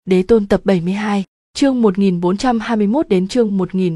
Đế Tôn tập 72, chương 1421 đến chương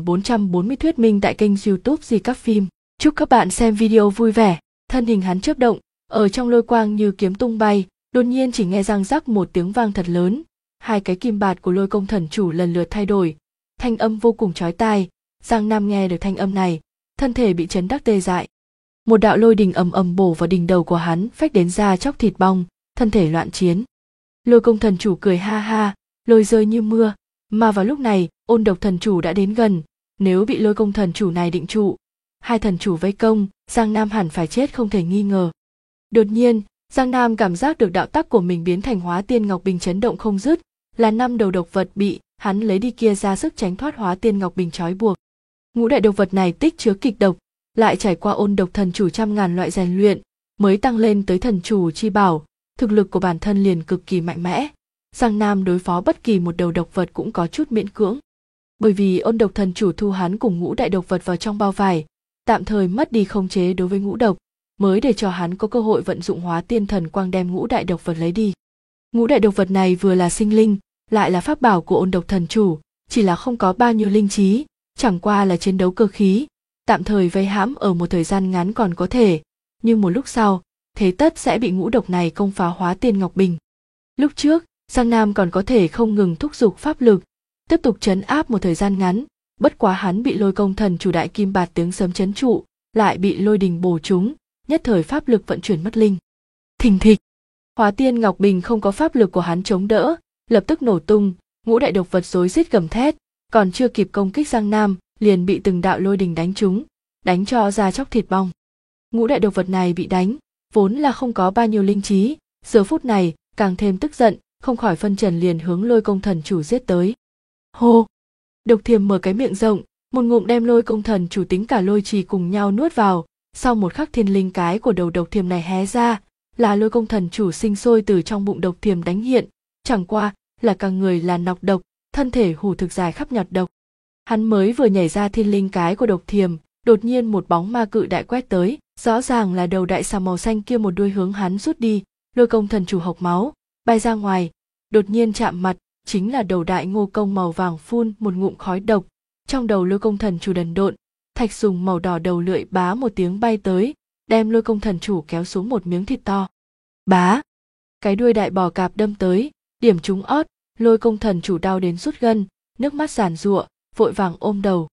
1440 thuyết minh tại kênh YouTube Di Các Phim. Chúc các bạn xem video vui vẻ. Thân hình hắn chớp động, ở trong lôi quang như kiếm tung bay, đột nhiên chỉ nghe răng rắc một tiếng vang thật lớn. Hai cái kim bạt của Lôi Công Thần Chủ lần lượt thay đổi, thanh âm vô cùng chói tai. Giang Nam nghe được thanh âm này, thân thể bị chấn đắc tê dại. Một đạo lôi đình ầm ầm bổ vào đỉnh đầu của hắn, phách đến da chóc thịt bong, thân thể loạn chiến. Lôi Công Thần Chủ cười ha ha, lôi rơi như mưa, mà vào lúc này, Ôn Độc Thần Chủ đã đến gần, nếu bị Lôi Công Thần Chủ này định trụ, hai thần chủ vây công, Giang Nam hẳn phải chết không thể nghi ngờ. Đột nhiên, Giang Nam cảm giác được đạo tắc của mình biến thành Hóa Tiên Ngọc Bình chấn động không dứt, là 5 đầu độc vật bị hắn lấy đi kia ra sức tránh thoát Hóa Tiên Ngọc Bình trói buộc. Ngũ đại độc vật này tích chứa kịch độc, lại trải qua Ôn Độc Thần Chủ trăm ngàn loại rèn luyện, mới tăng lên tới thần chủ chi bảo, thực lực của bản thân liền cực kỳ mạnh mẽ. Giang Nam đối phó bất kỳ một đầu độc vật cũng có chút miễn cưỡng. Bởi vì Ôn Độc Thần Chủ thu hắn cùng ngũ đại độc vật vào trong bao vải, tạm thời mất đi khống chế đối với ngũ độc, mới để cho hắn có cơ hội vận dụng Hóa Tiên Thần Quang đem ngũ đại độc vật lấy đi. Ngũ đại độc vật này vừa là sinh linh, lại là pháp bảo của Ôn Độc Thần Chủ, chỉ là không có bao nhiêu linh trí, chẳng qua là chiến đấu cơ khí, tạm thời vây hãm ở một thời gian ngắn còn có thể, nhưng một lúc sau, thế tất sẽ bị ngũ độc này công phá Hóa Tiên Ngọc Bình. Lúc trước, Giang Nam còn có thể không ngừng thúc giục pháp lực, tiếp tục trấn áp một thời gian ngắn, bất quá hắn bị Lôi Công Thần Chủ đại kim bạt tiếng sấm trấn trụ, lại bị lôi đình bổ trúng, nhất thời pháp lực vận chuyển mất linh. Thình thịch, Hóa Tiên Ngọc Bình không có pháp lực của hắn chống đỡ, lập tức nổ tung, ngũ đại độc vật rối rít gầm thét, còn chưa kịp công kích Giang Nam, liền bị từng đạo lôi đình đánh trúng, đánh cho da chóc thịt bong. Ngũ đại độc vật này bị đánh, vốn là không có bao nhiêu linh trí, giờ phút này càng thêm tức giận, không khỏi phân trần liền hướng Lôi Công Thần Chủ giết tới. Hô! Độc thiềm mở cái miệng rộng, một ngụm đem Lôi Công Thần Chủ tính cả lôi trì cùng nhau nuốt vào. Sau một khắc thiên linh cái của đầu độc thiềm này hé ra, là Lôi Công Thần Chủ sinh sôi từ trong bụng độc thiềm đánh hiện, chẳng qua là cả người là nọc độc, thân thể hủ thực dài khắp nhọt độc. Hắn mới vừa nhảy ra thiên linh cái của độc thiềm, đột nhiên một bóng ma cự đại quét tới, rõ ràng là đầu đại xà màu xanh kia một đuôi hướng hắn rút đi. Lôi Công Thần Chủ hộc máu, bay ra ngoài, đột nhiên chạm mặt, chính là đầu đại ngô công màu vàng phun một ngụm khói độc, trong đầu Lôi Công Thần Chủ đần độn, thạch sùng màu đỏ đầu lưỡi bá một tiếng bay tới, đem Lôi Công Thần Chủ kéo xuống một miếng thịt to. Bá, cái đuôi đại bò cạp đâm tới, điểm trúng ót, Lôi Công Thần Chủ đau đến rút gân, nước mắt giàn giụa, vội vàng ôm đầu.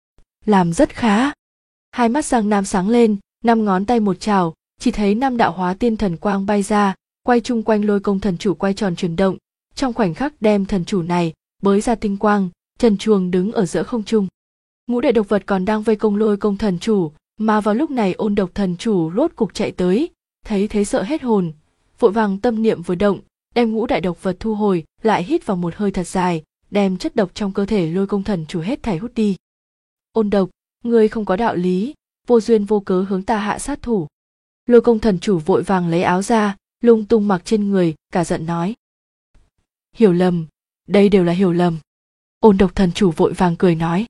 Làm rất khá. Hai mắt Giang Nam sáng lên, 5 ngón tay một chảo, chỉ thấy 5 đạo Hóa Tiên Thần Quang bay ra, quay chung quanh Lôi Công Thần Chủ quay tròn chuyển động, trong khoảnh khắc đem thần chủ này bới ra tinh quang, trần truồng đứng ở giữa không trung. Ngũ đại độc vật còn đang vây công Lôi Công Thần Chủ, mà vào lúc này Ôn Độc Thần Chủ rốt cục chạy tới, thấy thế sợ hết hồn, vội vàng tâm niệm vừa động, đem ngũ đại độc vật thu hồi, lại hít vào một hơi thật dài, đem chất độc trong cơ thể Lôi Công Thần Chủ hết thảy hút đi. Ôn Độc, ngươi không có đạo lý, vô duyên vô cớ hướng ta hạ sát thủ. Lôi Công Thần Chủ vội vàng lấy áo ra, lung tung mặc trên người, cả giận nói. Hiểu lầm, đây đều là hiểu lầm. Ôn Độc Thần Chủ vội vàng cười nói.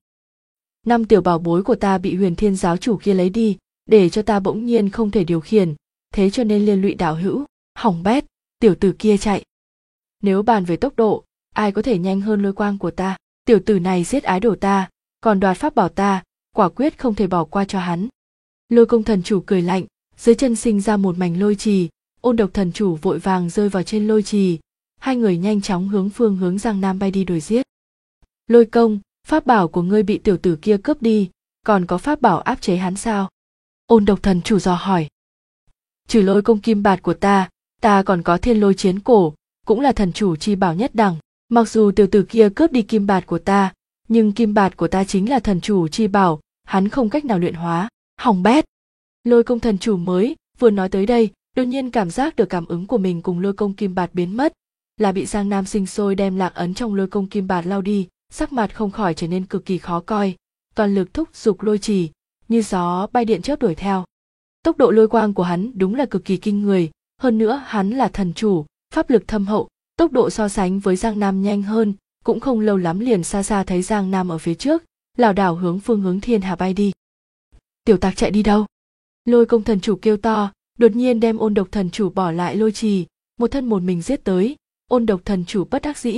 5 tiểu bảo bối của ta bị Huyền Thiên giáo chủ kia lấy đi, để cho ta bỗng nhiên không thể điều khiển, thế cho nên liên lụy đạo hữu, hỏng bét, tiểu tử kia chạy. Nếu bàn về tốc độ, ai có thể nhanh hơn lôi quang của ta, tiểu tử này giết ái đồ ta, còn đoạt pháp bảo ta, quả quyết không thể bỏ qua cho hắn. Lôi Công Thần Chủ cười lạnh, dưới chân sinh ra một mảnh lôi trì, Ôn Độc Thần Chủ vội vàng rơi vào trên lôi trì, hai người nhanh chóng hướng phương hướng Giang Nam bay đi đuổi giết. Lôi Công, pháp bảo của ngươi bị tiểu tử kia cướp đi, còn có pháp bảo áp chế hắn sao? Ôn Độc Thần Chủ dò hỏi. Trừ Lôi Công kim bạt của ta còn có Thiên Lôi Chiến Cổ, cũng là thần chủ chi bảo nhất đẳng. Mặc dù tiểu tử kia cướp đi kim bạt của ta, nhưng kim bạt của ta chính là thần chủ chi bảo, hắn không cách nào luyện hóa. Hỏng bét. Lôi Công Thần Chủ mới vừa nói tới đây, đột nhiên cảm giác được cảm ứng của mình cùng Lôi Công kim bạt biến mất, là bị Giang Nam sinh sôi đem lạc ấn trong Lôi Công kim bạt lao đi, sắc mặt không khỏi trở nên cực kỳ khó coi, toàn lực thúc giục lôi trì, như gió bay điện chớp đuổi theo. Tốc độ lôi quang của hắn đúng là cực kỳ kinh người, hơn nữa hắn là thần chủ, pháp lực thâm hậu, tốc độ so sánh với Giang Nam nhanh hơn, cũng không lâu lắm liền xa xa thấy Giang Nam ở phía trước, lảo đảo hướng phương hướng thiên hà bay đi. Tiểu tặc chạy đi đâu? Lôi Công Thần Chủ kêu to, đột nhiên đem Ôn Độc Thần Chủ bỏ lại lôi trì, một thân một mình giết tới. Ôn Độc Thần Chủ bất đắc dĩ,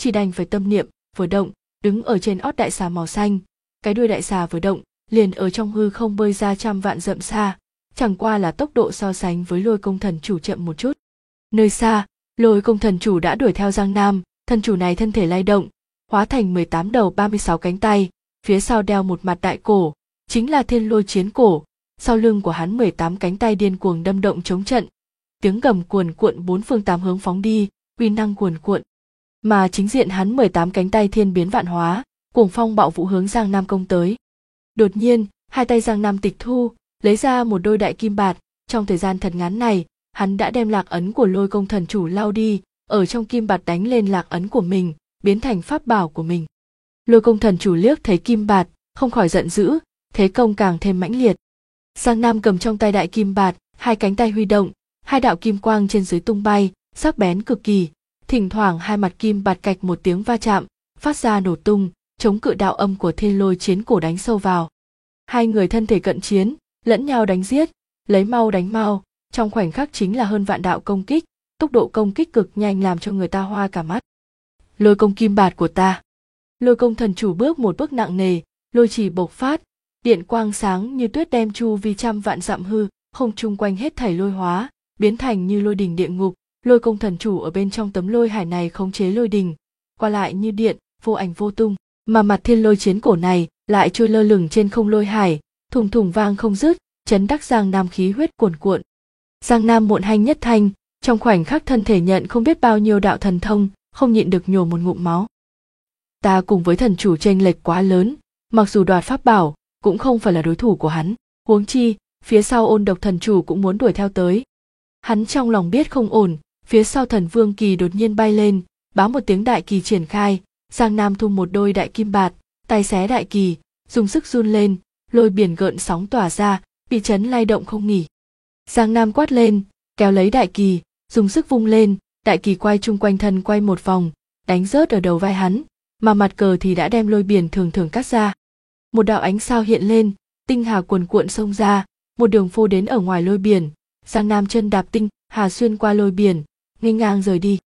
chỉ đành phải tâm niệm vừa động, đứng ở trên ót đại xà màu xanh. Cái đuôi đại xà vừa động, liền ở trong hư không bơi ra trăm vạn dặm xa, chẳng qua là tốc độ so sánh với Lôi Công thần chủ chậm một chút. Nơi xa, Lôi Công thần chủ đã đuổi theo Giang Nam, thần chủ này thân thể lay động, hóa thành 18 đầu 36 cánh tay, phía sau đeo một mặt đại cổ, chính là Thiên Lôi Chiến Cổ. Sau lưng của hắn 18 cánh tay điên cuồng đâm động chống trận, tiếng gầm cuồn cuộn bốn phương tám hướng phóng đi, uy năng cuồn cuộn. Mà chính diện hắn 18 cánh tay thiên biến vạn hóa, cuồng phong bạo vũ hướng Giang Nam công tới. Đột nhiên, hai tay Giang Nam tịch thu, lấy ra một đôi đại kim bạt, trong thời gian thật ngắn này, hắn đã đem lạc ấn của Lôi Công thần chủ lao đi, ở trong kim bạt đánh lên lạc ấn của mình, biến thành pháp bảo của mình. Lôi Công thần chủ liếc thấy kim bạt, không khỏi giận dữ, thế công càng thêm mãnh liệt. Giang Nam cầm trong tay đại kim bạt, hai cánh tay huy động, hai đạo kim quang trên dưới tung bay, sắc bén cực kỳ, thỉnh thoảng hai mặt kim bạt cạch một tiếng va chạm, phát ra nổ tung, chống cự đạo âm của Thiên Lôi Chiến Cổ đánh sâu vào. Hai người thân thể cận chiến, lẫn nhau đánh giết, lấy mau đánh mau, trong khoảnh khắc chính là hơn vạn đạo công kích, tốc độ công kích cực nhanh làm cho người ta hoa cả mắt. Lôi công kim bạt của ta. Lôi Công thần chủ bước một bước nặng nề, lôi chỉ bộc phát, điện quang sáng như tuyết đem chu vi trăm vạn dặm hư không chung quanh hết thảy lôi hóa, biến thành như lôi đình địa ngục. Lôi Công thần chủ ở bên trong tấm lôi hải này khống chế lôi đình, qua lại như điện, vô ảnh vô tung, mà mặt Thiên Lôi Chiến Cổ này lại trôi lơ lửng trên không lôi hải, thùng thùng vang không dứt, chấn đắc Giang Nam khí huyết cuồn cuộn. Giang Nam muộn hanh nhất thanh, trong khoảnh khắc thân thể nhận không biết bao nhiêu đạo thần thông, không nhịn được nhổ một ngụm máu. Ta cùng với thần chủ chênh lệch quá lớn, mặc dù đoạt pháp bảo, cũng không phải là đối thủ của hắn, huống chi, phía sau Ôn Độc thần chủ cũng muốn đuổi theo tới. Hắn trong lòng biết không ổn, phía sau Thần Vương kỳ đột nhiên bay lên, báo một tiếng đại kỳ triển khai, Giang Nam thu một đôi đại kim bạt, tay xé đại kỳ, dùng sức run lên, lôi biển gợn sóng tỏa ra, bị chấn lay động không nghỉ. Giang Nam quát lên, kéo lấy đại kỳ, dùng sức vung lên, đại kỳ quay chung quanh thân quay một vòng, đánh rớt ở đầu vai hắn, mà mặt cờ thì đã đem lôi biển thường thường cắt ra. Một đạo ánh sao hiện lên, tinh hà cuồn cuộn xông ra, một đường phô đến ở ngoài lôi biển. Giang Nam chân đạp tinh hà xuyên qua lôi biển, nghênh ngang rời đi.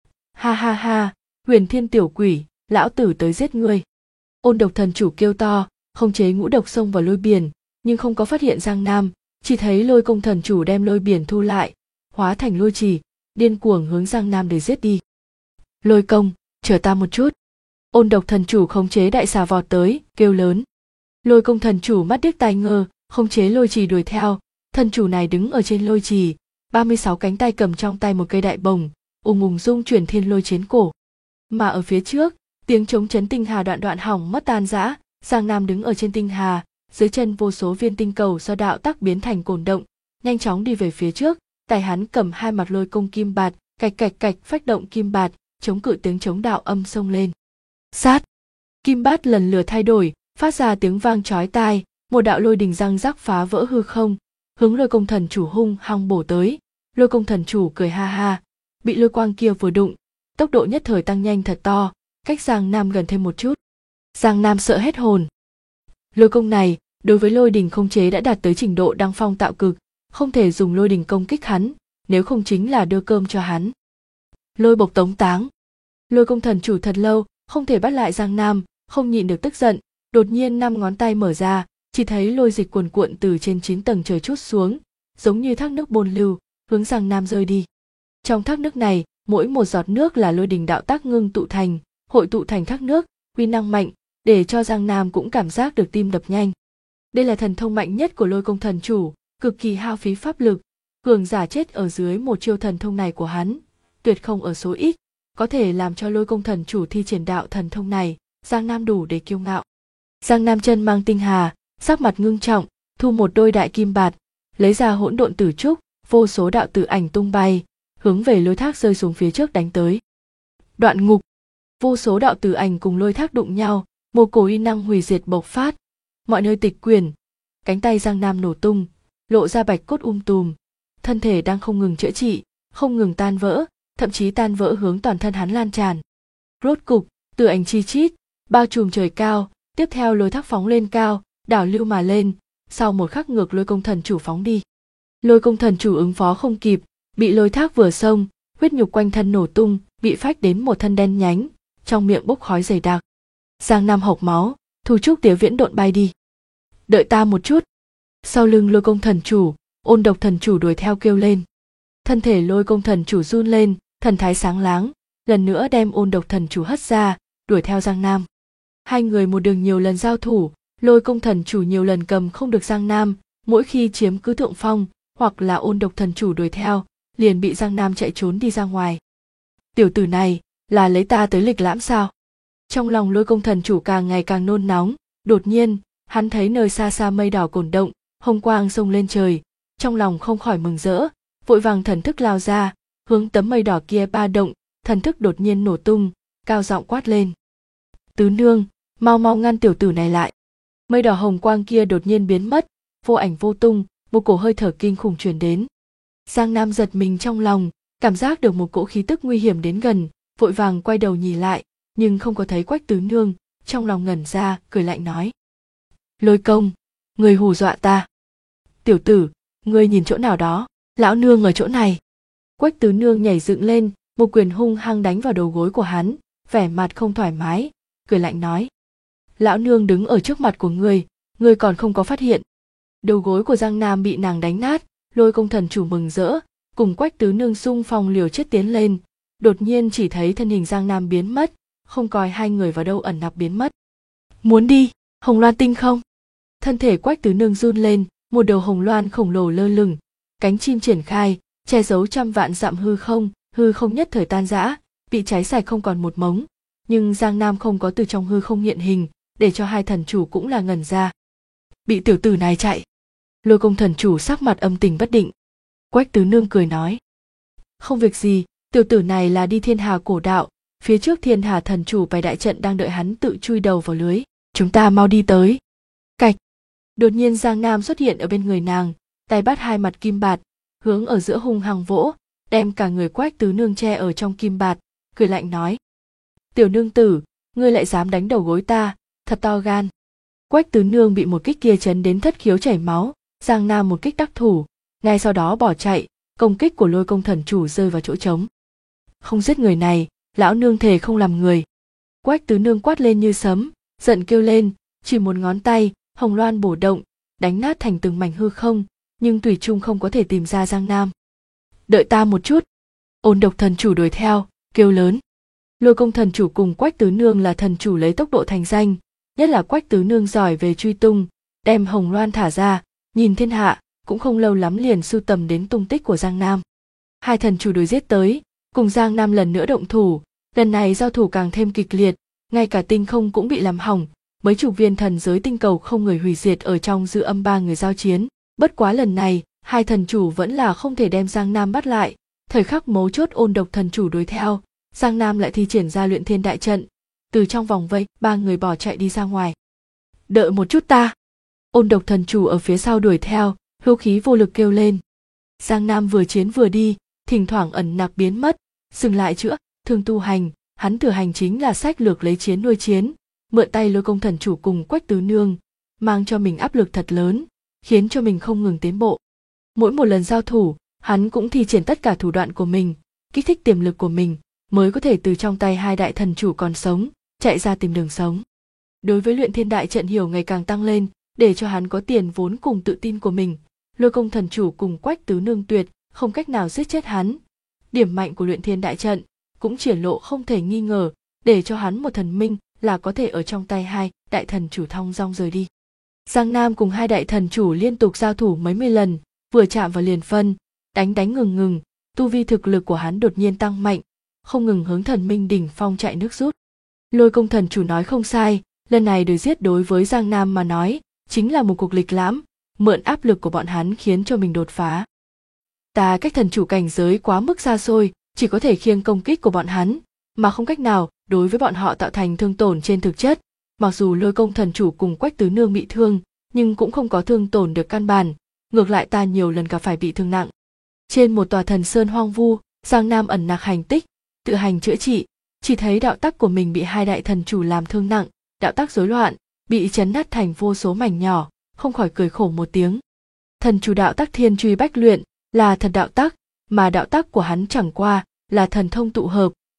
Ha ha ha, Huyền Thiên tiểu quỷ, lão tử tới giết ngươi. Ôn Độc thần chủ kêu to, khống chế ngũ độc xông vào lôi biển, nhưng không có phát hiện Giang Nam, chỉ thấy Lôi Công thần chủ đem lôi biển thu lại, hóa thành lôi trì, điên cuồng hướng Giang Nam để giết đi. Lôi Công, chờ ta một chút. Ôn Độc thần chủ khống chế đại xà vọt tới, kêu lớn. Lôi Công thần chủ mắt điếc tai ngơ, khống chế lôi trì đuổi theo. Thần chủ này đứng ở trên lôi trì, 36 cánh tay cầm trong tay một cây đại bồng, ùng ùng rung chuyển Thiên Lôi Chiến Cổ. Mà ở phía trước, tiếng trống chấn tinh hà đoạn đoạn hỏng mất tan rã, Giang Nam đứng ở trên tinh hà, dưới chân vô số viên tinh cầu do đạo tắc biến thành cồn động, nhanh chóng đi về phía trước, tay hắn cầm hai mặt lôi công kim bạt, cạch cạch cạch phách động kim bạt, chống cự tiếng chống đạo âm xông lên. Sát! Kim bát lần lượt thay đổi, phát ra tiếng vang chói tai, một đạo lôi đình răng rắc phá vỡ hư không, hướng Lôi Công thần chủ hung hăng bổ tới. Lôi Công thần chủ cười ha ha, bị lôi quang kia vừa đụng, tốc độ nhất thời tăng nhanh thật to, cách Giang Nam gần thêm một chút. Giang Nam sợ hết hồn. Lôi công này đối với lôi đình không chế đã đạt tới trình độ đăng phong tạo cực, không thể dùng lôi đình công kích hắn, nếu không chính là đưa cơm cho hắn. Lôi bộc tống táng. Lôi Công thần chủ thật lâu không thể bắt lại Giang Nam, không nhịn được tức giận, đột nhiên 5 ngón tay mở ra, chỉ thấy lôi dịch cuồn cuộn từ trên 9 tầng trời trút xuống, giống như thác nước bồn lưu, hướng Giang Nam rơi đi. Trong thác nước này, mỗi một giọt nước là lôi đình đạo tác ngưng tụ thành, hội tụ thành thác nước, uy năng mạnh, để cho Giang Nam cũng cảm giác được tim đập nhanh. Đây là thần thông mạnh nhất của Lôi Công thần chủ, cực kỳ hao phí pháp lực, cường giả chết ở dưới một chiêu thần thông này của hắn, tuyệt không ở số ít, có thể làm cho Lôi Công thần chủ thi triển đạo thần thông này, Giang Nam đủ để kiêu ngạo. Giang Nam chân mang tinh hà, sắc mặt ngưng trọng, thu một đôi đại kim bạt, lấy ra hỗn độn tử trúc, vô số đạo tử ảnh tung bay, hướng về lôi thác rơi xuống phía trước đánh tới. Đoạn ngục, vô số đạo tử ảnh cùng lôi thác đụng nhau, một cổ uy năng hủy diệt bộc phát, mọi nơi tịch quyển, cánh tay Giang Nam nổ tung, lộ ra bạch cốt tùm, thân thể đang không ngừng chữa trị, không ngừng tan vỡ, thậm chí tan vỡ hướng toàn thân hắn lan tràn. Rốt cục, tử ảnh chi chít, bao trùm trời cao, tiếp theo lôi thác phóng lên cao, đảo lưu mà lên, sau một khắc ngược Lôi Công thần chủ phóng đi. Lôi Công thần chủ ứng phó không kịp, bị lôi thác vừa xông, huyết nhục quanh thân nổ tung, bị phách đến một thân đen nhánh, trong miệng bốc khói dày đặc. Giang Nam hộc máu, Thu Trúc Tiếu viễn độn bay đi. Đợi ta một chút. Sau lưng Lôi Công thần chủ, Ôn Độc thần chủ đuổi theo kêu lên. Thân thể Lôi Công thần chủ run lên, thần thái sáng láng, lần nữa đem Ôn Độc thần chủ hất ra, đuổi theo Giang Nam. Hai người một đường nhiều lần giao thủ, Lôi Công thần chủ nhiều lần cầm không được Giang Nam, mỗi khi chiếm cứ thượng phong, hoặc là Ôn Độc thần chủ đuổi theo, liền bị Giang Nam chạy trốn đi ra ngoài. Tiểu tử này, là lấy ta tới lịch lãm sao? Trong lòng Lôi Công thần chủ càng ngày càng nôn nóng, đột nhiên, hắn thấy nơi xa xa mây đỏ cổn động, hồng quang xông lên trời, trong lòng không khỏi mừng rỡ, vội vàng thần thức lao ra, hướng tấm mây đỏ kia ba động, thần thức đột nhiên nổ tung, cao giọng quát lên. Tứ nương, mau mau ngăn tiểu tử này lại. Mây đỏ hồng quang kia đột nhiên biến mất, vô ảnh vô tung, một cổ hơi thở kinh khủng truyền đến. Giang Nam giật mình trong lòng, cảm giác được một cỗ khí tức nguy hiểm đến gần, vội vàng quay đầu nhìn lại, nhưng không có thấy Quách tứ nương, trong lòng ngẩn ra, cười lạnh nói. Lôi Công, người hù dọa ta. Tiểu tử, ngươi nhìn chỗ nào đó, lão nương ở chỗ này. Quách tứ nương nhảy dựng lên, một quyền hung hăng đánh vào đầu gối của hắn, vẻ mặt không thoải mái, cười lạnh nói. Lão nương đứng ở trước mặt của ngươi còn không có phát hiện. Đầu gối của Giang Nam bị nàng đánh nát, Lôi Công thần chủ mừng rỡ, cùng Quách tứ nương xung phong liều chết tiến lên, đột nhiên chỉ thấy thân hình Giang Nam biến mất, không coi hai người vào đâu ẩn nặc biến mất. Muốn đi, Hồng Loan tinh không? Thân thể Quách tứ nương run lên, một đầu hồng loan khổng lồ lơ lửng, cánh chim triển khai, che giấu trăm vạn dặm hư không nhất thời tan rã, bị cháy sạch không còn một mống, nhưng Giang Nam không có từ trong hư không hiện hình, để cho hai thần chủ cũng là ngẩn ra. Bị tiểu tử này chạy. Lôi Công thần chủ sắc mặt âm tình bất định. Quách tứ nương cười nói. Không việc gì, tiểu tử này là đi Thiên Hà cổ đạo, phía trước Thiên Hà thần chủ bày đại trận đang đợi hắn tự chui đầu vào lưới, chúng ta mau đi tới. Cạch. Đột nhiên Giang Nam xuất hiện ở bên người nàng, tay bắt hai mặt kim bạt, hướng ở giữa hung hăng vỗ, đem cả người Quách tứ nương che ở trong kim bạt, cười lạnh nói. Tiểu nương tử, ngươi lại dám đánh đầu gối ta, thật to gan. Quách tứ nương bị một kích kia chấn đến thất khiếu chảy máu, Giang Nam một kích đắc thủ, ngay sau đó bỏ chạy, công kích của Lôi Công thần chủ rơi vào chỗ trống. Không giết người này, lão nương thề không làm người. Quách tứ nương quát lên như sấm, giận kêu lên, chỉ một ngón tay, hồng loan bổ động, đánh nát thành từng mảnh hư không, nhưng thủy chung không có thể tìm ra Giang Nam. Đợi ta một chút. Ôn Độc thần chủ đuổi theo, kêu lớn. Lôi Công thần chủ cùng Quách tứ nương là thần chủ lấy tốc độ thành danh, nhất là Quách tứ nương giỏi về truy tung, đem hồng loan thả ra, nhìn thiên hạ, cũng không lâu lắm liền sưu tầm đến tung tích của Giang Nam. Hai thần chủ đuổi giết tới, cùng Giang Nam lần nữa động thủ, lần này giao thủ càng thêm kịch liệt, ngay cả tinh không cũng bị làm hỏng, mấy chục viên thần giới tinh cầu không người hủy diệt ở trong dư âm ba người giao chiến. Bất quá lần này, hai thần chủ vẫn là không thể đem Giang Nam bắt lại, thời khắc mấu chốt Ôn Độc thần chủ đuổi theo, Giang Nam lại thi triển ra Luyện Thiên đại trận, từ trong vòng vây, ba người bỏ chạy đi ra ngoài. Đợi một chút ta. Ôn Độc thần chủ ở phía sau đuổi theo, hữu khí vô lực kêu lên. Giang Nam vừa chiến vừa đi, thỉnh thoảng ẩn nặc biến mất, dừng lại chữa thương tu hành, hắn thừa hành chính là sách lược lấy chiến nuôi chiến, mượn tay Lôi Công thần chủ cùng Quách tứ nương, mang cho mình áp lực thật lớn, khiến cho mình không ngừng tiến bộ. Mỗi một lần giao thủ, hắn cũng thi triển tất cả thủ đoạn của mình, kích thích tiềm lực của mình, mới có thể từ trong tay hai đại thần chủ còn sống, chạy ra tìm đường sống. Đối với Luyện Thiên đại trận hiểu ngày càng tăng lên, để cho hắn có tiền vốn cùng tự tin của mình, Lôi Công thần chủ cùng Quách tứ nương tuyệt không cách nào giết chết hắn. Điểm mạnh của Luyện Thiên đại trận cũng triển lộ không thể nghi ngờ, để cho hắn một thần minh là có thể ở trong tay hai đại thần chủ thong dong rời đi. Giang Nam cùng hai đại thần chủ liên tục giao thủ mấy mươi lần, vừa chạm vào liền phân, đánh ngừng, tu vi thực lực của hắn đột nhiên tăng mạnh, không ngừng hướng thần minh đỉnh phong chạy nước rút. Lôi Công thần chủ nói không sai, lần này đuổi giết đối với Giang Nam mà nói, chính là một cuộc lịch lãm, mượn áp lực của bọn hắn khiến cho mình đột phá. Ta cách thần chủ cảnh giới quá mức xa xôi, chỉ có thể khiêng công kích của bọn hắn, mà không cách nào đối với bọn họ tạo thành thương tổn trên thực chất. Mặc dù Lôi Công thần chủ cùng Quách tứ nương bị thương, nhưng cũng không có thương tổn được căn bản, ngược lại ta nhiều lần gặp phải bị thương nặng. Trên một tòa thần sơn hoang vu, Giang Nam ẩn nặc hành tích, tự hành chữa trị, chỉ thấy đạo tắc của mình bị hai đại thần chủ làm thương nặng, đạo tắc rối loạn, bị chấn nát thành vô số mảnh nhỏ, không khỏi cười khổ một tiếng. Thần chủ đạo tắc Thiên Truy Bách Luyện là thần đạo tắc, mà đạo tắc của hắn chẳng qua là thần thông tụ hợp,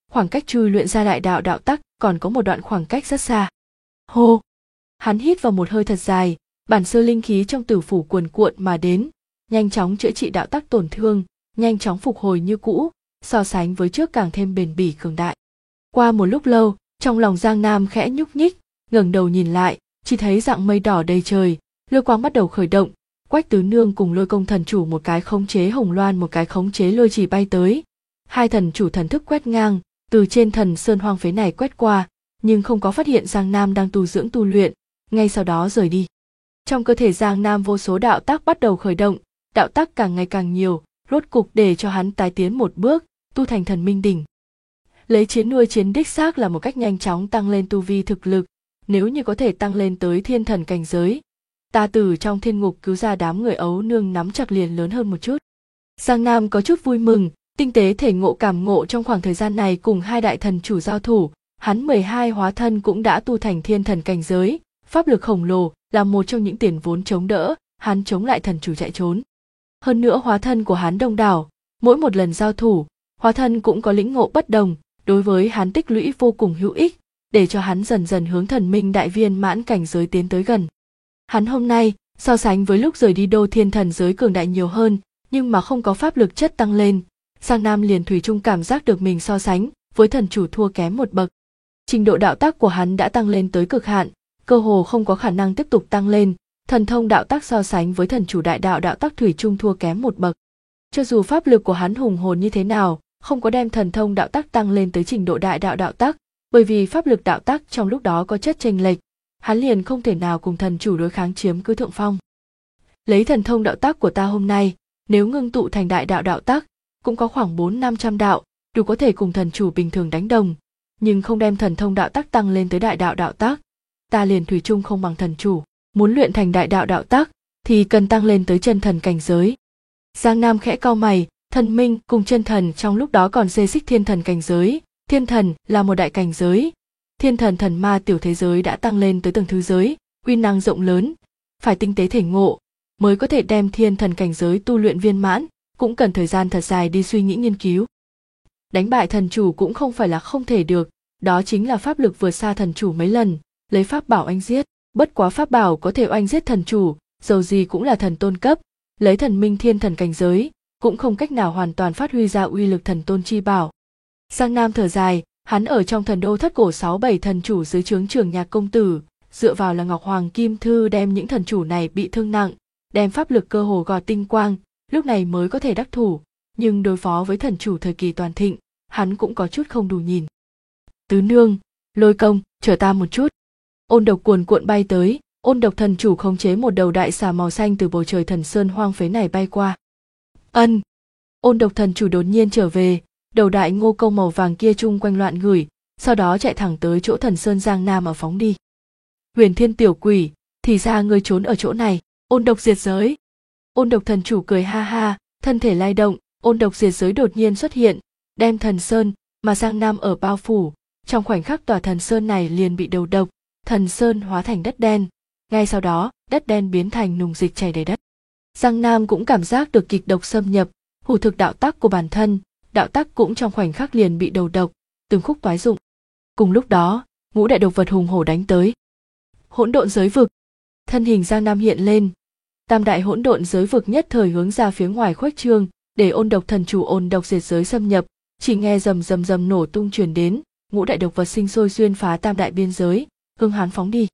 khoảng cách chui luyện ra đại đạo đạo tắc còn có một đoạn khoảng cách rất xa. Hô! Hắn hít vào một hơi thật dài, bản sơ linh khí trong tử phủ cuồn cuộn mà đến, nhanh chóng chữa trị đạo tắc tổn thương, nhanh chóng phục hồi như cũ, so sánh với trước càng thêm bền bỉ cường đại. Qua một lúc lâu, trong lòng Giang Nam khẽ nhúc nhích, ngẩng đầu nhìn lại, chỉ thấy dạng mây đỏ đầy trời, lôi quang bắt đầu khởi động, Quách Tứ Nương cùng Lôi Công thần chủ một cái khống chế hồng loan, một cái khống chế lôi chỉ bay tới. Hai thần chủ thần thức quét ngang, từ trên thần sơn hoang phế này quét qua, nhưng không có phát hiện Giang Nam đang tu dưỡng tu luyện, ngay sau đó rời đi. Trong cơ thể Giang Nam vô số đạo tác bắt đầu khởi động, đạo tác càng ngày càng nhiều, rốt cục để cho hắn tái tiến một bước, tu thành thần minh đỉnh. Lấy chiến nuôi chiến đích xác là một cách nhanh chóng tăng lên tu vi thực lực, nếu như có thể tăng lên tới thiên thần cảnh giới, ta từ trong thiên ngục cứu ra đám người ấu nương nắm chặt liền lớn hơn một chút. Giang Nam có chút vui mừng, tinh tế thể ngộ cảm ngộ trong khoảng thời gian này cùng hai đại thần chủ giao thủ, hắn 12 hóa thân cũng đã tu thành thiên thần cảnh giới, pháp lực khổng lồ là một trong những tiền vốn chống đỡ, hắn chống lại thần chủ chạy trốn. Hơn nữa hóa thân của hắn đông đảo, mỗi một lần giao thủ, hóa thân cũng có lĩnh ngộ bất đồng, đối với hắn tích lũy vô cùng hữu ích, để cho hắn dần dần hướng thần minh đại viên mãn cảnh giới tiến tới gần. Hắn hôm nay, so sánh với lúc rời đi đô thiên thần giới cường đại nhiều hơn, nhưng mà không có pháp lực chất tăng lên, Giang Nam liền thủy chung cảm giác được mình so sánh với thần chủ thua kém một bậc. Trình độ đạo tác của hắn đã tăng lên tới cực hạn, cơ hồ không có khả năng tiếp tục tăng lên, thần thông đạo tác so sánh với thần chủ đại đạo đạo tác thủy chung thua kém một bậc. Cho dù pháp lực của hắn hùng hồn như thế nào, không có đem thần thông đạo tác tăng lên tới trình độ đại đạo đạo tác, bởi vì pháp lực đạo tác trong lúc đó có chất chênh lệch, hắn liền không thể nào cùng thần chủ đối kháng chiếm cứ thượng phong. Lấy thần thông đạo tác của ta hôm nay, nếu ngưng tụ thành đại đạo đạo tác, cũng có khoảng 400-500 đạo, đủ có thể cùng thần chủ bình thường đánh đồng, nhưng không đem thần thông đạo tác tăng lên tới đại đạo đạo tác, ta liền thủy chung không bằng thần chủ, muốn luyện thành đại đạo đạo tác thì cần tăng lên tới chân thần cảnh giới. Giang Nam khẽ cau mày, thần minh cùng chân thần trong lúc đó còn xê xích thiên thần cảnh giới, thiên thần là một đại cảnh giới, thiên thần thần ma tiểu thế giới đã tăng lên tới tầng thứ giới, uy năng rộng lớn, phải tinh tế thể ngộ mới có thể đem thiên thần cảnh giới tu luyện viên mãn, cũng cần thời gian thật dài đi suy nghĩ nghiên cứu. Đánh bại thần chủ cũng không phải là không thể được, đó chính là pháp lực vượt xa thần chủ mấy lần, lấy pháp bảo oanh giết, bất quá pháp bảo có thể oanh giết thần chủ, dầu gì cũng là thần tôn cấp, lấy thần minh thiên thần cảnh giới, cũng không cách nào hoàn toàn phát huy ra uy lực thần tôn chi bảo. Giang Nam thở dài, hắn ở trong thần đô thất cổ 6-7 thần chủ dưới trướng Trường Nhạc công tử, dựa vào là Ngọc Hoàng Kim Thư đem những thần chủ này bị thương nặng, đem pháp lực cơ hồ gọt tinh quang, lúc này mới có thể đắc thủ, nhưng đối phó với thần chủ thời kỳ toàn thịnh, hắn cũng có chút không đủ nhìn. Tứ Nương, Lôi Công, chờ ta một chút. Ôn độc cuồn cuộn bay tới, ôn độc thần chủ khống chế một đầu đại xà màu xanh từ bầu trời thần sơn hoang phế này bay qua. Ân. Ôn độc thần chủ đột nhiên trở về, đầu đại ngô công màu vàng kia chung quanh loạn gửi, sau đó chạy thẳng tới chỗ thần sơn Giang Nam ở phóng đi. Huyền Thiên tiểu quỷ, thì ra ngươi trốn ở chỗ này, ôn độc diệt giới. Ôn độc thần chủ cười ha ha, thân thể lay động, ôn độc diệt giới đột nhiên xuất hiện, đem thần sơn mà Giang Nam ở bao phủ, trong khoảnh khắc tòa thần sơn này liền bị đầu độc, thần sơn hóa thành đất đen, ngay sau đó đất đen biến thành nùng dịch chảy đầy đất. Giang Nam cũng cảm giác được kịch độc xâm nhập, hủ thực đạo tắc của bản thân, đạo tắc cũng trong khoảnh khắc liền bị đầu độc, từng khúc toái rụng. Cùng lúc đó, ngũ đại độc vật hùng hổ đánh tới. Hỗn độn giới vực, thân hình Giang Nam hiện lên, tam đại hỗn độn giới vực nhất thời hướng ra phía ngoài khuếch trương, để ôn độc thần chủ ôn độc diệt giới xâm nhập, chỉ nghe rầm rầm rầm nổ tung truyền đến, ngũ đại độc vật sinh sôi xuyên phá tam đại biên giới, hướng hắn phóng đi.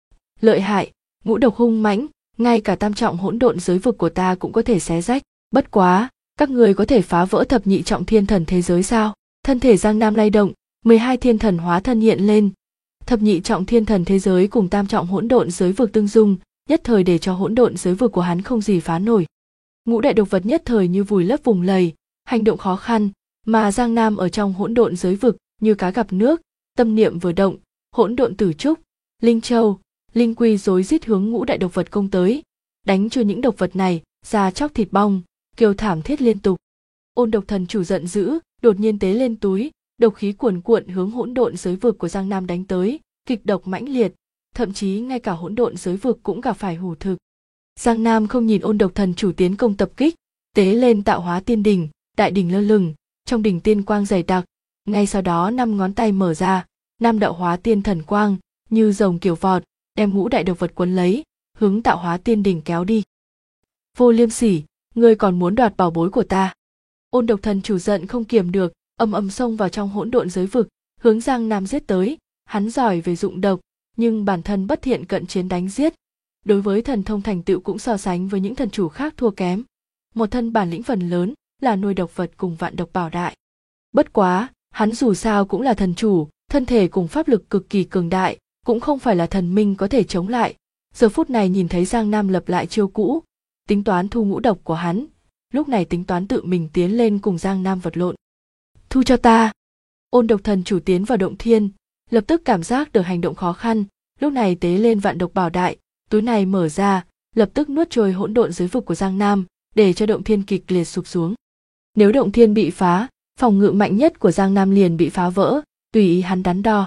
Lợi hại, ngũ độc hung mãnh, ngay cả tam trọng hỗn độn giới vực của ta cũng có thể xé rách, bất quá, các người có thể phá vỡ thập nhị trọng thiên thần thế giới sao? Thân thể Giang Nam lay động, 12 thiên thần hóa thân hiện lên. Thập nhị trọng thiên thần thế giới cùng tam trọng hỗn độn giới vực tương dung, nhất thời để cho hỗn độn giới vực của hắn không gì phá nổi. Ngũ đại độc vật nhất thời như vùi lấp vùng lầy, hành động khó khăn, mà Giang Nam ở trong hỗn độn giới vực như cá gặp nước, tâm niệm vừa động, hỗn độn tử trúc, linh châu, linh quy rối rít hướng ngũ đại độc vật công tới, đánh cho những độc vật này da chóc thịt bong, kêu thảm thiết liên tục. Ôn độc thần chủ giận dữ, đột nhiên tế lên túi, độc khí cuồn cuộn hướng hỗn độn giới vực của Giang Nam đánh tới, kịch độc mãnh liệt, thậm chí ngay cả hỗn độn giới vực cũng gặp phải hủ thực. Giang Nam không nhìn ôn độc thần chủ tiến công tập kích, tế lên tạo hóa tiên đỉnh, đại đỉnh lơ lửng, trong đỉnh tiên quang dày đặc, Ngay sau đó 5 ngón tay mở ra, 5 đạo hóa tiên thần quang như rồng kiểu vọt, đem ngũ đại độc vật cuốn lấy, hướng tạo hóa tiên đỉnh kéo đi. Vô Liêm Sỉ, ngươi còn muốn đoạt bảo bối của ta? Ôn Độc Thần Chủ giận không kiềm được, ầm ầm xông vào trong hỗn độn giới vực, hướng Giang Nam giết tới. Hắn giỏi về dụng độc, nhưng bản thân bất thiện cận chiến đánh giết. Đối với thần thông thành tựu cũng so sánh với những thần chủ khác thua kém. Một thân bản lĩnh phần lớn là nuôi độc vật cùng vạn độc bảo đại. Bất quá, hắn dù sao cũng là thần chủ, thân thể cùng pháp lực cực kỳ cường đại, cũng không phải là thần minh có thể chống lại. Giờ phút này nhìn thấy Giang Nam lập lại chiêu cũ, tính toán thu ngũ độc của hắn, lúc này tính toán tự mình tiến lên cùng Giang Nam vật lộn. Thu cho ta! Ôn Độc Thần Chủ tiến vào động thiên, lập tức cảm giác được hành động khó khăn, lúc này tế lên vạn độc bảo đại, túi này mở ra, lập tức nuốt trôi hỗn độn giới vực của Giang Nam, để cho động thiên kịch liệt sụp xuống. Nếu động thiên bị phá, phòng ngự mạnh nhất của Giang Nam liền bị phá vỡ, tùy ý hắn đắn đo.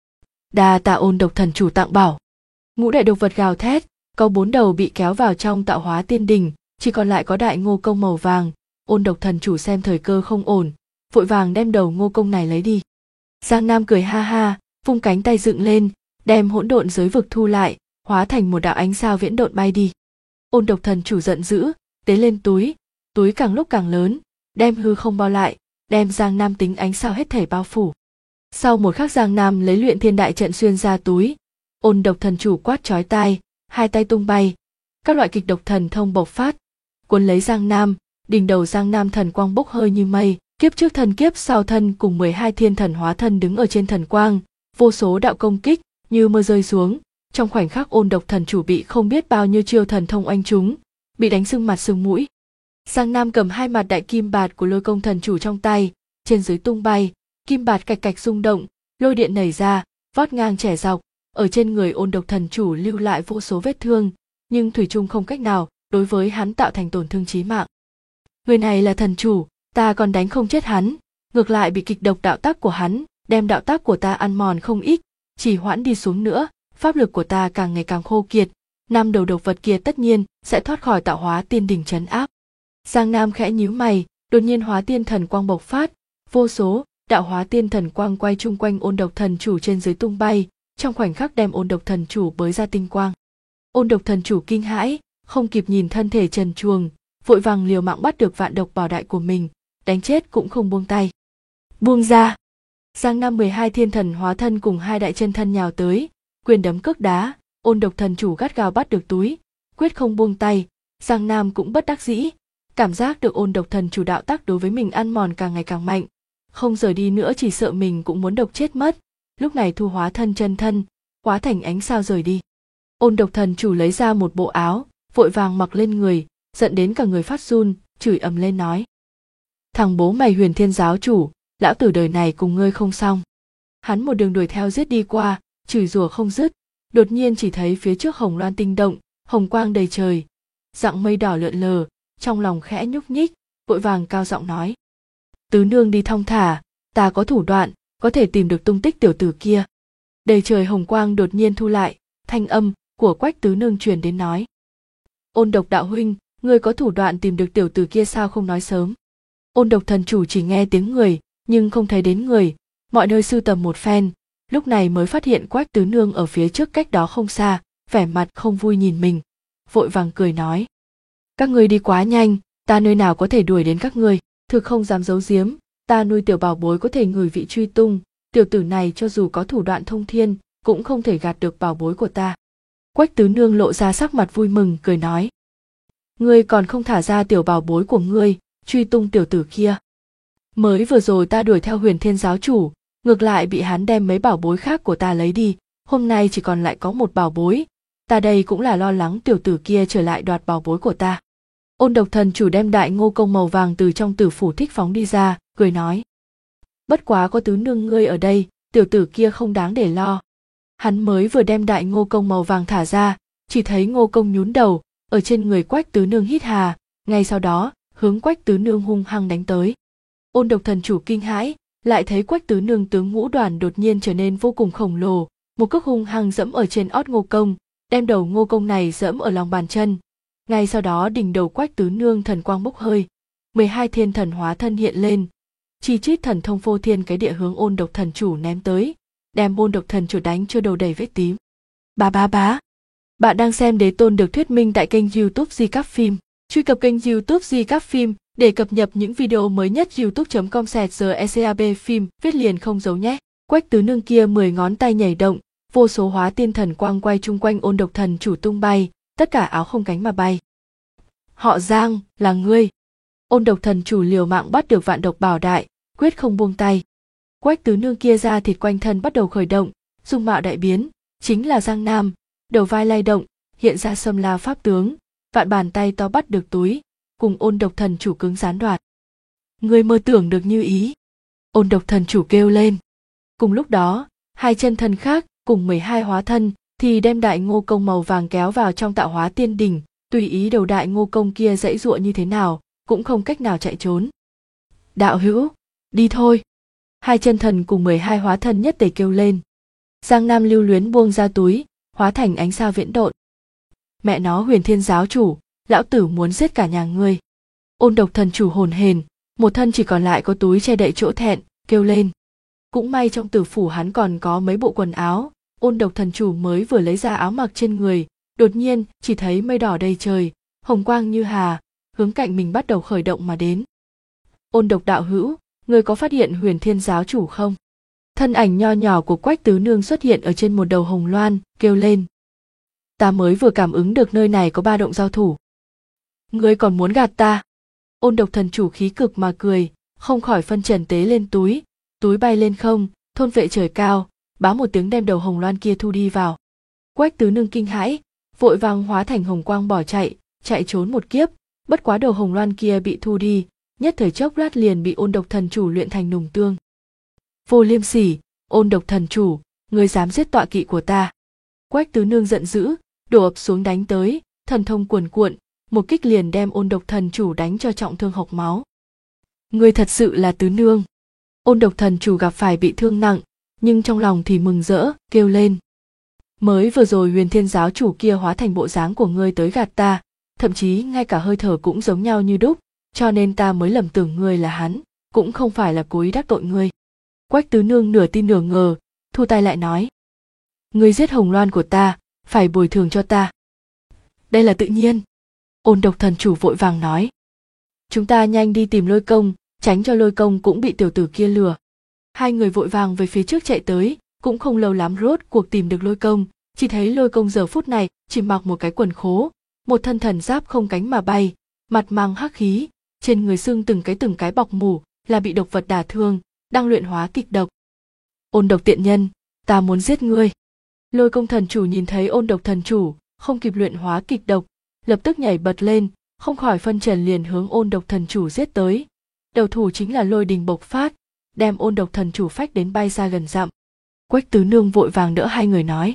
Đa tạ Ôn Độc Thần Chủ tặng bảo. Ngũ đại độc vật gào thét, có 4 đầu bị kéo vào trong tạo hóa tiên đình, chỉ còn lại có đại ngô công màu vàng. Ôn Độc Thần Chủ xem thời cơ không ổn, vội vàng đem đầu ngô công này lấy đi. Giang Nam cười ha ha, vung cánh tay dựng lên, đem hỗn độn giới vực thu lại, hóa thành một đạo ánh sao viễn độn bay đi. Ôn Độc Thần Chủ giận dữ, tế lên túi càng lúc càng lớn, đem hư không bao lại, đem Giang Nam tính ánh sao hết thảy bao phủ. Sau một khắc Giang Nam lấy luyện thiên đại trận xuyên ra túi, Ôn Độc Thần Chủ quát chói tai, hai tay tung bay, các loại kịch độc thần thông bộc phát, cuốn lấy Giang Nam, đỉnh đầu Giang Nam thần quang bốc hơi như mây, kiếp trước thân kiếp sau thân cùng 12 thiên thần hóa thân đứng ở trên thần quang, vô số đạo công kích như mưa rơi xuống, trong khoảnh khắc Ôn Độc Thần Chủ bị không biết bao nhiêu chiêu thần thông oanh trúng, bị đánh sưng mặt sưng mũi. Giang Nam cầm hai mặt đại kim bạt của Lôi Công Thần Chủ trong tay, trên dưới tung bay, kim bạt cạch cạch rung động, lôi điện nảy ra, vót ngang chẻ dọc, ở trên người Ôn Độc Thần Chủ lưu lại vô số vết thương, nhưng thủy chung không cách nào đối với hắn tạo thành tổn thương chí mạng. Người này là thần chủ, ta còn đánh không chết hắn, ngược lại bị kịch độc đạo tác của hắn đem đạo tác của ta ăn mòn không ít, chỉ hoãn đi xuống nữa, pháp lực của ta càng ngày càng khô kiệt, 5 đầu độc vật kia tất nhiên sẽ thoát khỏi tạo hóa tiên đỉnh trấn áp. Giang Nam khẽ nhíu mày, đột nhiên hóa tiên thần quang bộc phát, vô số đạo hóa tiên thần quang quay chung quanh Ôn Độc Thần Chủ trên dưới tung bay, trong khoảnh khắc đem Ôn Độc Thần Chủ bới ra tinh quang. Ôn Độc Thần Chủ kinh hãi, không kịp nhìn thân thể trần truồng, vội vàng liều mạng bắt được vạn độc bảo đại của mình, đánh chết cũng không buông tay. Buông ra! Giang Nam 12 thiên thần hóa thân cùng hai đại chân thân nhào tới, quyền đấm cước đá, Ôn Độc Thần Chủ gắt gao bắt được túi, quyết không buông tay. Giang Nam cũng bất đắc dĩ, cảm giác được Ôn Độc Thần Chủ đạo tác đối với mình ăn mòn càng ngày càng mạnh, không rời đi nữa chỉ sợ mình cũng muốn độc chết mất. Lúc này thu hóa thân chân thân, hóa thành ánh sao rời đi. Ôn Độc Thần Chủ lấy ra một bộ áo, vội vàng mặc lên người, giận đến cả người phát run, chửi ầm lên nói: Thằng bố mày Huyền Thiên giáo chủ, lão tử đời này cùng ngươi không xong. Hắn một đường đuổi theo giết đi qua, chửi rủa không dứt, đột nhiên chỉ thấy phía trước hồng loan tinh động, hồng quang đầy trời, dạng mây đỏ lượn lờ, trong lòng khẽ nhúc nhích, vội vàng cao giọng nói: Tứ nương đi thong thả, ta có thủ đoạn, có thể tìm được tung tích tiểu tử kia. Đầy trời hồng quang đột nhiên thu lại, thanh âm của Quách Tứ nương truyền đến nói: Ôn Độc đạo huynh, ngươi có thủ đoạn tìm được tiểu tử kia sao không nói sớm? Ôn Độc Thần Chủ chỉ nghe tiếng người, nhưng không thấy đến người, mọi nơi sưu tầm một phen, lúc này mới phát hiện Quách Tứ nương ở phía trước cách đó không xa, vẻ mặt không vui nhìn mình, vội vàng cười nói: Các ngươi đi quá nhanh, ta nơi nào có thể đuổi đến các ngươi, thực không dám giấu giếm, ta nuôi tiểu bảo bối có thể ngửi vị truy tung, tiểu tử này cho dù có thủ đoạn thông thiên, cũng không thể gạt được bảo bối của ta. Quách Tứ nương lộ ra sắc mặt vui mừng, cười nói: Ngươi còn không thả ra tiểu bảo bối của ngươi, truy tung tiểu tử kia. Mới vừa rồi ta đuổi theo Huyền Thiên giáo chủ, ngược lại bị hắn đem mấy bảo bối khác của ta lấy đi, hôm nay chỉ còn lại có một bảo bối, ta đây cũng là lo lắng tiểu tử kia trở lại đoạt bảo bối của ta. Ôn Độc Thần Chủ đem đại ngô công màu vàng từ trong tử phủ thích phóng đi ra, cười nói: Bất quá có Tứ nương ngươi ở đây, tiểu tử kia không đáng để lo. Hắn mới vừa đem đại ngô công màu vàng thả ra, chỉ thấy ngô công nhún đầu, ở trên người Quách Tứ nương hít hà, ngay sau đó hướng Quách Tứ nương hung hăng đánh tới. Ôn Độc Thần Chủ kinh hãi, lại thấy Quách Tứ nương tướng ngũ đoàn đột nhiên trở nên vô cùng khổng lồ, một cước hung hăng dẫm ở trên ót ngô công, đem đầu ngô công này dẫm ở lòng bàn chân. Ngay sau đó đỉnh đầu Quách Tứ nương thần quang bốc hơi, 12 thiên thần hóa thân hiện lên, chi chít thần thông phô thiên cái địa hướng Ôn Độc thần chủ ném tới, đem Ôn Độc thần chủ đánh cho đầu đầy vết tím. Bá. Bạn đang xem Đế Tôn được thuyết minh tại kênh YouTube Di Cáp Phim. Truy cập kênh YouTube Di Cáp Phim để cập nhật những video mới nhất. youtube.com/GECAB phim viết liền không dấu nhé. Quách tứ nương kia 10 ngón tay nhảy động, vô số hóa tiên thần quang quay chung quanh Ôn Độc thần chủ tung bay, tất cả áo không cánh mà bay. Họ Giang, là ngươi. Ôn Độc thần chủ liều mạng bắt được Vạn Độc Bảo Đại, quyết không buông tay. Quách tứ nương kia da thịt quanh thân bắt đầu khởi động, dung mạo đại biến, chính là Giang Nam, đầu vai lay động, hiện ra Xâm La pháp tướng, vạn bàn tay to bắt được túi, cùng Ôn Độc thần chủ cứng rắn đoạt. Ngươi mơ tưởng được như ý. Ôn Độc thần chủ kêu lên. Cùng lúc đó, hai chân thần khác cùng 12 hóa thân thì đem Đại Ngô Công màu vàng kéo vào trong Tạo Hóa Tiên Đỉnh, tùy ý đầu Đại Ngô Công kia giãy giụa như thế nào, cũng không cách nào chạy trốn. Đạo hữu, đi thôi. Hai chân thần cùng 12 hóa thân nhất tề kêu lên. Giang Nam lưu luyến buông ra túi, hóa thành ánh sao viễn độn. Mẹ nó Huyền Thiên giáo chủ, lão tử muốn giết cả nhà ngươi. Ôn Độc thần chủ hồn hển, một thân chỉ còn lại có túi che đậy chỗ thẹn, kêu lên. Cũng may trong tử phủ hắn còn có mấy bộ quần áo, Ôn Độc thần chủ mới vừa lấy ra áo mặc trên người, đột nhiên chỉ thấy mây đỏ đầy trời, hồng quang như hà, hướng cạnh mình bắt đầu khởi động mà đến. Ôn Độc đạo hữu, ngươi có phát hiện Huyền Thiên giáo chủ không? Thân ảnh nho nhỏ của Quách tứ nương xuất hiện ở trên một đầu hồng loan, kêu lên. Ta mới vừa cảm ứng được nơi này có 3 động giao thủ. Ngươi còn muốn gạt ta? Ôn Độc thần chủ khí cực mà cười, không khỏi phân trần tế lên túi bay lên không, thôn vệ trời cao, bá một tiếng đem đầu hồng loan kia thu đi vào. Quách tứ nương kinh hãi, vội vàng hóa thành hồng quang bỏ chạy trốn một kiếp, bất quá đầu hồng loan kia bị thu đi, nhất thời chốc lát liền bị Ôn Độc thần chủ luyện thành nùng tương. Vô liêm sỉ, Ôn Độc thần chủ, ngươi dám giết tọa kỵ của ta. Quách tứ nương giận dữ, đổ ập xuống đánh tới, thần thông cuồn cuộn, một kích liền đem Ôn Độc thần chủ đánh cho trọng thương hộc máu. Ngươi thật sự là tứ nương. Ôn Độc thần chủ gặp phải bị thương nặng, nhưng trong lòng thì mừng rỡ, kêu lên. Mới vừa rồi Huyền Thiên giáo chủ kia hóa thành bộ dáng của ngươi tới gạt ta, thậm chí ngay cả hơi thở cũng giống nhau như đúc, cho nên ta mới lầm tưởng ngươi là hắn, cũng không phải là cố ý đắc tội ngươi. Quách tứ nương nửa tin nửa ngờ, thu tay lại nói. Ngươi giết hồng loan của ta, phải bồi thường cho ta. Đây là tự nhiên. Ôn Độc thần chủ vội vàng nói. Chúng ta nhanh đi tìm Lôi Công, tránh cho Lôi Công cũng bị tiểu tử kia lừa. Hai người vội vàng về phía trước chạy tới, cũng không lâu lắm rốt cuộc tìm được Lôi Công, chỉ thấy Lôi Công giờ phút này chỉ mặc một cái quần khố, một thân thần giáp không cánh mà bay, mặt mang hắc khí, trên người xương từng cái bọc mủ, là bị độc vật đả thương, đang luyện hóa kịch độc. Ôn Độc tiện nhân, ta muốn giết ngươi. Lôi Công thần chủ nhìn thấy Ôn Độc thần chủ không kịp luyện hóa kịch độc, lập tức nhảy bật lên, không khỏi phân trần liền hướng Ôn Độc thần chủ giết tới. Đầu thủ chính là lôi đình bộc phát, đem Ôn Độc thần chủ phách đến bay xa gần dặm. Quách tứ nương vội vàng đỡ hai người nói.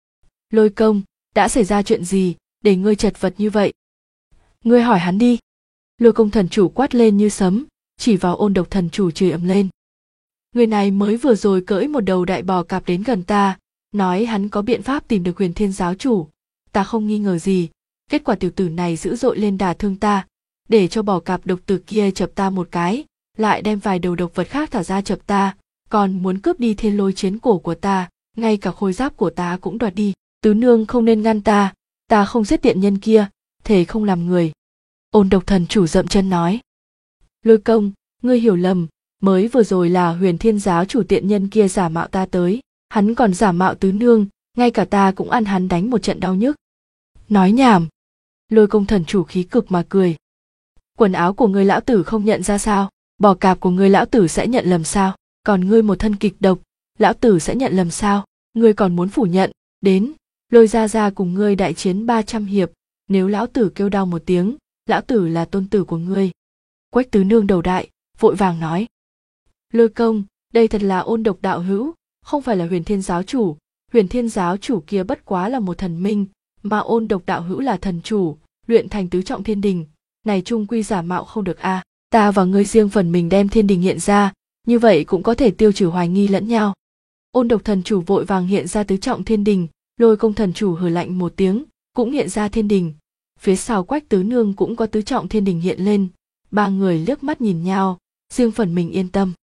Lôi Công, đã xảy ra chuyện gì để ngươi chật vật như vậy? Ngươi hỏi hắn đi. Lôi Công thần chủ quát lên như sấm, chỉ vào Ôn Độc thần chủ chửi ầm lên. Người này mới vừa rồi cưỡi một đầu đại bò cạp đến gần ta, nói hắn có biện pháp tìm được Huyền Thiên giáo chủ. Ta không nghi ngờ gì, kết quả tiểu tử này dữ dội lên đả thương ta, để cho bò cạp độc tử kia chập ta một cái, lại đem vài đầu độc vật khác thả ra chập ta, còn muốn cướp đi thiên lôi chiến cổ của ta, ngay cả khôi giáp của ta cũng đoạt đi. Tứ nương không nên ngăn ta không giết tiện nhân kia, thề không làm người. Ôn Độc thần chủ dậm chân nói. Lôi Công, ngươi hiểu lầm, mới vừa rồi là Huyền Thiên giáo chủ tiện nhân kia giả mạo ta tới, hắn còn giả mạo tứ nương, ngay cả ta cũng ăn hắn đánh một trận đau nhức. Nói nhảm. Lôi Công thần chủ khí cực mà cười. Quần áo của ngươi lão tử không nhận ra sao, bò cạp của ngươi lão tử sẽ nhận lầm sao, còn ngươi một thân kịch độc, lão tử sẽ nhận lầm sao, ngươi còn muốn phủ nhận, đến, Lôi ra cùng ngươi đại chiến 300 hiệp, nếu lão tử kêu đau một tiếng, lão tử là tôn tử của ngươi. Quách tứ nương đầu đại, vội vàng nói. Lôi Công, đây thật là Ôn Độc đạo hữu, không phải là Huyền Thiên giáo chủ, Huyền Thiên giáo chủ kia bất quá là một thần minh, mà Ôn Độc đạo hữu là thần chủ, luyện thành tứ trọng thiên đình, này chung quy giả mạo không được a. Ta và ngươi riêng phần mình đem thiên đình hiện ra, như vậy cũng có thể tiêu trừ hoài nghi lẫn nhau. Ôn Độc thần chủ vội vàng hiện ra tứ trọng thiên đình, Lôi Công thần chủ hừ lạnh một tiếng, cũng hiện ra thiên đình. Phía sau Quách tứ nương cũng có tứ trọng thiên đình hiện lên, ba người liếc mắt nhìn nhau, riêng phần mình yên tâm.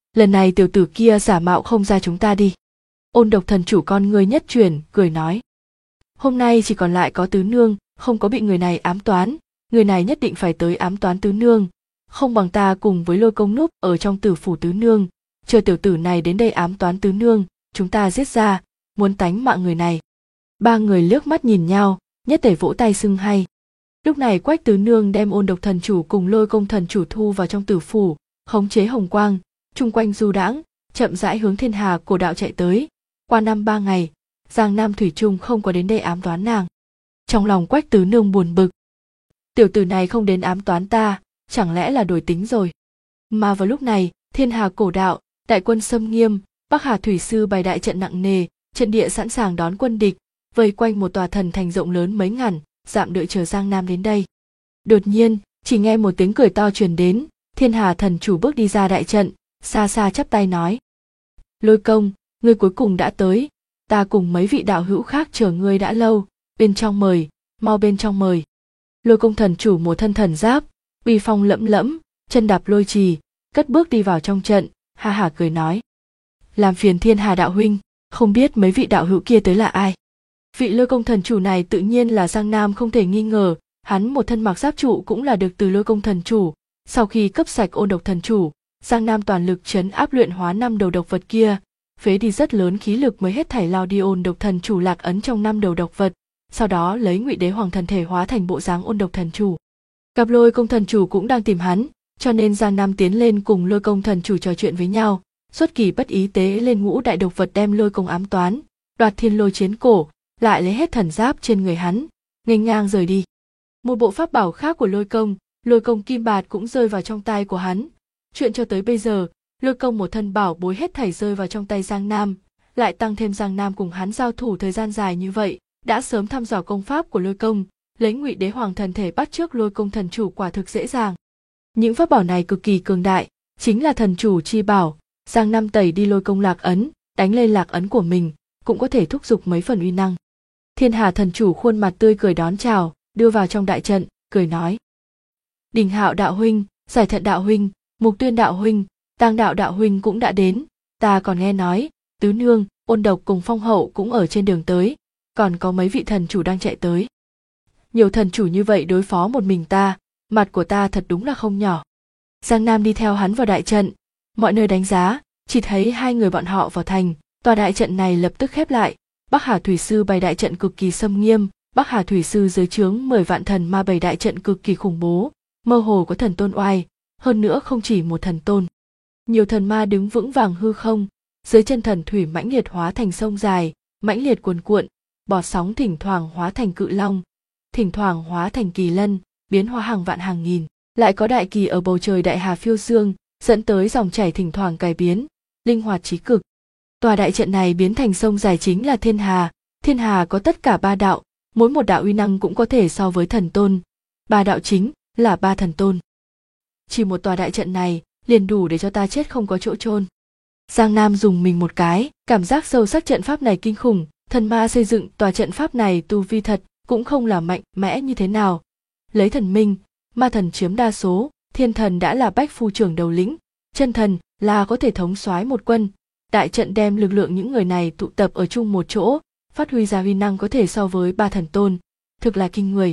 lần này tiểu tử kia giả mạo không ra chúng ta đi. Ôn Độc thần chủ con ngươi nhất chuyển, cười nói. Hôm nay chỉ còn lại có tứ nương, không có bị người này ám toán, người này nhất định phải tới ám toán tứ nương, không bằng ta cùng với Lôi Công núp ở trong tử phủ tứ nương, chờ tiểu tử này đến đây ám toán tứ nương, chúng ta giết ra, muốn tánh mạng người này. Ba người liếc mắt nhìn nhau, nhất tề vỗ tay xưng hay. Lúc này Quách tứ nương đem Ôn Độc thần chủ cùng Lôi Công thần chủ thu vào trong tử phủ, khống chế hồng quang, chung quanh du đãng, chậm rãi hướng Thiên Hà cổ đạo chạy tới. Qua 3 ngày, Giang Nam thủy chung không có đến đây ám toán nàng. Trong lòng Quách tứ nương buồn bực. Tiểu tử này không đến ám toán ta, chẳng lẽ là đổi tính rồi. Mà vào lúc này, Thiên Hà cổ đạo, đại quân xâm nghiêm, Bắc Hà thủy sư bày đại trận nặng nề, trận địa sẵn sàng đón quân địch, vây quanh một tòa thần thành rộng lớn mấy ngàn, dạm đợi chờ Giang Nam đến đây. Đột nhiên, chỉ nghe một tiếng cười to truyền đến, Thiên Hà thần chủ bước đi ra đại trận, xa xa chắp tay nói. Lôi Công, ngươi cuối cùng đã tới, ta cùng mấy vị đạo hữu khác chờ ngươi đã lâu, bên trong mời, mau bên trong mời. Lôi Công thần chủ một thân thần giáp, uy phong lẫm lẫm, chân đạp lôi trì, cất bước đi vào trong trận, ha hả cười nói. Làm phiền Thiên Hà đạo huynh, không biết mấy vị đạo hữu kia tới là ai. Vị Lôi Công thần chủ này tự nhiên là Giang Nam không thể nghi ngờ, hắn một thân mặc giáp trụ cũng là được từ Lôi Công thần chủ. Sau khi cấp sạch Ôn Độc thần chủ, Giang Nam toàn lực trấn áp luyện hóa 5 đầu độc vật kia, phế đi rất lớn khí lực mới hết thảy lao đi Ôn Độc thần chủ lạc ấn trong 5 đầu độc vật, sau đó lấy Ngụy Đế Hoàng thần thể hóa thành bộ dáng Ôn Độc thần chủ. Gặp Lôi Công thần chủ cũng đang tìm hắn, cho nên Giang Nam tiến lên cùng Lôi Công thần chủ trò chuyện với nhau, xuất kỳ bất ý tế lên ngũ đại độc vật đem Lôi Công ám toán, đoạt thiên lôi chiến cổ, lại lấy hết thần giáp trên người hắn, nghênh ngang rời đi. Một bộ pháp bảo khác của Lôi Công kim bạt cũng rơi vào trong tay của hắn. Chuyện cho tới bây giờ, Lôi Công một thân bảo bối hết thảy rơi vào trong tay Giang Nam, lại tăng thêm Giang Nam cùng hắn giao thủ thời gian dài như vậy, đã sớm thăm dò công pháp của Lôi Công, lấy Ngụy Đế Hoàng thần thể bắt chước Lôi Công thần chủ quả thực dễ dàng. Những pháp bảo này cực kỳ cường đại, chính là thần chủ chi bảo, Giang Nam tẩy đi Lôi Công lạc ấn, đánh lên lạc ấn của mình, cũng có thể thúc giục mấy phần uy năng. Thiên Hà thần chủ khuôn mặt tươi cười đón chào, đưa vào trong đại trận, cười nói. Đình Hạo đạo huynh, Giải Thận đạo huynh, Mục Tuyên đạo huynh, Tang đạo đạo huynh cũng đã đến, ta còn nghe nói, Tứ nương, Ôn Độc cùng Phong hậu cũng ở trên đường tới, còn có mấy vị thần chủ đang chạy tới. Nhiều thần chủ như vậy đối phó một mình ta, mặt của ta thật đúng là không nhỏ. Giang Nam đi theo hắn vào đại trận, mọi nơi đánh giá, chỉ thấy hai người bọn họ vào thành, tòa đại trận này lập tức khép lại. Bắc Hà thủy sư bày đại trận cực kỳ xâm nghiêm, Bắc Hà thủy sư dưới trướng 10 vạn thần ma bày đại trận cực kỳ khủng bố, mơ hồ có thần tôn oai, hơn nữa không chỉ một thần tôn. Nhiều thần ma đứng vững vàng hư không, dưới chân thần thủy mãnh liệt hóa thành sông dài, mãnh liệt cuồn cuộn, bọt sóng thỉnh thoảng hóa thành cự long, thỉnh thoảng hóa thành kỳ lân, biến hóa hàng vạn hàng nghìn, lại có đại kỳ ở bầu trời đại hà phiêu dương, dẫn tới dòng chảy thỉnh thoảng cải biến, linh hoạt trí cực. Tòa đại trận này biến thành sông dài chính là Thiên Hà có tất cả 3 đạo, mỗi một đạo uy năng cũng có thể so với thần tôn, 3 đạo chính là 3 thần tôn. Chỉ một tòa đại trận này liền đủ để cho ta chết không có chỗ chôn. Giang Nam dùng mình một cái, cảm giác sâu sắc trận pháp này kinh khủng, thần ma xây dựng tòa trận pháp này tu vi thật cũng không là mạnh mẽ như thế nào. Lấy thần minh, ma thần chiếm đa số, thiên thần đã là bách phu trưởng đầu lĩnh, chân thần là có thể thống soái một quân. Đại trận đem lực lượng những người này tụ tập ở chung một chỗ, phát huy ra uy năng có thể so với 3 thần tôn, thực là kinh người.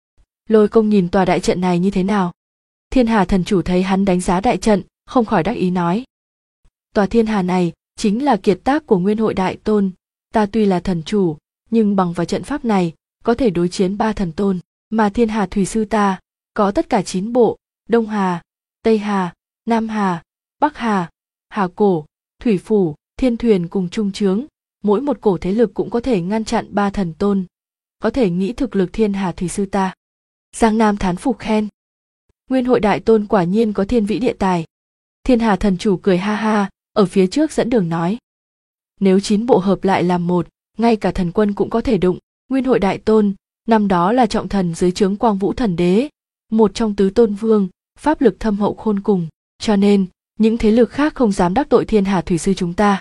Lôi Công nhìn tòa đại trận này như thế nào? Thiên Hà thần chủ thấy hắn đánh giá đại trận, không khỏi đắc ý nói. Tòa Thiên Hà này chính là kiệt tác của Nguyên Hội Đại Tôn, ta tuy là thần chủ, nhưng bằng vào trận pháp này, có thể đối chiến 3 thần tôn, mà Thiên Hà thủy sư ta, có tất cả 9 bộ, Đông Hà, Tây Hà, Nam Hà, Bắc Hà, Hà Cổ, Thủy Phủ, Thiên Thuyền cùng trung trướng, mỗi một cổ thế lực cũng có thể ngăn chặn 3 thần tôn, có thể nghĩ thực lực Thiên Hà thủy sư ta. Giang Nam thán phục khen. Nguyên Hội Đại Tôn quả nhiên có thiên vĩ địa tài. Thiên Hà thần chủ cười ha ha, ở phía trước dẫn đường nói. Nếu 9 bộ hợp lại làm một, ngay cả thần quân cũng có thể đụng. Nguyên Hội Đại Tôn, năm đó là trọng thần dưới trướng Quang Vũ Thần Đế, một trong tứ tôn vương, pháp lực thâm hậu khôn cùng, cho nên những thế lực khác không dám đắc tội Thiên Hà thủy sư chúng ta.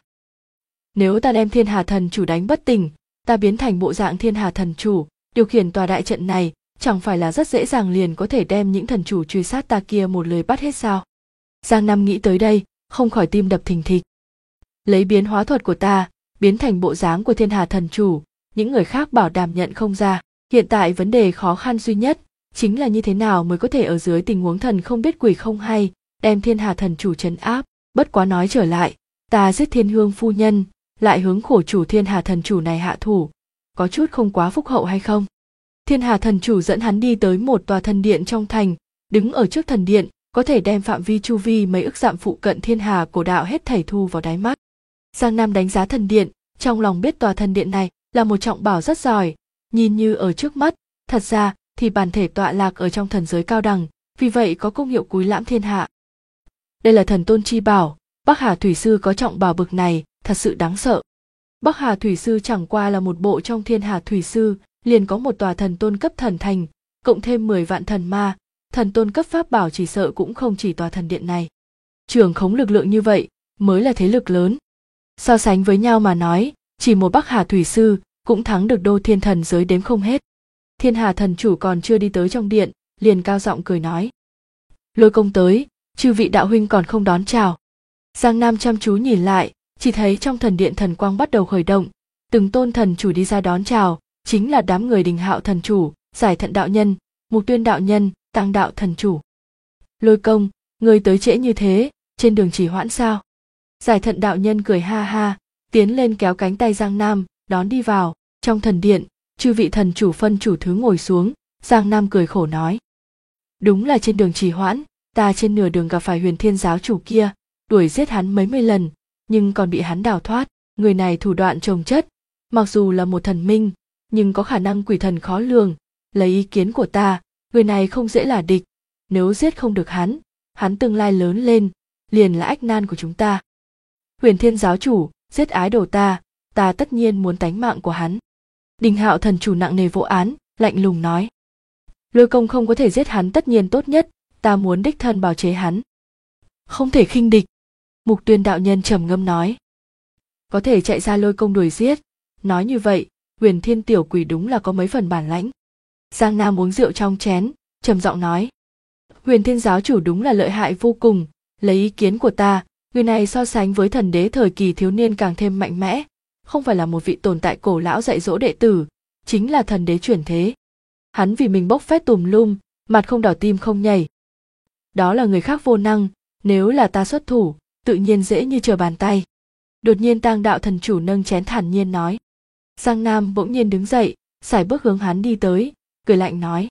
Nếu ta đem Thiên Hà thần chủ đánh bất tỉnh, ta biến thành bộ dạng Thiên Hà thần chủ, điều khiển tòa đại trận này, chẳng phải là rất dễ dàng liền có thể đem những thần chủ truy sát ta kia một lời bắt hết sao? Giang Nam nghĩ tới đây, không khỏi tim đập thình thịch. Lấy biến hóa thuật của ta, biến thành bộ dáng của Thiên Hà Thần Chủ, những người khác bảo đảm nhận không ra. Hiện tại vấn đề khó khăn duy nhất chính là như thế nào mới có thể ở dưới tình huống thần không biết quỷ không hay, đem Thiên Hà Thần Chủ trấn áp. Bất quá nói trở lại, ta giết Thiên Hương phu nhân, lại hướng khổ chủ Thiên Hà Thần Chủ này hạ thủ, có chút không quá phúc hậu hay không? Thiên Hà Thần Chủ dẫn hắn đi tới một tòa thần điện trong thành, đứng ở trước thần điện, có thể đem phạm vi chu vi mấy ức dặm phụ cận Thiên Hà cổ đạo hết thảy thu vào đáy mắt. Giang Nam đánh giá thần điện, trong lòng biết tòa thần điện này là một trọng bảo rất giỏi, nhìn như ở trước mắt, thật ra thì bản thể tọa lạc ở trong thần giới cao đẳng, vì vậy có công hiệu cúi lãm thiên hạ. Đây là thần tôn chi bảo, Bắc Hà Thủy Sư có trọng bảo bực này, thật sự đáng sợ. Bắc Hà Thủy Sư chẳng qua là một bộ trong Thiên Hà Thủy Sư, liền có một tòa thần tôn cấp thần thành, cộng thêm 10 vạn thần ma, thần tôn cấp pháp bảo chỉ sợ cũng không chỉ tòa thần điện này. Trưởng khống lực lượng như vậy mới là thế lực lớn. So sánh với nhau mà nói, chỉ một Bắc Hà Thủy Sư cũng thắng được đô thiên thần giới đếm không hết. Thiên Hà Thần Chủ còn chưa đi tới trong điện, liền cao giọng cười nói: Lôi Công tới, chư vị đạo huynh còn không đón chào. Giang Nam chăm chú nhìn lại, chỉ thấy trong thần điện thần quang bắt đầu khởi động, từng tôn thần chủ đi ra đón chào, chính là đám người Đình Hạo Thần Chủ, Giải Thận đạo nhân, Mục Tuyên đạo nhân, Tăng đạo thần chủ. Lôi Công, người tới trễ như thế, trên đường trì hoãn sao? Giải Thận đạo nhân cười ha ha, tiến lên kéo cánh tay Giang Nam, đón đi vào. Trong thần điện, chư vị thần chủ phân chủ thứ ngồi xuống, Giang Nam cười khổ nói: Đúng là trên đường trì hoãn, ta trên nửa đường gặp phải Huyền Thiên giáo chủ kia, đuổi giết hắn mấy mươi lần, nhưng còn bị hắn đào thoát. Người này thủ đoạn chồng chất, mặc dù là một thần minh, nhưng có khả năng quỷ thần khó lường. Lấy ý kiến của ta, người này không dễ là địch, nếu giết không được hắn tương lai lớn lên, liền là ách nan của chúng ta. Huyền Thiên giáo chủ giết ái đồ ta tất nhiên muốn tánh mạng của hắn. Đình Hạo Thần Chủ nặng nề vô án, lạnh lùng nói: Lôi Công không có thể giết hắn tất nhiên tốt nhất, ta muốn đích thân bào chế hắn. Không thể khinh địch. Mục Tuyên đạo nhân trầm ngâm nói: Có thể chạy ra Lôi Công đuổi giết, nói như vậy, Huyền Thiên tiểu quỷ đúng là có mấy phần bản lãnh. Giang Nam uống rượu trong chén, trầm giọng nói: Huyền Thiên giáo chủ đúng là lợi hại vô cùng, lấy ý kiến của ta, người này so sánh với thần đế thời kỳ thiếu niên càng thêm mạnh mẽ, không phải là một vị tồn tại cổ lão dạy dỗ đệ tử, chính là thần đế chuyển thế. Hắn vì mình bốc phét tùm lum, mặt không đỏ tim không nhảy. Đó là người khác vô năng, nếu là ta xuất thủ, tự nhiên dễ như trở bàn tay. Đột nhiên Tang đạo thần chủ nâng chén thản nhiên nói. Giang Nam bỗng nhiên đứng dậy, sải bước hướng hắn đi tới, cười lạnh nói: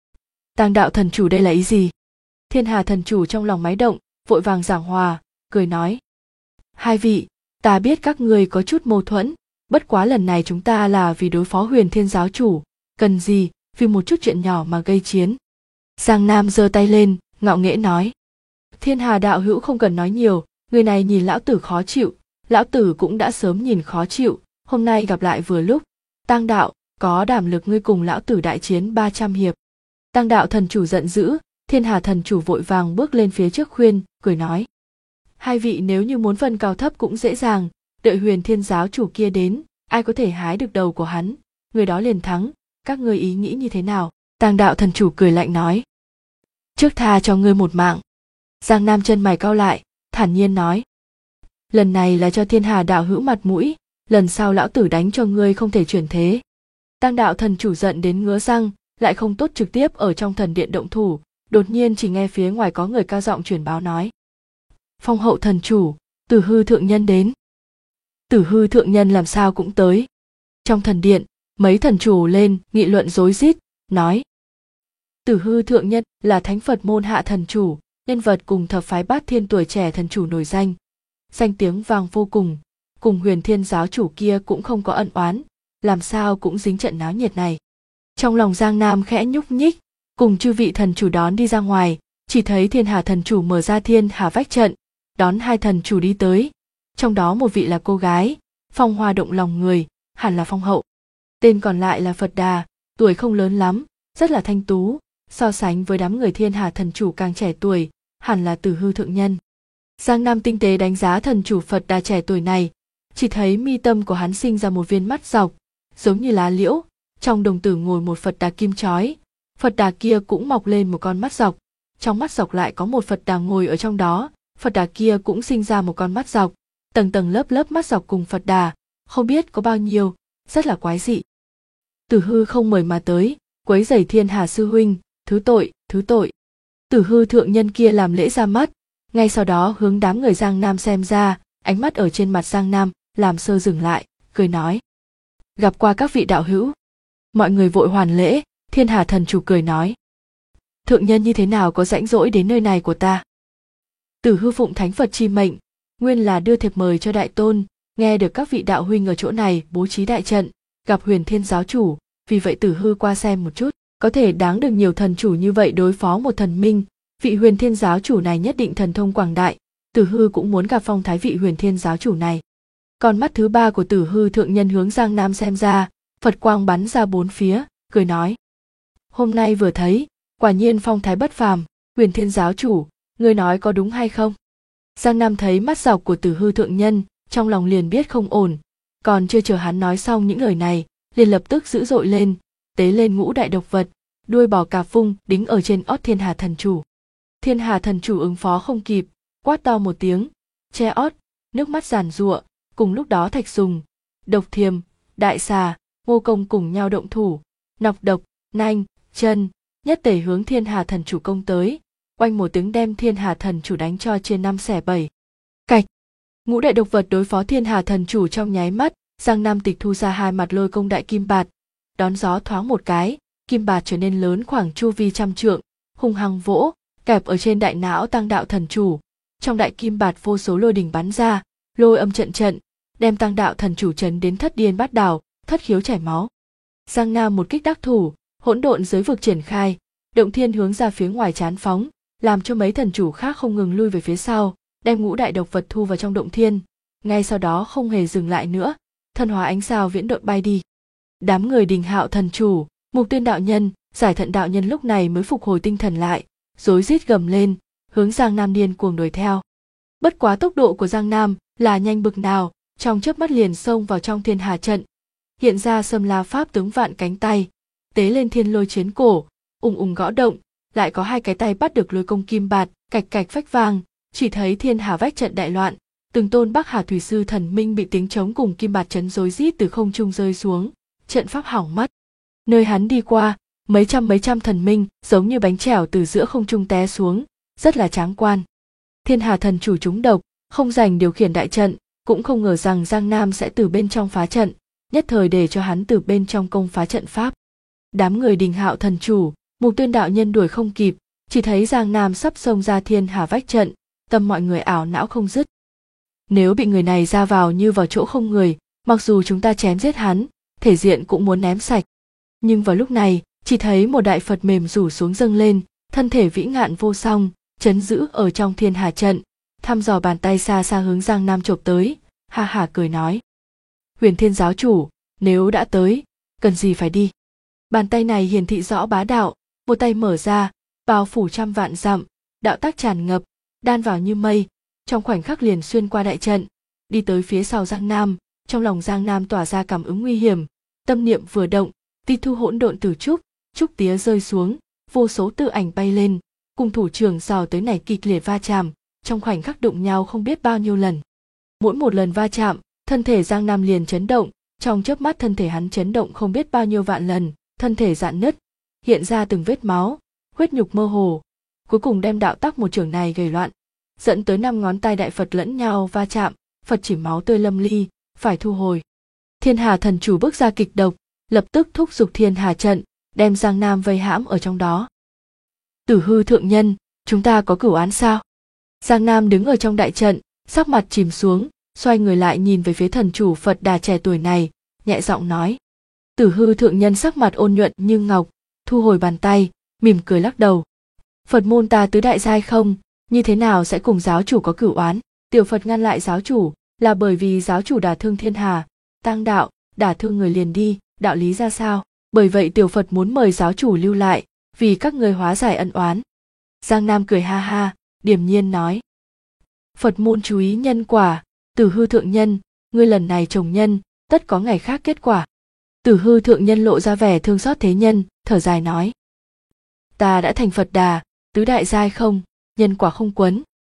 Tang đạo thần chủ đây là ý gì? Thiên Hà thần chủ trong lòng máy động, vội vàng giảng hòa, cười nói: Hai vị, ta biết các người có chút mâu thuẫn, bất quá lần này chúng ta là vì đối phó Huyền Thiên giáo chủ, cần gì vì một chút chuyện nhỏ mà gây chiến. Giang Nam giơ tay lên, ngạo nghễ nói: Thiên Hà đạo hữu không cần nói nhiều, người này nhìn lão tử khó chịu, lão tử cũng đã sớm nhìn khó chịu, hôm nay gặp lại vừa lúc. Tang đạo, có đảm lực ngươi cùng lão tử đại chiến 300 hiệp. Tang đạo thần chủ giận dữ, Thiên Hà thần chủ vội vàng bước lên phía trước khuyên, cười nói: Hai vị nếu như muốn phân cao thấp cũng dễ dàng, đợi Huyền Thiên giáo chủ kia đến, ai có thể hái được đầu của hắn, người đó liền thắng, các ngươi ý nghĩ như thế nào? Tang đạo thần chủ cười lạnh nói: Trước tha cho ngươi một mạng. Giang Nam chân mày cau lại, thản nhiên nói: Lần này là cho Thiên Hà đạo hữu mặt mũi, lần sau lão tử đánh cho ngươi không thể chuyển thế. Tang đạo thần chủ giận đến ngứa răng, lại không tốt trực tiếp ở trong thần điện động thủ, đột nhiên chỉ nghe phía ngoài có người cao giọng truyền báo nói: Phong hậu thần chủ, Tử Hư thượng nhân đến. Tử Hư thượng nhân làm sao cũng tới. Trong thần điện, mấy thần chủ lên nghị luận rối rít, nói: Tử Hư thượng nhân là Thánh Phật môn hạ thần chủ, nhân vật cùng thập phái Bát Thiên tuổi trẻ thần chủ nổi danh, danh tiếng vang vô cùng Huyền Thiên giáo chủ kia cũng không có ân oán, làm sao cũng dính trận náo nhiệt này. Trong lòng Giang Nam khẽ nhúc nhích, cùng chư vị thần chủ đón đi ra ngoài, chỉ thấy Thiên Hà thần chủ mở ra Thiên Hà vách trận, đón hai thần chủ đi tới, trong đó một vị là cô gái, phong hoa động lòng người, hẳn là phong hậu. Tên còn lại là Phật Đà, tuổi không lớn lắm, rất là thanh tú, so sánh với đám người Thiên Hà thần chủ càng trẻ tuổi, hẳn là Tử Hư thượng nhân. Giang Nam tinh tế đánh giá thần chủ Phật Đà trẻ tuổi này, chỉ thấy mi tâm của hắn sinh ra một viên mắt dọc, giống như lá liễu, trong đồng tử ngồi một Phật Đà kim chói, Phật Đà kia cũng mọc lên một con mắt dọc, trong mắt dọc lại có một Phật Đà ngồi ở trong đó, Phật Đà kia cũng sinh ra một con mắt dọc, tầng tầng lớp lớp mắt dọc cùng Phật Đà, không biết có bao nhiêu, rất là quái dị. Tử Hư không mời mà tới, quấy rầy Thiên Hà sư huynh, thứ tội, thứ tội. Tử Hư thượng nhân kia làm lễ ra mắt, ngay sau đó hướng đám người Giang Nam xem ra, ánh mắt ở trên mặt Giang Nam làm sơ dừng lại, cười nói: gặp qua các vị đạo hữu. Mọi người vội hoàn lễ. Thiên Hà thần chủ cười nói: thượng nhân như thế nào có rãnh rỗi đến nơi này của ta? Tử Hư phụng thánh Phật chi mệnh, nguyên là đưa thiệp mời cho đại tôn, nghe được các vị đạo huynh ở chỗ này bố trí đại trận, gặp Huyền Thiên giáo chủ, vì vậy Tử Hư qua xem một chút, có thể đáng được nhiều thần chủ như vậy đối phó một thần minh, vị Huyền Thiên giáo chủ này nhất định thần thông quảng đại, Tử Hư cũng muốn gặp phong thái vị Huyền Thiên giáo chủ này. Còn mắt thứ ba của Tử Hư thượng nhân hướng Giang Nam xem ra, Phật quang bắn ra bốn phía, cười nói: hôm nay vừa thấy, quả nhiên phong thái bất phàm, Huyền Thiên giáo chủ, ngươi nói có đúng hay không? Giang Nam thấy mắt dọc của Tử Hư thượng nhân, trong lòng liền biết không ổn, còn chưa chờ hắn nói xong những lời này, liền lập tức dữ dội lên, tế lên ngũ đại độc vật, đuôi bò cạp vung đính ở trên ót Thiên Hà thần chủ. Thiên Hà thần chủ ứng phó không kịp, quát to một tiếng, che ót, nước mắt giàn giụa. Cùng lúc đó Thạch Sùng, Độc Thiềm, Đại Xà, Ngô Công cùng nhau động thủ, nọc độc, nanh, chân, nhất tể hướng Thiên Hà thần chủ công tới, oanh một tiếng đem Thiên Hà thần chủ đánh cho chia 5 xẻ 7. Cạch. Ngũ đại độc vật đối phó Thiên Hà thần chủ trong nháy mắt, Giang Nam tịch thu ra hai mặt lôi công đại kim bạt, đón gió thoáng một cái, kim bạt trở nên lớn khoảng chu vi 100 trượng, hung hăng vỗ, kẹp ở trên đại não Tăng đạo thần chủ. Trong đại kim bạt vô số lôi đình bắn ra, lôi âm trận trận, đem Tăng đạo thần chủ chấn đến thất điên bát đảo, thất khiếu chảy máu. Giang Nam một kích đắc thủ, hỗn độn giới vực triển khai, động thiên hướng ra phía ngoài chán phóng, làm cho mấy thần chủ khác không ngừng lui về phía sau, đem ngũ đại độc vật thu vào trong động thiên. Ngay sau đó không hề dừng lại nữa, thân hóa ánh sao viễn độn bay đi. Đám người Đình Hạo thần chủ, Mục Tuyên đạo nhân, Giải Thận đạo nhân lúc này mới phục hồi tinh thần lại, rối rít gầm lên, hướng Giang Nam điên cuồng đuổi theo. Bất quá tốc độ của Giang Nam là nhanh bực nào, trong chớp mắt liền xông vào trong Thiên Hà trận, hiện ra Sâm La pháp tướng vạn cánh tay, tế lên thiên lôi chiến cổ, ùng ùng gõ động, lại có hai cái tay bắt được lôi công kim bạt, cạch cạch phách vang, chỉ thấy Thiên Hà vách trận đại loạn, từng tôn Bắc Hà thủy sư thần minh bị tiếng trống cùng kim bạt chấn rối rít từ không trung rơi xuống, trận pháp hỏng mất. Nơi hắn đi qua, mấy trăm thần minh giống như bánh chèo từ giữa không trung té xuống, rất là tráng quan. Thiên Hà thần chủ trúng độc, không rảnh điều khiển đại trận, cũng không ngờ rằng Giang Nam sẽ từ bên trong phá trận, nhất thời để cho hắn từ bên trong công phá trận pháp. Đám người Đình Hạo thần chủ, Mục Tuyên đạo nhân đuổi không kịp, chỉ thấy Giang Nam sắp xông ra Thiên Hà vách trận, tâm mọi người ảo não không dứt. Nếu bị người này ra vào như vào chỗ không người, mặc dù chúng ta chém giết hắn, thể diện cũng muốn ném sạch. Nhưng vào lúc này, chỉ thấy một đại Phật mềm rủ xuống dâng lên, thân thể vĩ ngạn vô song, trấn giữ ở trong Thiên Hà trận, thăm dò bàn tay xa xa hướng Giang Nam chộp tới, ha ha cười nói: Huyền Thiên giáo chủ, nếu đã tới, cần gì phải đi. Bàn tay này hiển thị rõ bá đạo, một tay mở ra, bao phủ trăm vạn dặm, đạo tác tràn ngập, đan vào như mây, trong khoảnh khắc liền xuyên qua đại trận, đi tới phía sau Giang Nam. Trong lòng Giang Nam tỏa ra cảm ứng nguy hiểm, tâm niệm vừa động, ti thu hỗn độn tử trúc tía rơi xuống, vô số tự ảnh bay lên, cùng thủ trưởng rào tới này kịch liệt va chạm, trong khoảnh khắc đụng nhau không biết bao nhiêu lần. Mỗi một lần va chạm, thân thể Giang Nam liền chấn động, trong chớp mắt thân thể hắn chấn động không biết bao nhiêu vạn lần, thân thể rạn nứt, hiện ra từng vết máu, huyết nhục mơ hồ, cuối cùng đem đạo tắc một chưởng này gây loạn, dẫn tới 5 ngón tay đại Phật lẫn nhau va chạm, Phật chỉ máu tươi lâm ly, phải thu hồi. Thiên Hà thần chủ bước ra kịch độc, lập tức thúc giục Thiên Hà trận, đem Giang Nam vây hãm ở trong đó. Tử Hư thượng nhân, chúng ta có cửu án sao? Giang Nam đứng ở trong đại trận, sắc mặt chìm xuống, xoay người lại nhìn về phía thần chủ Phật Đà trẻ tuổi này, nhẹ giọng nói. Tử Hư thượng nhân sắc mặt ôn nhuận như ngọc, thu hồi bàn tay, mỉm cười lắc đầu. Phật môn ta tứ đại giai không, như thế nào sẽ cùng giáo chủ có cửu oán? Tiểu Phật ngăn lại giáo chủ, là bởi vì giáo chủ đả thương Thiên Hà, Tăng đạo, đả thương người liền đi, đạo lý ra sao? Bởi vậy Tiểu Phật muốn mời giáo chủ lưu lại, vì các người hóa giải ân oán. Giang Nam cười ha ha, điềm nhiên nói. Phật môn chú ý nhân quả, Tử Hư thượng nhân, ngươi lần này trồng nhân, tất có ngày khác kết quả. Tử Hư thượng nhân lộ ra vẻ thương xót thế nhân, thở dài nói. Ta đã thành Phật Đà, tứ đại giai không, nhân quả không quấn,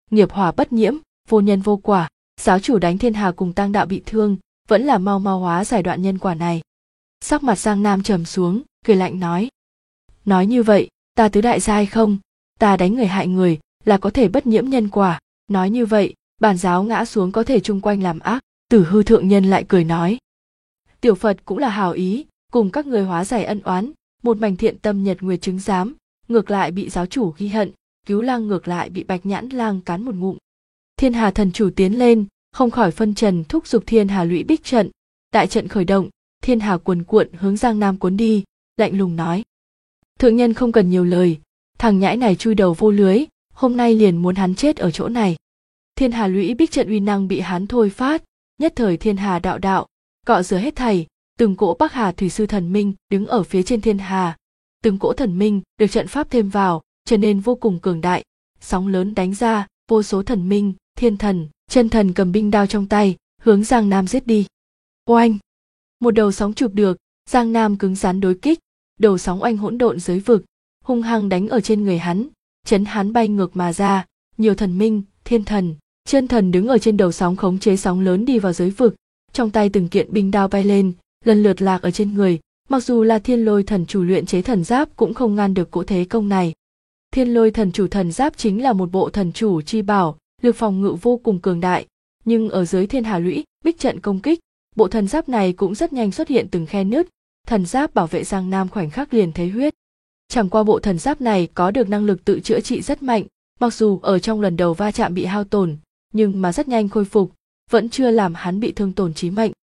nghiệp hỏa bất nhiễm, vô nhân vô quả. Giáo chủ đánh thiên hà cùng Tang đạo bị thương, vẫn là mau mau hóa giải đoạn nhân quả này. Sắc mặt Giang Nam trầm xuống, cười lạnh nói. Nói như vậy, ta tứ đại gia hay không? Ta đánh người hại người là có thể bất nhiễm nhân quả. Nói như vậy, bản giáo ngã xuống có thể chung quanh làm ác. Tử Hư thượng nhân lại cười nói. Tiểu Phật cũng là hảo ý, cùng các người hóa giải ân oán, một mảnh thiện tâm nhật nguyệt chứng giám, ngược lại bị giáo chủ ghi hận, Cứu Lang ngược lại bị Bạch Nhãn Lang cắn một ngụm. Thiên Hà thần chủ tiến lên, không khỏi phân trần thúc giục Thiên Hà lũy bích trận, đại trận khởi động, thiên hà cuồn cuộn hướng Giang Nam cuốn đi, lạnh lùng nói. Thượng nhân không cần nhiều lời, thằng nhãi này chui đầu vô lưới, hôm nay liền muốn hắn chết ở chỗ này. Thiên hà lũy bích trận uy năng bị hắn thôi phát, nhất thời thiên hà đạo đạo, cọ rửa hết thảy, từng cỗ Bắc Hà thủy sư thần minh đứng ở phía trên thiên hà, từng cỗ thần minh được trận pháp thêm vào, trở nên vô cùng cường đại, sóng lớn đánh ra, vô số thần minh, thiên thần, chân thần cầm binh đao trong tay, hướng Giang Nam giết đi. Oanh! Một đầu sóng chụp được, Giang Nam cứng rắn đối kích, đầu sóng oanh hỗn độn giới vực, hung hăng đánh ở trên người hắn, chấn hắn bay ngược mà ra, nhiều thần minh, thiên thần, chân thần đứng ở trên đầu sóng khống chế sóng lớn đi vào giới vực, trong tay từng kiện binh đao bay lên, lần lượt lạc ở trên người, mặc dù là Thiên Lôi thần chủ luyện chế thần giáp cũng không ngăn được cỗ thế công này. Thiên Lôi thần chủ thần giáp chính là một bộ thần chủ chi bảo, lực phòng ngự vô cùng cường đại, nhưng ở dưới thiên hà lũy bích trận công kích, bộ thần giáp này cũng rất nhanh xuất hiện từng khe nứt, thần giáp bảo vệ Giang Nam khoảnh khắc liền thấy huyết. Chẳng qua bộ thần giáp này có được năng lực tự chữa trị rất mạnh, mặc dù ở trong lần đầu va chạm bị hao tổn, nhưng mà rất nhanh khôi phục, vẫn chưa làm hắn bị thương tổn chí mệnh.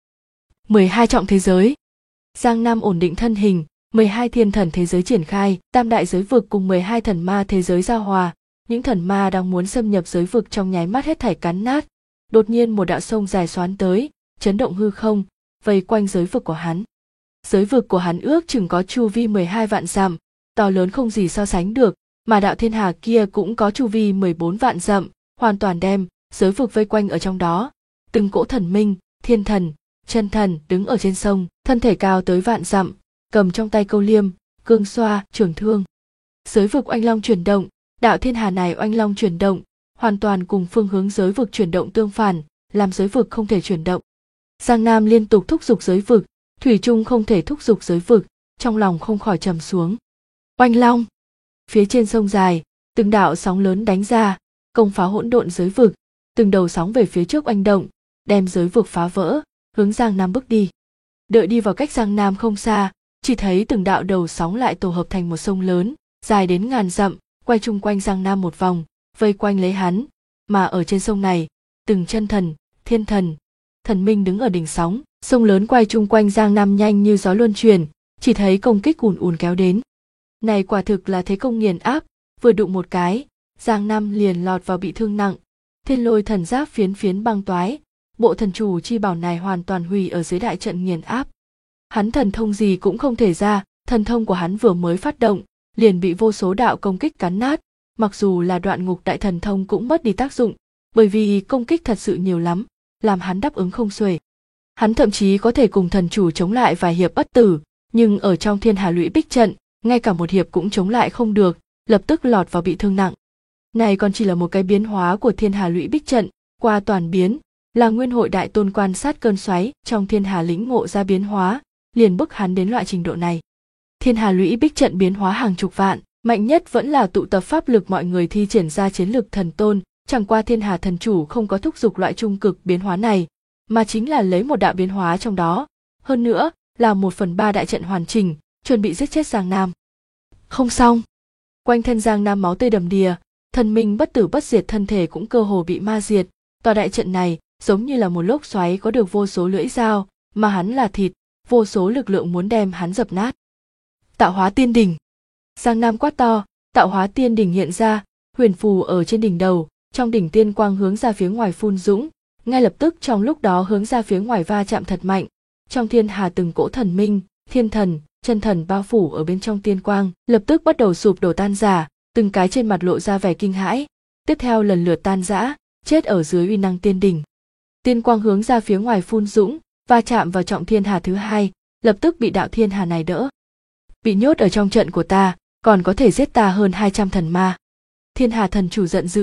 12 trọng thế giới. Giang Nam ổn định thân hình, 12 thiên thần thế giới triển khai, tam đại giới vực cùng 12 thần ma thế giới giao hòa, những thần ma đang muốn xâm nhập giới vực trong nháy mắt hết thảy cắn nát. Đột nhiên một đạo sông dài xoán tới, chấn động hư không, vây quanh giới vực của hắn. Giới vực của hắn ước chừng có chu vi 12 vạn dặm, to lớn không gì so sánh được, mà đạo thiên hà kia cũng có chu vi 14 vạn dặm, hoàn toàn đem giới vực vây quanh ở trong đó. Từng cỗ thần minh, thiên thần, chân thần đứng ở trên sông, thân thể cao tới vạn dặm, cầm trong tay câu liêm, cương xoa, trường thương. Giới vực oanh long chuyển động, đạo thiên hà này oanh long chuyển động, hoàn toàn cùng phương hướng giới vực chuyển động tương phản, làm giới vực không thể chuyển động. Giang Nam liên tục thúc giục giới vực, thủy chung không thể thúc giục giới vực, trong lòng không khỏi trầm xuống. Oanh long! Phía trên sông dài, từng đạo sóng lớn đánh ra, công phá hỗn độn giới vực, từng đầu sóng về phía trước oanh động, đem giới vực phá vỡ, hướng Giang Nam bước đi. Đợi đi vào cách Giang Nam không xa, chỉ thấy từng đạo đầu sóng lại tổ hợp thành một sông lớn, dài đến ngàn dặm, quay chung quanh Giang Nam một vòng, vây quanh lấy hắn, mà ở trên sông này, từng chân thần, thiên thần, thần minh đứng ở đỉnh sóng, sông lớn quay chung quanh Giang Nam nhanh như gió luân chuyển, chỉ thấy công kích ùn ùn kéo đến. Này quả thực là thế công nghiền áp, vừa đụng một cái, Giang Nam liền lọt vào bị thương nặng. Thiên Lôi thần giáp phiến phiến băng toái, bộ thần chủ chi bảo này hoàn toàn hủy ở dưới đại trận nghiền áp. Hắn thần thông gì cũng không thể ra, thần thông của hắn vừa mới phát động, liền bị vô số đạo công kích cắn nát, mặc dù là Đoạn Ngục đại thần thông cũng mất đi tác dụng, bởi vì công kích thật sự nhiều lắm, làm hắn đáp ứng không xuể. Hắn thậm chí có thể cùng thần chủ chống lại vài hiệp bất tử, nhưng ở trong thiên hà lũy bích trận, ngay cả một hiệp cũng chống lại không được, lập tức lọt vào bị thương nặng. Này còn chỉ là một cái biến hóa của thiên hà lũy bích trận, qua toàn biến, là Nguyên Hội Đại Tôn quan sát cơn xoáy trong thiên hà lĩnh ngộ ra biến hóa, liền bức hắn đến loại trình độ này. Thiên hà lũy bích trận biến hóa hàng chục vạn, mạnh nhất vẫn là tụ tập pháp lực mọi người thi triển ra chiến lực thần tôn, chẳng qua thiên hà thần chủ không có thúc giục loại trung cực biến hóa này, mà chính là lấy một đạo biến hóa trong đó, hơn nữa là 1/3 đại trận hoàn chỉnh, chuẩn bị giết chết Giang Nam. Không xong, quanh thân Giang Nam máu tươi đầm đìa, thần minh bất tử bất diệt thân thể cũng cơ hồ bị ma diệt, tòa đại trận này giống như là một lốc xoáy có được vô số lưỡi dao, mà hắn là thịt, vô số lực lượng muốn đem hắn dập nát. Tạo hóa tiên đỉnh. Giang Nam quát to, tạo hóa tiên đỉnh hiện ra, huyền phù ở trên đỉnh đầu, trong đỉnh tiên quang hướng ra phía ngoài phun dũng, ngay lập tức trong lúc đó hướng ra phía ngoài va chạm thật mạnh, trong thiên hà từng cỗ thần minh, thiên thần, chân thần bao phủ ở bên trong tiên quang, lập tức bắt đầu sụp đổ tan rã, từng cái trên mặt lộ ra vẻ kinh hãi, tiếp theo lần lượt tan rã, chết ở dưới uy năng tiên đỉnh. Tiên quang hướng ra phía ngoài phun dũng, va chạm vào trọng thiên hà thứ hai, lập tức bị đạo thiên hà này đỡ. Bị nhốt ở trong trận của ta, còn có thể giết ta hơn 200 thần ma. Thiên hà thần chủ giận dữ,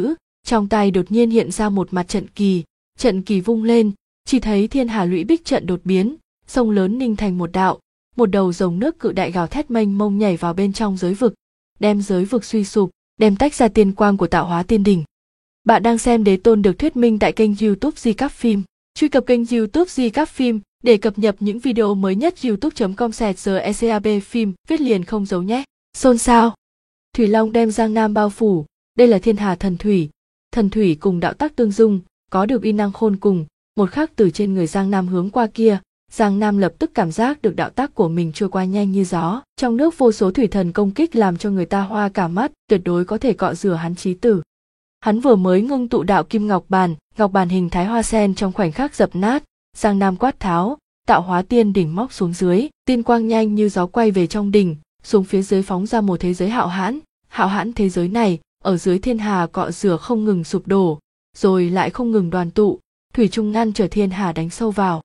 Trong tay đột nhiên hiện ra một mặt trận kỳ vung lên, chỉ thấy thiên hà lũy bích trận đột biến, sông lớn ninh thành một đạo, một đầu rồng nước cự đại gào thét mênh mông nhảy vào bên trong giới vực, đem giới vực suy sụp, đem tách ra tiên quang của tạo hóa tiên đỉnh. Bạn đang xem Đế Tôn được thuyết minh tại kênh YouTube Recap Phim. Truy cập kênh YouTube Recap Phim để cập nhật những video mới nhất. youtube.com/recap phim viết liền không giấu nhé. Xôn xao. Thủy Long đem Giang Nam bao phủ, đây là thiên hà thần thủy cùng đạo tắc tương dung, có được uy năng khôn cùng. Một khắc từ trên người Giang Nam hướng qua kia, Giang Nam lập tức cảm giác được đạo tắc của mình trôi qua nhanh như gió. Trong nước vô số thủy thần công kích làm cho người ta hoa cả mắt, tuyệt đối có thể cọ rửa hắn chí tử. Hắn vừa mới ngưng tụ đạo kim ngọc bàn hình thái hoa sen trong khoảnh khắc dập nát. Giang Nam quát tháo, tạo hóa tiên đỉnh móc xuống dưới, tiên quang nhanh như gió quay về trong đỉnh, xuống phía dưới phóng ra một thế giới hạo hãn thế giới này, ở dưới thiên hà cọ rửa không ngừng sụp đổ, rồi lại không ngừng đoàn tụ, thủy chung ngăn trở thiên hà đánh sâu vào.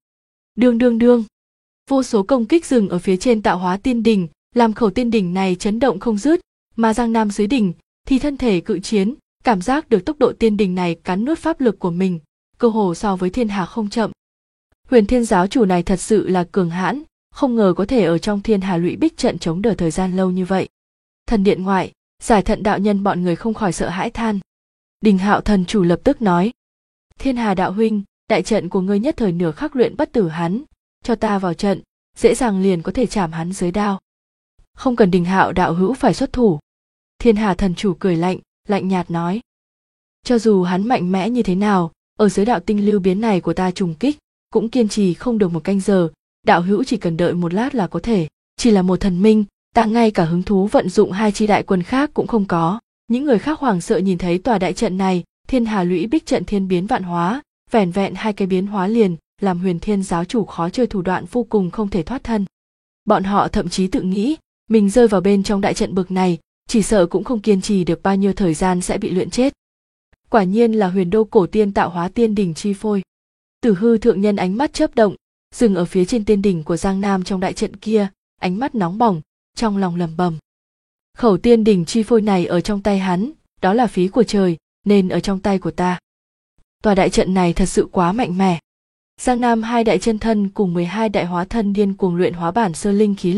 Đương, vô số công kích dừng ở phía trên tạo hóa tiên đỉnh, làm khẩu tiên đỉnh này chấn động không dứt, mà Giang Nam dưới đỉnh thì thân thể cự chiến, cảm giác được tốc độ tiên đỉnh này cắn nuốt pháp lực của mình, cơ hồ so với thiên hà không chậm. Huyền Thiên giáo chủ này thật sự là cường hãn, không ngờ có thể ở trong thiên hà lũy bích trận chống đỡ thời gian lâu như vậy. Thần điện ngoại, Giải Thận đạo nhân bọn người không khỏi sợ hãi than. Đình Hạo thần chủ lập tức nói: Thiên Hà đạo huynh, đại trận của ngươi nhất thời nửa khắc luyện bất tử hắn, cho ta vào trận, dễ dàng liền có thể chảm hắn dưới đao. Không cần Đình Hạo đạo hữu phải xuất thủ. Thiên Hà thần chủ cười lạnh nhạt nói: Cho dù hắn mạnh mẽ như thế nào, ở dưới đạo tinh lưu biến này của ta trùng kích, cũng kiên trì không được một canh giờ, đạo hữu chỉ cần đợi một lát là có thể. Chỉ là một thần minh, ta ngay cả hứng thú vận dụng hai chi đại quân khác cũng không có. Những người khác hoảng sợ nhìn thấy tòa đại trận này, thiên hà lũy bích trận thiên biến vạn hóa, vẻn vẹn hai cái biến hóa liền làm Huyền Thiên giáo chủ khó chơi thủ đoạn vô cùng không thể thoát thân. Bọn họ thậm chí tự nghĩ mình rơi vào bên trong đại trận bực này, chỉ sợ cũng không kiên trì được bao nhiêu thời gian sẽ bị luyện chết. Quả nhiên là huyền đô cổ tiên tạo hóa tiên đỉnh chi phôi. Tử Hư thượng nhân ánh mắt chớp động, dừng ở phía trên tiên đỉnh của Giang Nam trong đại trận kia, ánh mắt nóng bỏng, trong lòng lẩm bẩm. Khẩu tiên đỉnh chi phôi này ở trong tay hắn, đó là phí của trời, nên ở trong tay của ta. Tòa đại trận này thật sự quá mạnh mẽ. Giang Nam hai đại chân thân cùng 12 đại hóa thân điên cuồng luyện hóa bản sơ linh khí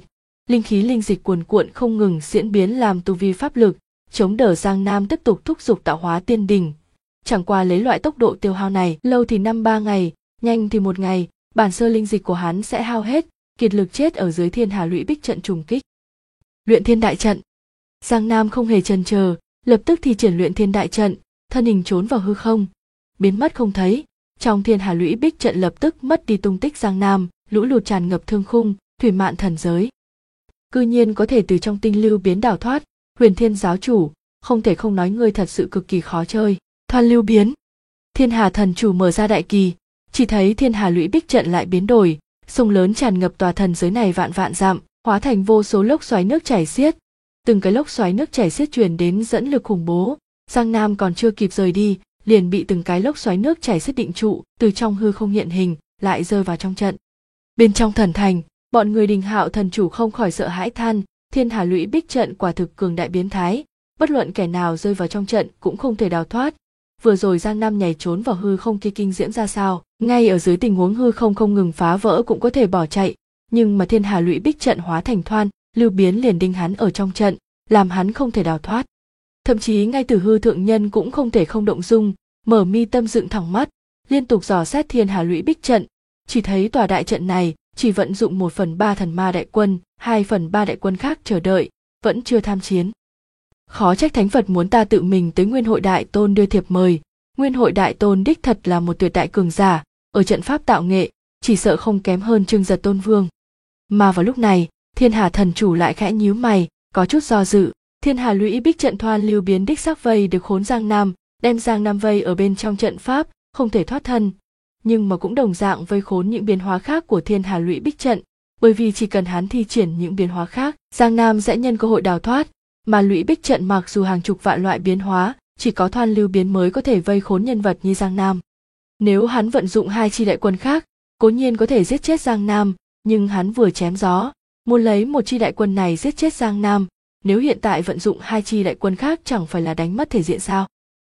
linh dịch cuồn cuộn không ngừng diễn biến làm tu vi pháp lực, chống đỡ Giang Nam tiếp tục thúc giục tạo hóa tiên đỉnh. Chẳng qua lấy loại tốc độ tiêu hao này, lâu thì 5-3 ngày, nhanh thì 1 ngày, bản sơ linh dịch của hắn sẽ hao hết, kiệt lực chết ở dưới thiên hà lũy bích trận trùng kích. Luyện thiên đại trận. Giang Nam không hề chần chờ, lập tức thi triển luyện thiên đại trận, thân hình trốn vào hư không, biến mất không thấy. Trong thiên hà lũy bích trận lập tức mất đi tung tích Giang Nam, lũ lụt tràn ngập thương khung, thủy mạn thần giới. Cư nhiên có thể từ trong tinh lưu biến đào thoát, Huyền Thiên giáo chủ, không thể không nói ngươi thật sự cực kỳ khó chơi. Thoan lưu biến. Thiên Hà thần chủ mở ra đại kỳ, chỉ thấy thiên hà lũy bích trận lại biến đổi, sông lớn tràn ngập tòa thần giới này vạn dặm, hóa thành vô số lốc xoáy nước chảy xiết. Từng cái lốc xoáy nước chảy xiết truyền đến dẫn lực khủng bố, Giang Nam còn chưa kịp rời đi, liền bị từng cái lốc xoáy nước chảy xiết định trụ, từ trong hư không hiện hình, lại rơi vào trong trận. Bên trong thần thành, bọn người Đình Hạo thần chủ không khỏi sợ hãi than, thiên hà lũy bích trận quả thực cường đại biến thái, bất luận kẻ nào rơi vào trong trận cũng không thể đào thoát. Vừa rồi Giang Nam nhảy trốn vào hư không kia kinh diễm ra sao, ngay ở dưới tình huống hư không không ngừng phá vỡ cũng có thể bỏ chạy, nhưng mà thiên hà lũy bích trận hóa thành thoan lưu biến liền đinh hắn ở trong trận, làm hắn không thể đào thoát. Thậm chí ngay Tử Hư thượng nhân cũng không thể không động dung, mở mi tâm dựng thẳng mắt, liên tục dò xét thiên hà lũy bích trận, chỉ thấy tòa đại trận này chỉ vận dụng 1/3 thần ma đại quân, 2/3 đại quân khác chờ đợi, vẫn chưa tham chiến. Khó trách Thánh Phật muốn ta tự mình tới Nguyên Hội Đại Tôn đưa thiệp mời. Nguyên Hội Đại Tôn đích thật là một tuyệt đại cường giả, ở trận pháp tạo nghệ, chỉ sợ không kém hơn Trưng Giật Tôn Vương. Mà vào lúc này, Thiên Hà thần chủ lại khẽ nhíu mày, có chút do dự. Thiên hà lũy bích trận thoan lưu biến đích xác vây được khốn Giang Nam, đem Giang Nam vây ở bên trong trận pháp, không thể thoát thân. Nhưng mà cũng đồng dạng vây khốn những biến hóa khác của thiên hà lũy bích trận, bởi vì chỉ cần hắn thi triển những biến hóa khác, Giang Nam sẽ nhân cơ hội đào thoát. Mà lũy bích trận mặc dù hàng chục vạn loại biến hóa, chỉ có thoan lưu biến mới có thể vây khốn nhân vật như Giang Nam. Nếu hắn vận dụng hai chi đại quân khác, cố nhiên có thể giết chết Giang Nam, nhưng hắn vừa chém gió, muốn lấy một chi đại quân này giết chết Giang Nam, nếu hiện tại vận dụng hai chi đại quân khác chẳng phải là đánh mất thể diện sao?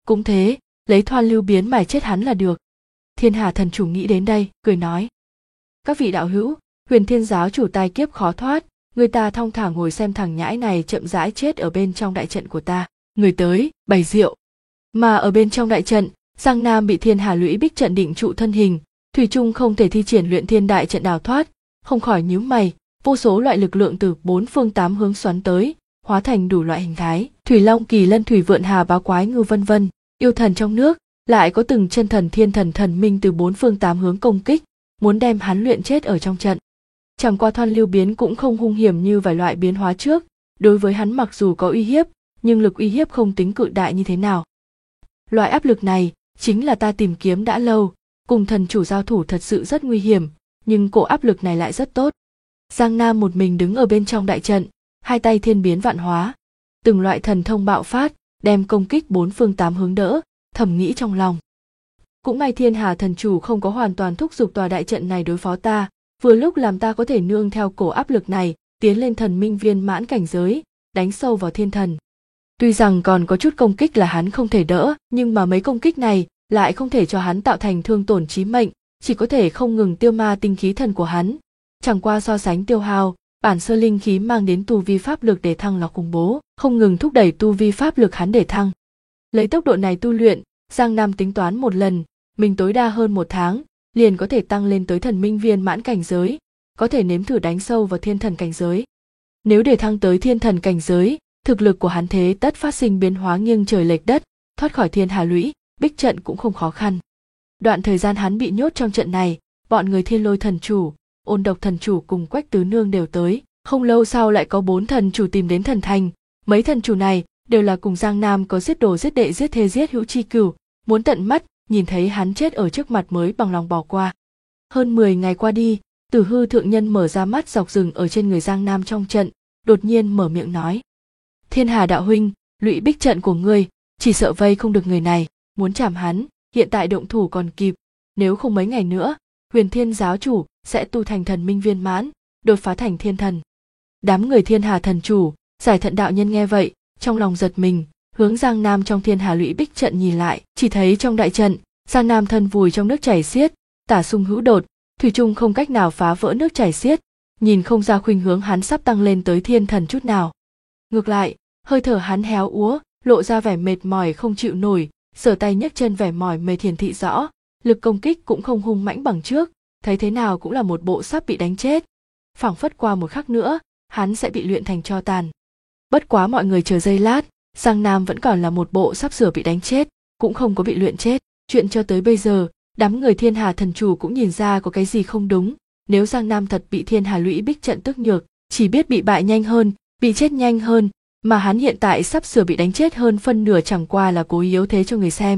Cũng thế, lấy Thoan Lưu Biến mài chết hắn là được. Thiên Hà thần chủ nghĩ đến đây, cười nói. Các vị đạo hữu, Huyền Thiên giáo chủ tai kiếp khó thoát, người ta thong thả ngồi xem thằng nhãi này chậm rãi chết ở bên trong đại trận của ta. Người tới, bày rượu. Mà ở bên trong đại trận, Giang Nam bị Thiên Hà lũy bích trận định trụ thân hình, thủy chung không thể thi triển luyện thiên đại trận đào thoát, không khỏi nhíu mày, vô số loại lực lượng từ bốn phương tám hướng xoắn tới, hóa thành đủ loại hình thái, thủy long kỳ lân thủy vượn hà báo quái ngư vân vân, yêu thần trong nước, lại có từng chân thần thiên thần thần minh từ bốn phương tám hướng công kích, muốn đem hắn luyện chết ở trong trận. Chẳng qua Thoan Lưu Biến cũng không hung hiểm như vài loại biến hóa trước, đối với hắn mặc dù có uy hiếp, nhưng lực uy hiếp không tính cự đại như thế nào. Loại áp lực này chính là ta tìm kiếm đã lâu, cùng thần chủ giao thủ thật sự rất nguy hiểm, nhưng cổ áp lực này lại rất tốt. Giang Nam một mình đứng ở bên trong đại trận, hai tay thiên biến vạn hóa, từng loại thần thông bạo phát, đem công kích bốn phương tám hướng đỡ, thầm nghĩ trong lòng. Cũng may Thiên Hà thần chủ không có hoàn toàn thúc giục tòa đại trận này đối phó ta, vừa lúc làm ta có thể nương theo cổ áp lực này, tiến lên thần minh viên mãn cảnh giới, đánh sâu vào thiên thần. Tuy rằng còn có chút công kích là hắn không thể đỡ, nhưng mà mấy công kích này lại không thể cho hắn tạo thành thương tổn chí mệnh, chỉ có thể không ngừng tiêu ma tinh khí thần của hắn. Chẳng qua so sánh tiêu hao, bản sơ linh khí mang đến tu vi pháp lực để thăng là khủng bố, không ngừng thúc đẩy tu vi pháp lực hắn để thăng. Lấy tốc độ này tu luyện, Giang Nam tính toán một lần, mình tối đa hơn 1 tháng, liền có thể tăng lên tới thần minh viên mãn cảnh giới, có thể nếm thử đánh sâu vào thiên thần cảnh giới. Nếu để thăng tới thiên thần cảnh giới, thực lực của hắn thế tất phát sinh biến hóa nghiêng trời lệch đất, thoát khỏi Thiên Hà lũy, bích trận cũng không khó khăn. Đoạn thời gian hắn bị nhốt trong trận này, bọn người Thiên Lôi thần chủ, Ôn Độc thần chủ cùng Quách Tứ Nương đều tới, không lâu sau lại có 4 thần chủ tìm đến thần thành, mấy thần chủ này đều là cùng Giang Nam có giết đồ giết đệ giết thê giết hữu chi cửu, muốn tận mắt nhìn thấy hắn chết ở trước mặt mới bằng lòng bỏ qua. Hơn 10 ngày qua đi, Tử Hư thượng nhân mở ra mắt dọc rừng ở trên người Giang Nam trong trận, đột nhiên mở miệng nói: Thiên Hà đạo huynh, lụy bích trận của ngươi, chỉ sợ vây không được người này, muốn chảm hắn, hiện tại động thủ còn kịp, nếu không mấy ngày nữa, Huyền Thiên giáo chủ sẽ tu thành thần minh viên mãn, đột phá thành thiên thần. Đám người Thiên Hà thần chủ, Giải Thận đạo nhân nghe vậy, trong lòng giật mình, hướng Giang Nam trong Thiên Hà lũy bích trận nhìn lại, chỉ thấy trong đại trận, Giang Nam thân vùi trong nước chảy xiết, tả xung hữu đột, thủy chung không cách nào phá vỡ nước chảy xiết, nhìn không ra khuynh hướng hắn sắp tăng lên tới thiên thần chút nào. Ngược lại, hơi thở hắn héo úa, lộ ra vẻ mệt mỏi không chịu nổi, sở tay nhấc chân vẻ mỏi mệt hiển thị rõ, lực công kích cũng không hung mãnh bằng trước, thấy thế nào cũng là một bộ sắp bị đánh chết. Phảng phất qua một khắc nữa, hắn sẽ bị luyện thành tro tàn. Bất quá mọi người chờ giây lát, Giang Nam vẫn còn là một bộ sắp sửa bị đánh chết, cũng không có bị luyện chết. Chuyện cho tới bây giờ, đám người Thiên Hà thần chủ cũng nhìn ra có cái gì không đúng. Nếu Giang Nam thật bị Thiên Hà lũy bích trận tức nhược, chỉ biết bị bại nhanh hơn, bị chết nhanh hơn, mà hắn hiện tại sắp sửa bị đánh chết hơn phân nửa chẳng qua là cố ý yếu thế cho người xem.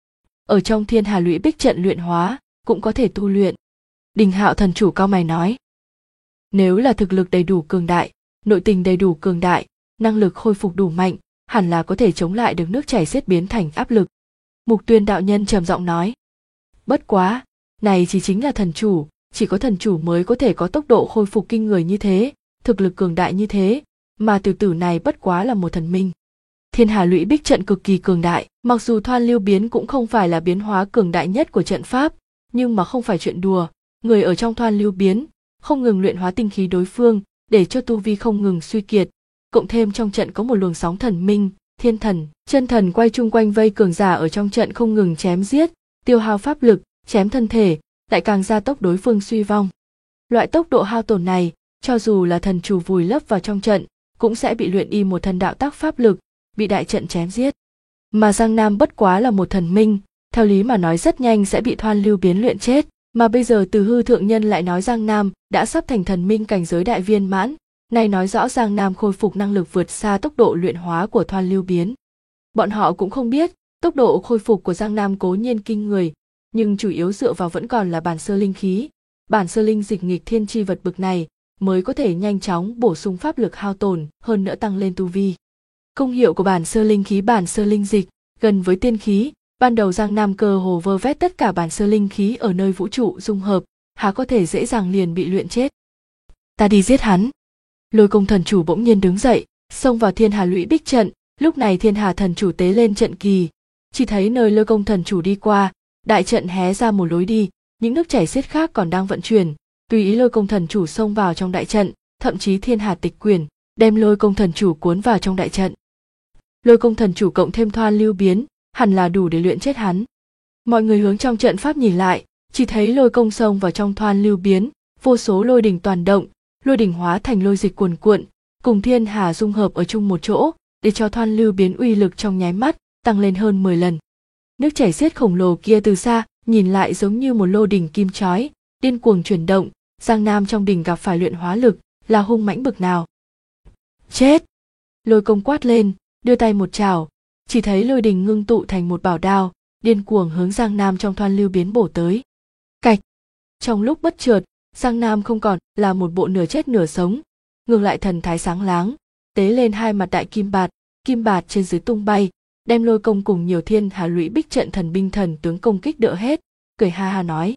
Ở trong Thiên Hà lũy bích trận luyện hóa, cũng có thể tu luyện. Đình Hạo thần chủ cao mày nói: Nếu là thực lực đầy đủ cường đại, nội tình đầy đủ cường đại, năng lực khôi phục đủ mạnh, hẳn là có thể chống lại được nước chảy xiết biến thành áp lực. Mục Tuyên đạo nhân trầm giọng nói: Bất quá, này chỉ chính là thần chủ, chỉ có thần chủ mới có thể có tốc độ khôi phục kinh người như thế, thực lực cường đại như thế, mà tiểu tử này bất quá là một thần minh. Thiên Hà lũy bích trận cực kỳ cường đại, mặc dù Thoan Lưu Biến cũng không phải là biến hóa cường đại nhất của trận pháp, nhưng mà không phải chuyện đùa, người ở trong Thoan Lưu Biến không ngừng luyện hóa tinh khí đối phương, để cho tu vi không ngừng suy kiệt, cộng thêm trong trận có một luồng sóng thần minh, thiên thần, chân thần quay chung quanh vây cường giả ở trong trận không ngừng chém giết, tiêu hao pháp lực, chém thân thể, lại càng gia tốc đối phương suy vong. Loại tốc độ hao tổn này, cho dù là thần chủ vùi lấp vào trong trận, cũng sẽ bị luyện đi một thần đạo tác pháp lực, bị đại trận chém giết. Mà Giang Nam bất quá là một thần minh, theo lý mà nói rất nhanh sẽ bị Thoan Lưu Biến luyện chết, mà bây giờ Từ Hư thượng nhân lại nói Giang Nam đã sắp thành thần minh cảnh giới đại viên mãn, này nói rõ Giang Nam khôi phục năng lực vượt xa tốc độ luyện hóa của Thoan Lưu Biến. Bọn họ cũng không biết, tốc độ khôi phục của Giang Nam cố nhiên kinh người, nhưng chủ yếu dựa vào vẫn còn là bản sơ linh khí, bản sơ linh dịch nghịch thiên chi vật bực này mới có thể nhanh chóng bổ sung pháp lực hao tổn, hơn nữa tăng lên tu vi. Công hiệu của bản sơ linh khí, bản sơ linh dịch gần với tiên khí, ban đầu Giang Nam cơ hồ vơ vét tất cả bản sơ linh khí ở nơi vũ trụ dung hợp, há có thể dễ dàng liền bị luyện chết. Ta đi giết hắn. Lôi Công thần chủ bỗng nhiên đứng dậy, xông vào Thiên Hà lũy bích trận, lúc này Thiên Hà thần chủ tế lên trận kỳ, Chỉ thấy nơi Lôi Công thần chủ đi qua, đại trận hé ra một lối đi, những nước chảy xiết khác còn đang vận chuyển, tùy ý Lôi Công thần chủ xông vào trong đại trận, thậm chí thiên hà tịch quyển, đem Lôi Công thần chủ cuốn vào trong đại trận. Lôi Công thần chủ cộng thêm thoan lưu biến, hẳn là đủ để luyện chết hắn. Mọi người hướng trong trận pháp nhìn lại, chỉ thấy Lôi Công xông vào trong thoan lưu biến, vô số lôi đỉnh toàn động, lôi đỉnh hóa thành lôi dịch cuồn cuộn, cùng thiên hà dung hợp ở chung một chỗ, để cho thoan lưu biến uy lực trong nháy mắt tăng lên hơn 10 lần. Nước chảy xiết khổng lồ kia từ xa nhìn lại giống như một lô đỉnh kim chói, điên cuồng chuyển động. Giang Nam trong đỉnh gặp phải luyện hóa lực là hung mãnh bực nào. Chết! Lôi Công quát lên, đưa tay một chảo, chỉ thấy lôi đỉnh ngưng tụ thành một bảo đao, điên cuồng hướng Giang Nam trong thoan lưu biến bổ tới. Cạch! Trong lúc bất chợt, Giang Nam không còn là một bộ nửa chết nửa sống, ngược lại thần thái sáng láng, tế lên hai mặt đại kim bạt trên dưới tung bay, đem Lôi Công cùng nhiều thiên hà lũy bích trận thần binh thần tướng công kích đỡ hết, cười ha ha nói: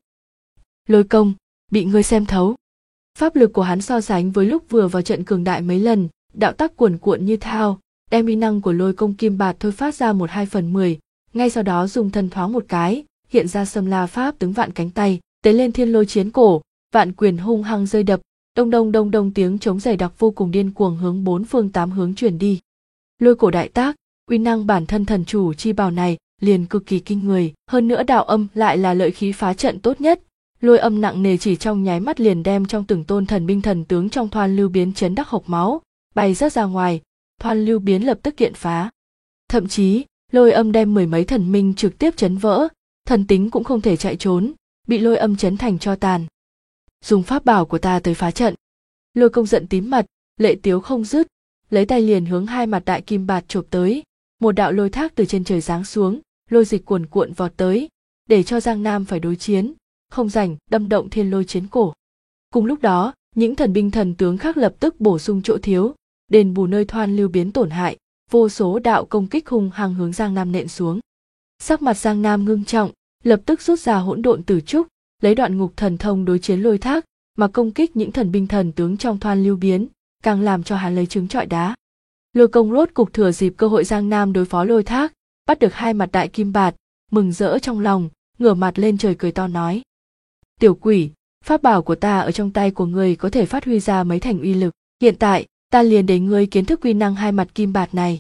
Lôi Công, bị ngươi xem thấu. Pháp lực của hắn so sánh với lúc vừa vào trận cường đại mấy lần, đạo tắc cuồn cuộn như thao, đem uy năng của Lôi Công kim bạt thôi phát ra 1/2/10, ngay sau đó dùng thân thoáng một cái, hiện ra Sâm La pháp tướng vạn cánh tay, tế lên thiên lôi chiến cổ, vạn quyền hung hăng rơi đập, đông đông tiếng trống dày đặc vô cùng điên cuồng hướng bốn phương tám hướng truyền đi. Lôi cổ đại tác, uy năng bản thân thần chủ chi bào này liền cực kỳ kinh người, hơn nữa đạo âm lại là lợi khí phá trận tốt nhất, lôi âm nặng nề chỉ trong nháy mắt liền đem trong từng tôn thần binh thần tướng trong thoan lưu biến chấn đắc hộc máu, bay rớt ra ngoài, thoan lưu biến lập tức kiện phá. Thậm chí, lôi âm đem mười mấy thần minh trực tiếp chấn vỡ, thần tính cũng không thể chạy trốn, bị lôi âm chấn thành tro tàn. Dùng pháp bảo của ta tới phá trận. Lôi Công giận tím mặt, lệ tiếu không dứt, lấy tay liền hướng hai mặt đại kim bạt chộp tới, một đạo lôi thác từ trên trời giáng xuống, lôi dịch cuồn cuộn vọt tới, để cho Giang Nam phải đối chiến, không rảnh đâm động thiên lôi chiến cổ. Cùng lúc đó, những thần binh thần tướng khác lập tức bổ sung chỗ thiếu, đền bù nơi thoan lưu biến tổn hại, vô số đạo công kích hung hăng hướng Giang Nam nện xuống. Sắc mặt Giang Nam ngưng trọng, lập tức rút ra hỗn độn tử trúc, lấy đoạn ngục thần thông đối chiến lôi thác, mà công kích những thần binh thần tướng trong thoan lưu biến, càng làm cho hắn lấy trứng trọi đá. Lôi Công rốt cục thừa dịp cơ hội Giang Nam đối phó lôi thác, bắt được hai mặt đại kim bạt, mừng rỡ trong lòng, ngửa mặt lên trời cười to nói: Tiểu quỷ, pháp bảo của ta ở trong tay của ngươi có thể phát huy ra mấy thành uy lực, hiện tại ta liền để ngươi kiến thức uy năng hai mặt kim bạt này.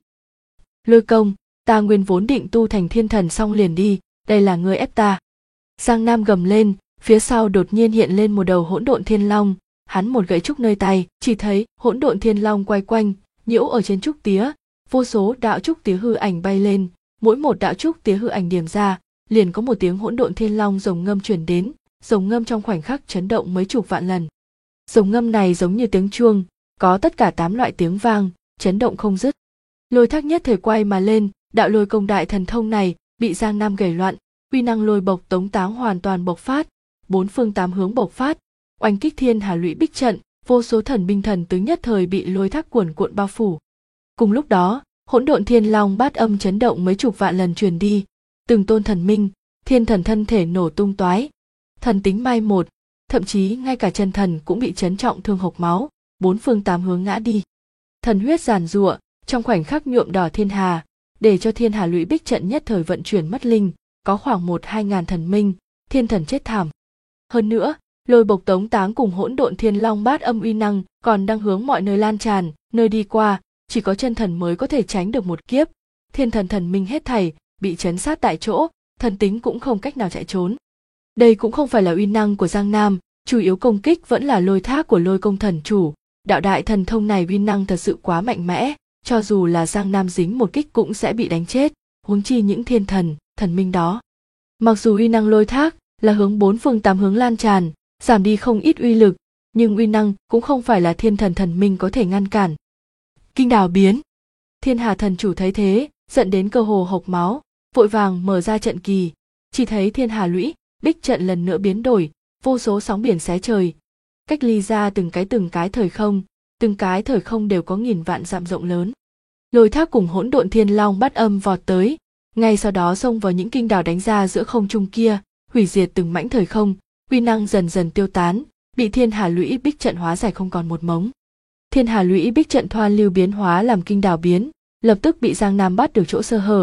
Lôi Công, ta nguyên vốn định tu thành thiên thần xong liền đi, đây là ngươi ép ta. Giang Nam gầm lên, phía sau đột nhiên hiện lên một đầu hỗn độn thiên long, hắn một gậy trúc nơi tay, chỉ thấy hỗn độn thiên long quay quanh, nhiễu ở trên trúc tía, vô số đạo trúc tía hư ảnh bay lên, mỗi một đạo trúc tía hư ảnh điểm ra, liền có một tiếng hỗn độn thiên long rồng ngâm truyền đến, rồng ngâm trong khoảnh khắc chấn động mấy chục vạn lần. Rồng ngâm này giống như tiếng chuông, có tất cả 8 loại tiếng vang, chấn động không dứt. Lôi thác nhất thời quay mà lên, đạo lôi công đại thần thông này bị Giang Nam gảy loạn, uy năng lôi bộc tống táng hoàn toàn bộc phát, bốn phương tám hướng bộc phát, oanh kích thiên hà lũy bích trận, vô số thần binh thần tướng nhất thời bị lôi thác cuồn cuộn bao phủ. Cùng lúc đó, hỗn độn thiên long bát âm chấn động mấy chục vạn lần truyền đi, từng tôn thần minh, thiên thần thân thể nổ tung toái, thần tính mai một, thậm chí ngay cả chân thần cũng bị chấn trọng thương hộc máu, bốn phương tám hướng ngã đi. Thần huyết giàn giụa, trong khoảnh khắc nhuộm đỏ thiên hà, để cho thiên hà lũy bích trận nhất thời vận chuyển mất linh, có khoảng 1-2 ngàn thần minh, thiên thần chết thảm. Hơn nữa, lôi bộc tống táng cùng hỗn độn thiên long bát âm uy năng còn đang hướng mọi nơi lan tràn, nơi đi qua, chỉ có chân thần mới có thể tránh được một kiếp, thiên thần thần minh hết thảy bị chấn sát tại chỗ, thần tính cũng không cách nào chạy trốn. Đây cũng không phải là uy năng của Giang Nam, chủ yếu công kích vẫn là lôi thác của lôi công thần chủ, đạo đại thần thông này uy năng thật sự quá mạnh mẽ, cho dù là Giang Nam dính một kích cũng sẽ bị đánh chết, huống chi những thiên thần, thần minh đó. Mặc dù uy năng lôi thác là hướng bốn phương tám hướng lan tràn, giảm đi không ít uy lực, nhưng uy năng cũng không phải là thiên thần thần minh có thể ngăn cản. Kinh đào biến. Thiên hà thần chủ thấy thế, giận đến cơ hồ hộc máu, vội vàng mở ra trận kỳ, chỉ thấy thiên hà lũy bích trận lần nữa biến đổi, vô số sóng biển xé trời, cách ly ra từng cái thời không đều có nghìn vạn dặm rộng lớn. Lôi thác cùng hỗn độn thiên long bắt âm vọt tới, ngay sau đó xông vào những kinh đào đánh ra giữa không trung kia, hủy diệt từng mảnh thời không, uy năng dần dần tiêu tán, bị thiên hà lũy bích trận hóa giải không còn một mống. Thiên hà lũy bích trận thoan lưu biến hóa làm kinh đào biến, lập tức bị Giang Nam bắt được chỗ sơ hở,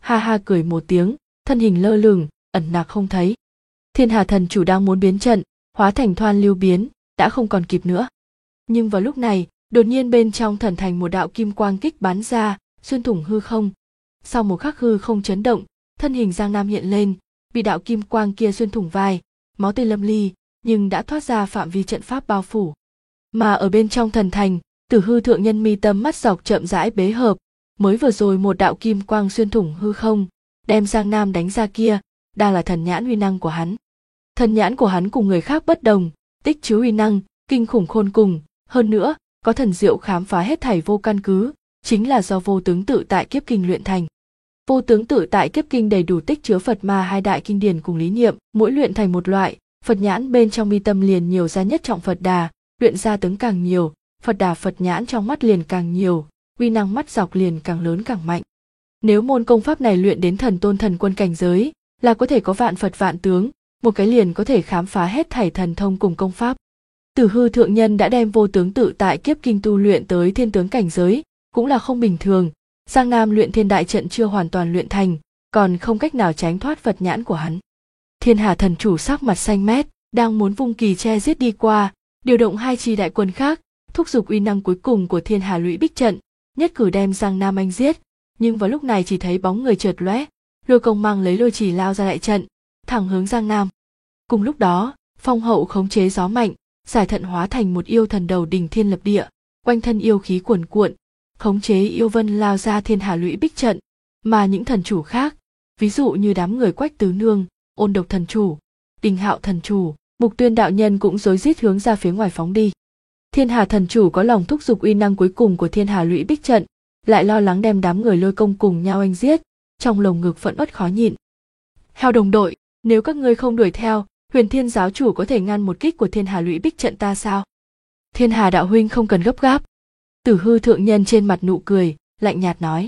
ha ha cười một tiếng, thân hình lơ lửng, ẩn nặc không thấy. Thiên Hà thần chủ đang muốn biến trận, hóa thành thoan lưu biến, đã không còn kịp nữa. Nhưng vào lúc này, đột nhiên bên trong thần thành một đạo kim quang kích bắn ra, xuyên thủng hư không. Sau một khắc hư không chấn động, thân hình Giang Nam hiện lên, bị đạo kim quang kia xuyên thủng vai, máu tươi lâm ly, nhưng đã thoát ra phạm vi trận pháp bao phủ. Mà ở bên trong thần thành, Tử Hư thượng nhân mi tâm mắt dọc chậm rãi bế hợp, mới vừa rồi một đạo kim quang xuyên thủng hư không, đem Giang Nam đánh ra kia, đang là thần nhãn uy năng của hắn. Thần nhãn của hắn cùng người khác bất đồng, tích chứa uy năng kinh khủng khôn cùng, hơn nữa có thần diệu khám phá hết thảy vô căn cứ, chính là do vô tướng tự tại kiếp kinh luyện thành. Vô tướng tự tại kiếp kinh đầy đủ tích chứa Phật Ma hai đại kinh điển cùng lý niệm, mỗi luyện thành một loại, Phật nhãn bên trong mi tâm liền nhiều ra nhất trọng Phật Đà, luyện ra tướng càng nhiều, Phật Đà Phật nhãn trong mắt liền càng nhiều, uy năng mắt dọc liền càng lớn càng mạnh. Nếu môn công pháp này luyện đến thần tôn thần quân cảnh giới, là có thể có vạn Phật vạn tướng, một cái liền có thể khám phá hết thảy thần thông cùng công pháp. Tử Hư thượng nhân đã đem vô tướng tự tại kiếp kinh tu luyện tới thiên tướng cảnh giới, cũng là không bình thường. Giang Nam luyện thiên đại trận chưa hoàn toàn luyện thành, còn không cách nào tránh thoát Phật nhãn của hắn. Thiên Hà thần chủ sắc mặt xanh mét, đang muốn vung kỳ che giết đi qua, điều động hai chi đại quân khác, thúc giục uy năng cuối cùng của Thiên Hà Lũy Bích trận, nhất cử đem Giang Nam anh giết. Nhưng vào lúc này chỉ thấy bóng người chợt lóe, Lôi Công mang lấy lôi chỉ lao ra đại trận, thẳng hướng Giang Nam. Cùng lúc đó, Phong Hậu khống chế gió mạnh, giải thận hóa thành một yêu thần đầu đỉnh thiên lập địa, quanh thân yêu khí cuồn cuộn, khống chế yêu vân lao ra Thiên Hà Lũy Bích trận, mà những thần chủ khác, ví dụ như đám người Quách Tứ Nương, Ôn Độc thần chủ, Đình Hạo thần chủ, Mục Tuyên đạo nhân cũng rối rít hướng ra phía ngoài phóng đi. Thiên Hà thần chủ có lòng thúc giục uy năng cuối cùng của Thiên Hà Lũy Bích trận, lại lo lắng đem đám người Lôi Công cùng nhau anh giết, trong lồng ngực phẫn uất khó nhịn. Heo đồng đội, nếu các ngươi không đuổi theo, Huyền Thiên giáo chủ có thể ngăn một kích của Thiên Hà Lũy Bích trận ta sao? Thiên Hà đạo huynh không cần gấp gáp. Tử Hư thượng nhân trên mặt nụ cười, lạnh nhạt nói.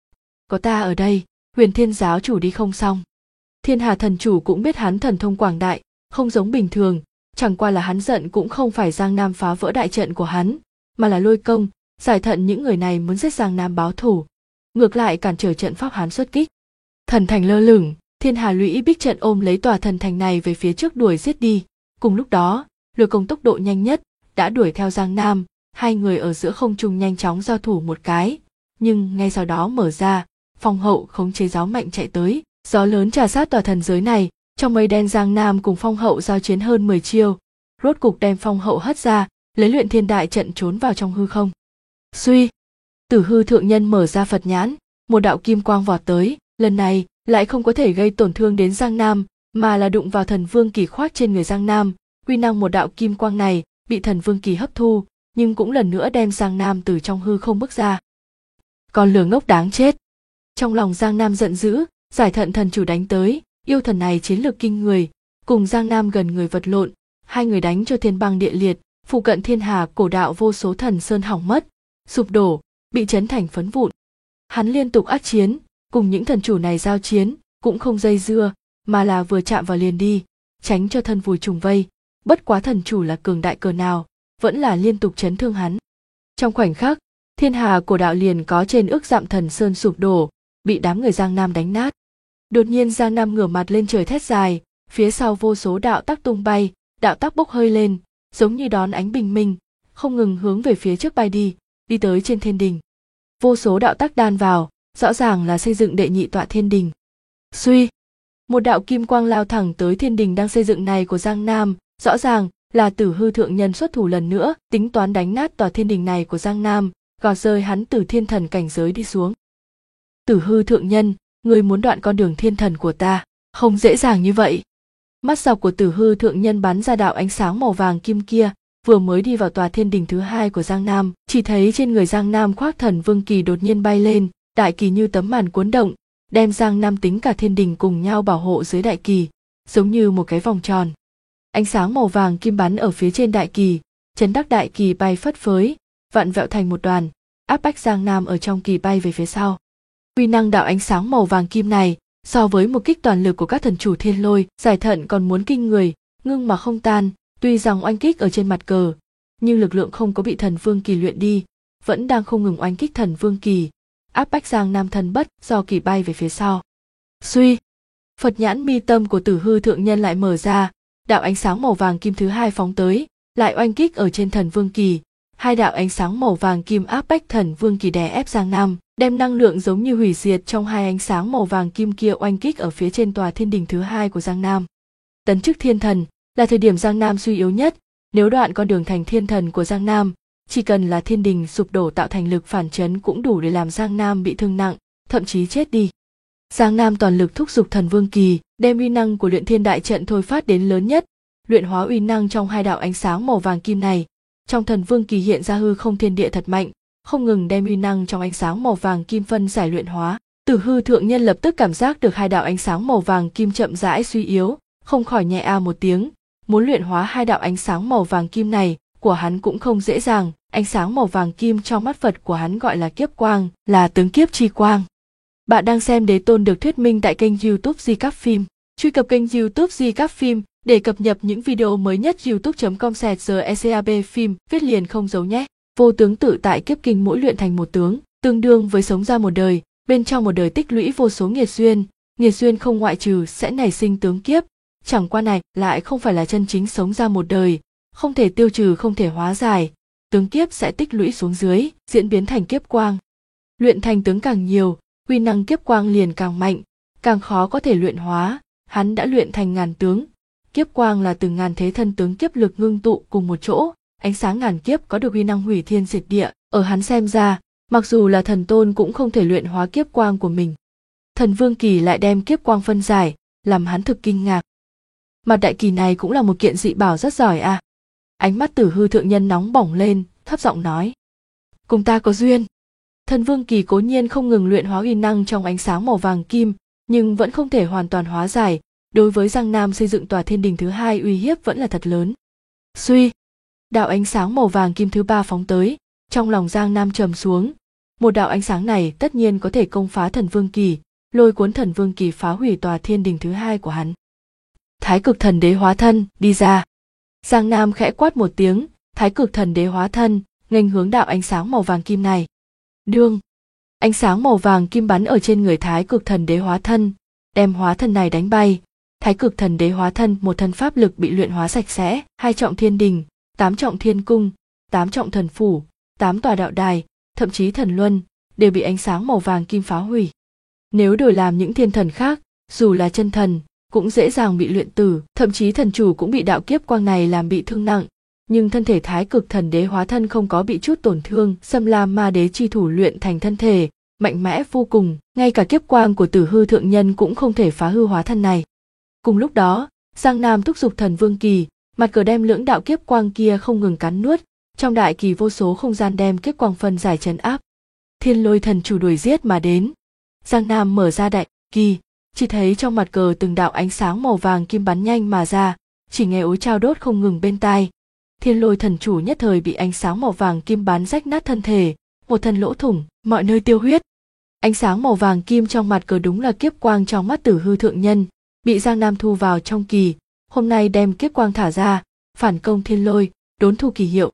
Có ta ở đây, Huyền Thiên giáo chủ đi không xong. Thiên Hà thần chủ cũng biết hắn thần thông quảng đại, không giống bình thường, chẳng qua là hắn giận cũng không phải Giang Nam phá vỡ đại trận của hắn, mà là Lôi Công, giải thận những người này muốn giết Giang Nam báo thù, ngược lại cản trở trận pháp hắn xuất kích. Thần thành lơ lửng, Thiên Hà Lũy Bích trận ôm lấy tòa thần thành này về phía trước đuổi giết đi. Cùng lúc đó, Lôi Công tốc độ nhanh nhất đã đuổi theo Giang Nam, hai người ở giữa không trung nhanh chóng giao thủ một cái, nhưng ngay sau đó mở ra, Phong Hậu khống chế gió mạnh chạy tới, gió lớn trà sát tòa thần giới này, trong mây đen Giang Nam cùng Phong Hậu giao chiến hơn 10 chiêu, rốt cục đem Phong Hậu hất ra, lấy luyện thiên đại trận trốn vào trong hư không. Suy, Tử Hư thượng nhân mở ra Phật nhãn, một đạo kim quang vọt tới, lần này lại không có thể gây tổn thương đến Giang Nam, mà là đụng vào thần vương kỳ khoác trên người Giang Nam. Uy năng một đạo kim quang này bị thần vương kỳ hấp thu, nhưng cũng lần nữa đem Giang Nam từ trong hư không bước ra. Con lừa ngốc đáng chết! Trong lòng Giang Nam giận dữ, giải thận thần chủ đánh tới, yêu thần này chiến lược kinh người, cùng Giang Nam gần người vật lộn, hai người đánh cho thiên băng địa liệt, phụ cận Thiên Hà cổ đạo vô số thần sơn hỏng mất, sụp đổ, bị chấn thành phấn vụn. Hắn liên tục ác chiến, cùng những thần chủ này giao chiến, cũng không dây dưa, mà là vừa chạm vào liền đi, tránh cho thân vùi trùng vây. Bất quá thần chủ là cường đại cờ nào, vẫn là liên tục chấn thương hắn. Trong khoảnh khắc, Thiên Hà cổ đạo liền có trên ước dặm thần sơn sụp đổ, bị đám người Giang Nam đánh nát. Đột nhiên Giang Nam ngửa mặt lên trời thét dài, phía sau vô số đạo tắc tung bay, đạo tắc bốc hơi lên, giống như đón ánh bình minh, không ngừng hướng về phía trước bay đi, đi tới trên thiên đình. Vô số đạo tắc đan vào, rõ ràng là xây dựng đệ nhị tọa thiên đình. Suy, một đạo kim quang lao thẳng tới thiên đình đang xây dựng này của Giang Nam, rõ ràng là Tử Hư thượng nhân xuất thủ lần nữa, tính toán đánh nát tòa thiên đình này của Giang Nam, gọt rơi hắn từ thiên thần cảnh giới đi xuống. Tử Hư thượng nhân, ngươi muốn đoạn con đường thiên thần của ta, không dễ dàng như vậy. Mắt dọc của Tử Hư thượng nhân bắn ra đạo ánh sáng màu vàng kim kia, vừa mới đi vào tòa thiên đình thứ hai của Giang Nam, chỉ thấy trên người Giang Nam khoác thần vương kỳ đột nhiên bay lên, đại kỳ như tấm màn cuốn động, đem Giang Nam tính cả thiên đình cùng nhau bảo hộ dưới đại kỳ, giống như một cái vòng tròn. Ánh sáng màu vàng kim bắn ở phía trên đại kỳ, chấn đắc đại kỳ bay phất phới, vặn vẹo thành một đoàn, áp bách Giang Nam ở trong kỳ bay về phía sau. Uy năng đạo ánh sáng màu vàng kim này, so với một kích toàn lực của các thần chủ thiên lôi, giải thận còn muốn kinh người, ngưng mà không tan. Tuy rằng oanh kích ở trên mặt cờ, nhưng lực lượng không có bị thần vương kỳ luyện đi, vẫn đang không ngừng oanh kích thần vương kỳ, áp bách Giang Nam thân bất do kỳ bay về phía sau. Suy, Phật nhãn mi tâm của Tử Hư thượng nhân lại mở ra, đạo ánh sáng màu vàng kim thứ hai phóng tới, lại oanh kích ở trên Thần Vương Kỳ. Hai đạo ánh sáng màu vàng kim áp bách Thần Vương Kỳ đè ép Giang Nam, đem năng lượng giống như hủy diệt trong hai ánh sáng màu vàng kim kia oanh kích ở phía trên tòa thiên đình thứ hai của Giang Nam. Tấn chức thiên thần là thời điểm Giang Nam suy yếu nhất, nếu đoạn con đường thành thiên thần của Giang Nam, chỉ cần là thiên đình sụp đổ tạo thành lực phản chấn cũng đủ để làm Giang Nam bị thương nặng, thậm chí chết đi. Giang Nam toàn lực thúc giục Thần Vương Kỳ, đem uy năng của luyện thiên đại trận thôi phát đến lớn nhất, luyện hóa uy năng trong hai đạo ánh sáng màu vàng kim này. Trong Thần Vương Kỳ hiện ra hư không thiên địa thật mạnh, không ngừng đem uy năng trong ánh sáng màu vàng kim phân giải luyện hóa. Tử Hư thượng nhân lập tức cảm giác được hai đạo ánh sáng màu vàng kim chậm rãi suy yếu, không khỏi nhẹ a một tiếng. Muốn luyện hóa hai đạo ánh sáng màu vàng kim này của hắn cũng không dễ dàng. Ánh sáng màu vàng kim trong mắt Phật của hắn gọi là kiếp quang, là tướng kiếp chi quang. Bạn đang xem Đế Tôn được thuyết minh tại kênh YouTube Di Cáp Phim. Truy cập kênh YouTube Di Cáp Phim để cập nhật những video mới nhất. youtube.com/GECAB phim viết liền không dấu nhé. Vô tướng tự tại kiếp kinh mỗi luyện thành một tướng, tương đương với sống ra một đời, bên trong một đời tích lũy vô số nghiệt duyên không ngoại trừ sẽ nảy sinh tướng kiếp, chẳng qua này lại không phải là chân chính sống ra một đời, không thể tiêu trừ không thể hóa giải, tướng kiếp sẽ tích lũy xuống dưới, diễn biến thành kiếp quang. Luyện thành tướng càng nhiều, uy năng kiếp quang liền càng mạnh, càng khó có thể luyện hóa, hắn đã luyện thành ngàn tướng. Kiếp quang là từng ngàn thế thân tướng kiếp lực ngưng tụ cùng một chỗ, ánh sáng ngàn kiếp có được uy năng hủy thiên diệt địa, ở hắn xem ra, mặc dù là thần tôn cũng không thể luyện hóa kiếp quang của mình. Thần Vương Kỳ lại đem kiếp quang phân giải, làm hắn thực kinh ngạc. Mặt đại kỳ này cũng là một kiện dị bảo rất giỏi à. Ánh mắt Tử Hư thượng nhân nóng bỏng lên, thấp giọng nói: cùng ta có duyên. Thần Vương Kỳ cố nhiên không ngừng luyện hóa uy năng trong ánh sáng màu vàng kim, nhưng vẫn không thể hoàn toàn hóa giải, đối với Giang Nam xây dựng tòa thiên đình thứ hai uy hiếp vẫn là thật lớn. Suy, đạo ánh sáng màu vàng kim thứ ba phóng tới, trong lòng Giang Nam trầm xuống. Một đạo ánh sáng này tất nhiên có thể công phá Thần Vương Kỳ, lôi cuốn Thần Vương Kỳ phá hủy tòa thiên đình thứ hai của hắn. Thái Cực Thần Đế hóa thân, đi ra. Giang Nam khẽ quát một tiếng, Thái Cực Thần Đế hóa thân, nghênh hướng đạo ánh sáng màu vàng kim này. Đương, ánh sáng màu vàng kim bắn ở trên người Thái Cực Thần Đế hóa thân, đem hóa thân này đánh bay. Thái Cực Thần Đế hóa thân một thân pháp lực bị luyện hóa sạch sẽ, 2 trọng thiên đình, 8 trọng thiên cung, 8 trọng thần phủ, 8 tòa đạo đài, thậm chí thần luân, đều bị ánh sáng màu vàng kim phá hủy. Nếu đổi làm những thiên thần khác, dù là chân thần, cũng dễ dàng bị luyện tử, thậm chí thần chủ cũng bị đạo kiếp quang này làm bị thương nặng. Nhưng thân thể Thái Cực Thần Đế hóa thân không có bị chút tổn thương, Xâm Lam Ma Đế chi thủ luyện thành thân thể, mạnh mẽ vô cùng, ngay cả kiếp quang của Tử Hư thượng nhân cũng không thể phá hư hóa thân này. Cùng lúc đó, Giang Nam thúc giục Thần Vương Kỳ, mặt cờ đem lưỡng đạo kiếp quang kia không ngừng cắn nuốt, trong đại kỳ vô số không gian đem kiếp quang phân giải trấn áp. Thiên Lôi thần chủ đuổi giết mà đến. Giang Nam mở ra đại kỳ, chỉ thấy trong mặt cờ từng đạo ánh sáng màu vàng kim bắn nhanh mà ra, chỉ nghe ối chao đốt không ngừng bên tai. Thiên Lôi thần chủ nhất thời bị ánh sáng màu vàng kim bắn rách nát thân thể, một thân lỗ thủng, mọi nơi tiêu huyết. Ánh sáng màu vàng kim trong mặt cờ đúng là kiếp quang trong mắt Tử Hư thượng nhân, bị Giang Nam thu vào trong kỳ, hôm nay đem kiếp quang thả ra, phản công Thiên Lôi, đốn thu kỳ hiệu.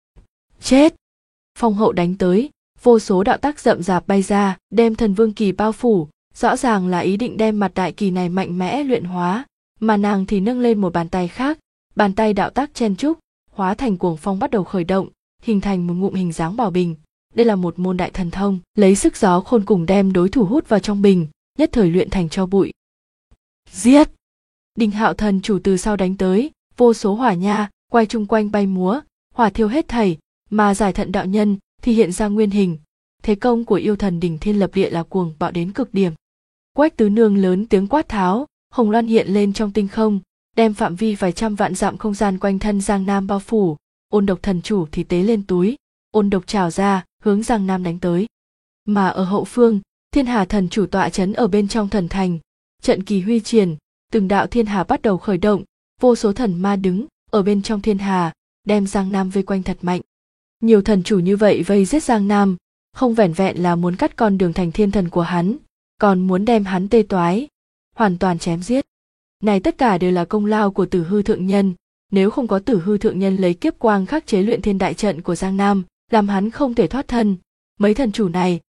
Chết! Phong hậu đánh tới, vô số đạo tác rậm rạp bay ra, đem Thần Vương Kỳ bao phủ, rõ ràng là ý định đem mặt đại kỳ này mạnh mẽ luyện hóa, mà nàng thì nâng lên một bàn tay khác, bàn tay đạo tác chen chúc, hóa thành cuồng phong bắt đầu khởi động, hình thành một ngụm hình dáng bảo bình. Đây là một môn đại thần thông, lấy sức gió khôn cùng đem đối thủ hút vào trong bình, nhất thời luyện thành tro bụi. Giết! Đinh Hạo thần chủ từ sau đánh tới, vô số hỏa nha quay chung quanh bay múa, hỏa thiêu hết thảy, mà Giải Thận đạo nhân thì hiện ra nguyên hình. Thế công của yêu thần đỉnh thiên lập địa là cuồng bạo đến cực điểm. Quách tứ nương lớn tiếng quát tháo, hồng loan hiện lên trong tinh không, đem phạm vi vài trăm vạn dặm không gian quanh thân Giang Nam bao phủ. Ôn Độc thần chủ thì tế lên túi, ôn độc trào ra, hướng Giang Nam đánh tới. Mà ở hậu phương, Thiên Hà thần chủ tọa trấn ở bên trong thần thành, trận kỳ huy triển, từng đạo thiên hà bắt đầu khởi động, vô số thần ma đứng ở bên trong thiên hà, đem Giang Nam vây quanh thật mạnh. Nhiều thần chủ như vậy vây giết Giang Nam, không vẻn vẹn là muốn cắt con đường thành thiên thần của hắn, còn muốn đem hắn tê toái, hoàn toàn chém giết. Này tất cả đều là công lao của Tử Hư thượng nhân, nếu không có Tử Hư thượng nhân lấy kiếp quang khắc chế luyện thiên đại trận của Giang Nam, làm hắn không thể thoát thân, mấy thần chủ này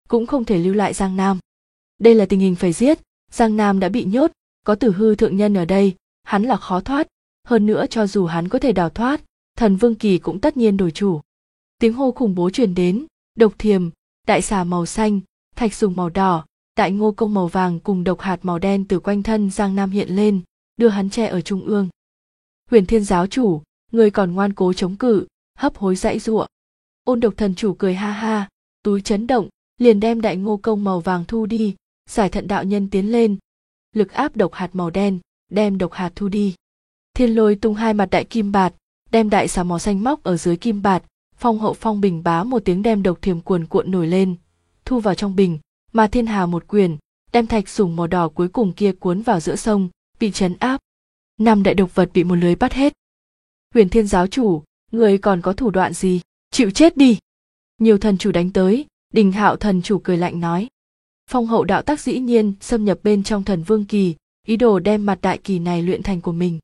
cũng không thể lưu lại Giang Nam. Đây là tình hình phải giết, Giang Nam đã bị nhốt, có Tử Hư thượng nhân ở đây, hắn là khó thoát, hơn nữa cho dù hắn có thể đào thoát, Thần Vương Kỳ cũng tất nhiên đổi chủ. Tiếng hô khủng bố truyền đến, độc thiềm, đại xà màu xanh, thạch sùng màu đỏ, đại ngô công màu vàng cùng độc hạt màu đen từ quanh thân Giang Nam hiện lên, đưa hắn che ở trung ương. Huyền Thiên giáo chủ, người còn ngoan cố chống cự, hấp hối dãy giụa. Ôn Độc thần chủ cười ha ha, túi chấn động, liền đem đại ngô công màu vàng thu đi, Giải Thận đạo nhân tiến lên, lực áp độc hạt màu đen, đem độc hạt thu đi. Thiên Lôi tung hai mặt đại kim bạt, đem đại xà màu xanh móc ở dưới kim bạt, Phong Hậu Phong Bình bá một tiếng đem độc thiềm cuồn cuộn nổi lên, thu vào trong bình, mà Thiên Hà một quyền, đem thạch sủng màu đỏ cuối cùng kia cuốn vào giữa sông, bị trấn áp. 5 đại độc vật bị một lưới bắt hết. Huyền Thiên giáo chủ, người còn có thủ đoạn gì? Chịu chết đi! Nhiều thần chủ đánh tới, Đình Hạo thần chủ cười lạnh nói. Phong Hậu đạo tác dĩ nhiên xâm nhập bên trong Thần Vương Kỳ, ý đồ đem mặt đại kỳ này luyện thành của mình.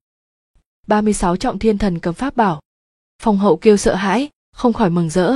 36 trọng thiên thần cấm pháp bảo. Phong Hậu kêu sợ hãi, không khỏi mừng rỡ.